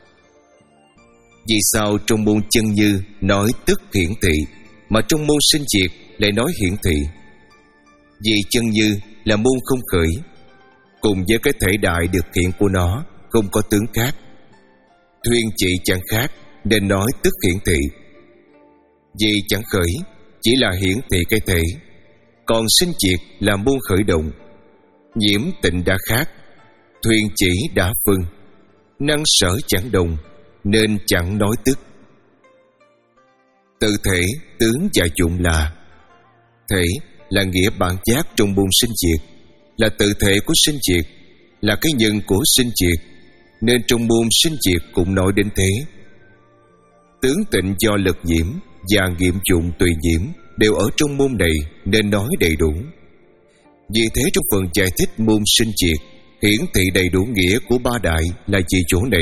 Vì sao trong môn chân như nói tức hiển thị, mà trong môn sinh diệt lại nói hiển thị? Vì chân như là môn không khởi, cùng với cái thể đại được hiện của nó không có tướng khác. Thuyên chỉ chẳng khác, nên nói tức hiển thị. Vì chẳng khởi, chỉ là hiển thị cái thể, còn sinh diệt là môn khởi động. Nhiễm tịnh đã khác, thuyên chỉ đã phân, năng sở chẳng đồng, nên chẳng nói tức. Tự thể, tướng và dụng là: thể là nghĩa bản giác trong môn sinh diệt, là tự thể của sinh diệt, là cái nhân của sinh diệt, nên trong môn sinh diệt cũng nói đến thế. Tướng tịnh do lực nhiễm và nghiệm dụng tùy nhiễm đều ở trong môn này, nên nói đầy đủ. Vì thế trong phần giải thích môn sinh diệt hiển thị đầy đủ nghĩa của ba đại là vì chỗ này.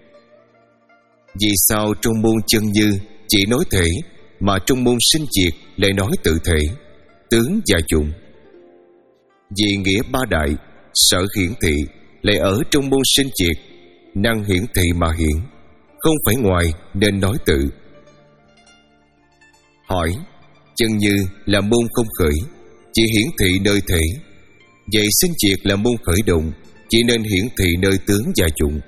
Vì sao trong môn chân như chỉ nói thể, mà trong môn sinh diệt lại nói tự thể, tướng và dụng? Vì nghĩa ba đại sở hiển thị lại ở trong môn sinh diệt, năng hiển thị mà hiển, không phải ngoài nên nói tự. Hỏi: chân như là môn không khởi, chỉ hiển thị nơi thể, vậy sinh diệt là môn khởi động, chỉ nên hiển thị nơi tướng và dụng?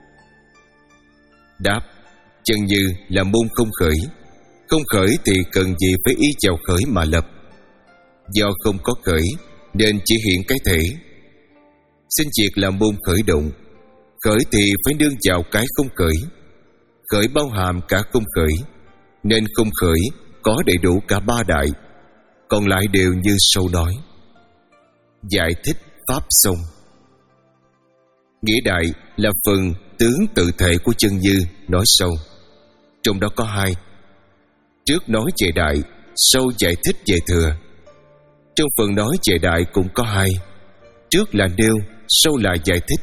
Đáp: chân như là môn không khởi, không khởi thì cần gì phải ý vào khởi mà lập. Do không có khởi nên chỉ hiện cái thể. Sinh diệt là môn khởi động, khởi thì phải nương vào cái không khởi. Khởi bao hàm cả không khởi, nên không khởi có đầy đủ cả ba đại, còn lại đều như sau nói. Giải thích pháp xong. Nghĩa đại là phần tướng tự thể của chân như nói sâu. Trong đó có hai: trước nói về đại, sau giải thích về thừa. Trong phần nói về đại cũng có hai: trước là nêu, sau là giải thích.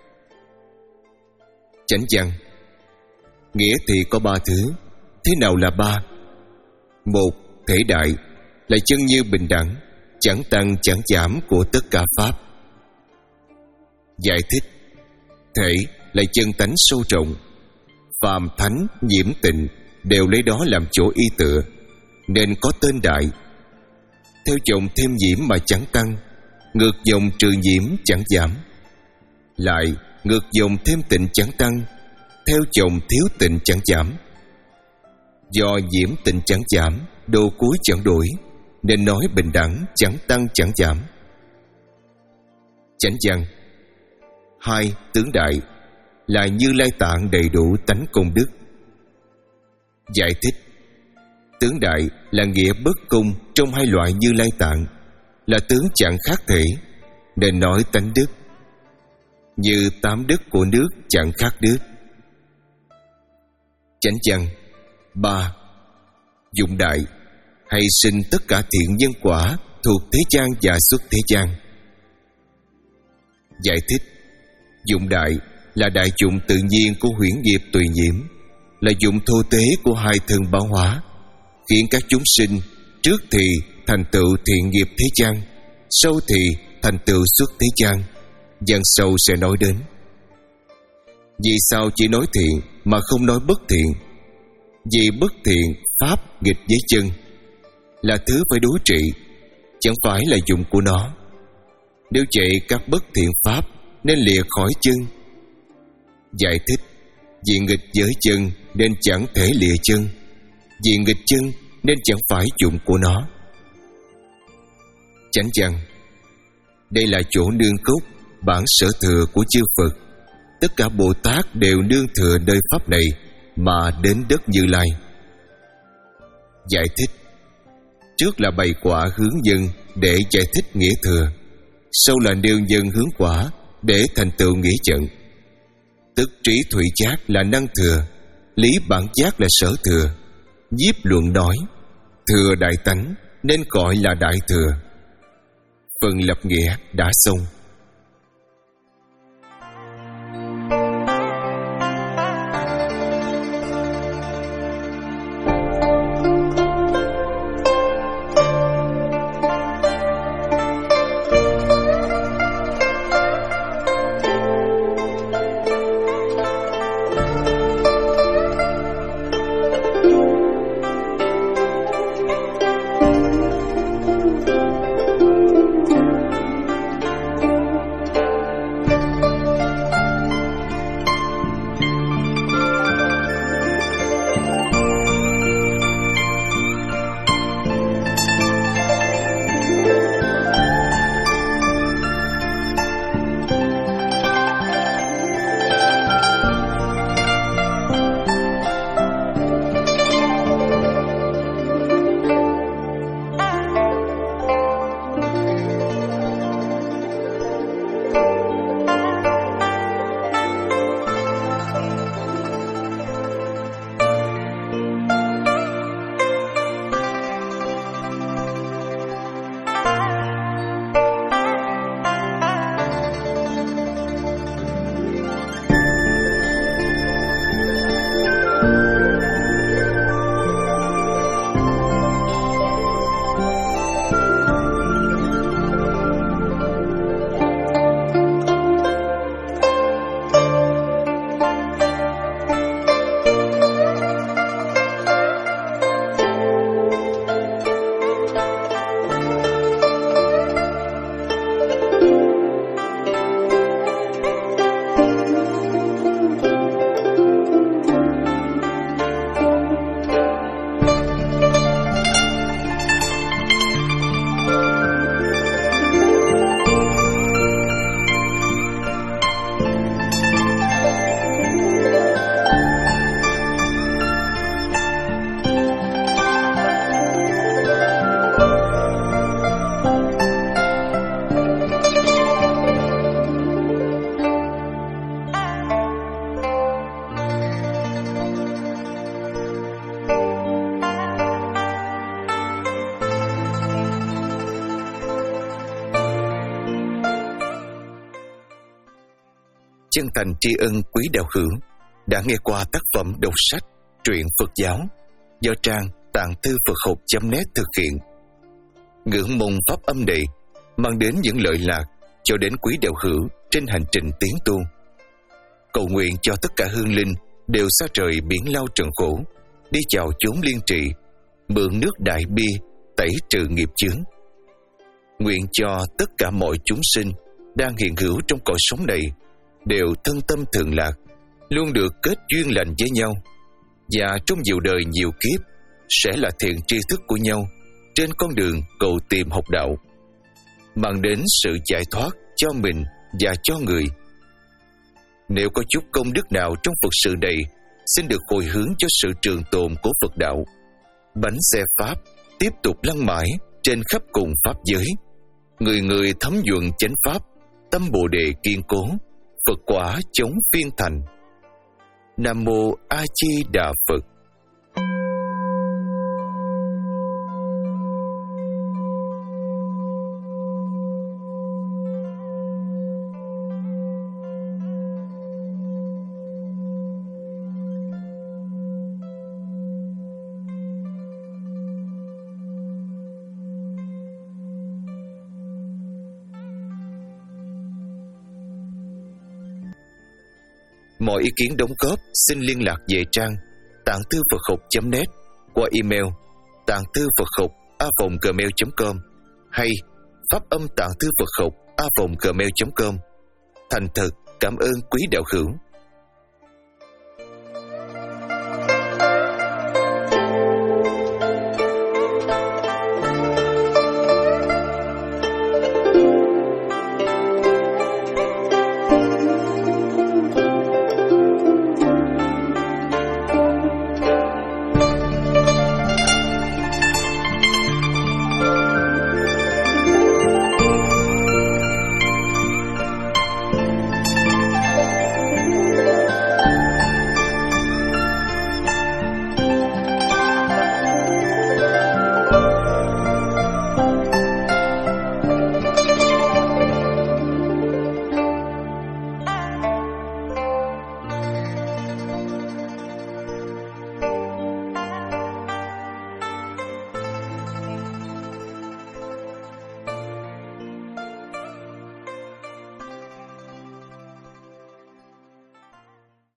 Chánh văn: nghĩa thì có ba thứ. Thế nào là ba? Một, thể đại là chân như bình đẳng, chẳng tăng chẳng giảm của tất cả pháp. Giải thích: thể là chân tánh sâu trọng, phàm thánh nhiễm tịnh đều lấy đó làm chỗ y tựa, nên có tên đại. Theo dòng thêm nhiễm mà chẳng tăng, ngược dòng trừ nhiễm chẳng giảm. Lại ngược dòng thêm tịnh chẳng tăng, theo dòng thiếu tịnh chẳng giảm. Do nhiễm tịnh chẳng giảm, đồ cuối chẳng đổi, nên nói bình đẳng, chẳng tăng chẳng giảm. Chánh văn: hai, tướng đại là Như Lai Tạng đầy đủ tánh công đức. Giải thích: tướng đại là nghĩa bất công trong hai loại Như Lai Tạng, là tướng chẳng khác thể, nên nói tánh đức. như tám đất của nước chẳng khác nước. Chánh văn ba. Dụng đại hay sinh tất cả thiện nhân quả thuộc thế gian và xuất thế gian. Giải thích: dụng đại là đại dụng tự nhiên của huyễn nghiệp tùy nhiễm, là dụng thô tế của hai thân báo hóa, khiến các chúng sinh trước thì thành tựu thiện nghiệp thế gian, sau thì thành tựu xuất thế gian. Dần sau sẽ nói đến. Vì sao chỉ nói thiện mà không nói bất thiện? Vì bất thiện pháp nghịch với chân, là thứ phải đối trị, chẳng phải là dụng của nó. Nếu vậy các bất thiện pháp nên lìa khỏi chân. Giải thích: vì nghịch với chân nên chẳng thể lìa chân, vì nghịch chân nên chẳng phải dụng của nó. Chánh văn: đây là chỗ nương cốt, bản sở thừa của chư Phật. Tất cả Bồ Tát đều nương thừa nơi pháp này mà đến đất Như Lai. Giải thích: trước là bày quả hướng dân để giải thích nghĩa thừa, sau là nêu nhân hướng quả để thành tựu nghĩa trận. Tức trí thủy giác là năng thừa, lý bản giác là sở thừa. Nhiếp luận nói thừa đại tánh nên gọi là đại thừa. Phần lập nghĩa đã xong. Chân thành tri ân quý đạo hữu đã nghe qua tác phẩm đọc sách truyện Phật giáo do trang tạng thư Phật học chấm net thực hiện. Ngưỡng mong pháp âm này mang đến những lợi lạc cho đến quý đạo hữu trên hành trình tiến tu. Cầu nguyện cho tất cả hương linh đều xa trời biển lao trần khổ, đi vào chốn liên trị, mượn nước đại bi tẩy trừ nghiệp chướng. Nguyện cho tất cả mọi chúng sinh đang hiện hữu trong cõi sống này đều thân tâm thường lạc, luôn được kết duyên lành với nhau, và trong nhiều đời nhiều kiếp sẽ là thiện tri thức của nhau trên con đường cầu tìm học đạo, mang đến sự giải thoát cho mình và cho người. Nếu có chút công đức nào trong Phật sự này, xin được hồi hướng cho sự trường tồn của Phật đạo. Bánh xe Pháp tiếp tục lăn mãi trên khắp cùng Pháp giới. Người người thấm nhuận chánh Pháp, tâm Bồ Đề kiên cố, Phật quả chống phiên thành. Nam mô A Di Đà Phật. Mọi ý kiến đóng góp xin liên lạc về trang tạng thư Phật học chấm net qua email tạng thư Phật học a vòng gmail chấm com hay pháp âm tạng thư Phật học a vòng gmail chấm com. Thành thật cảm ơn quý đạo hữu.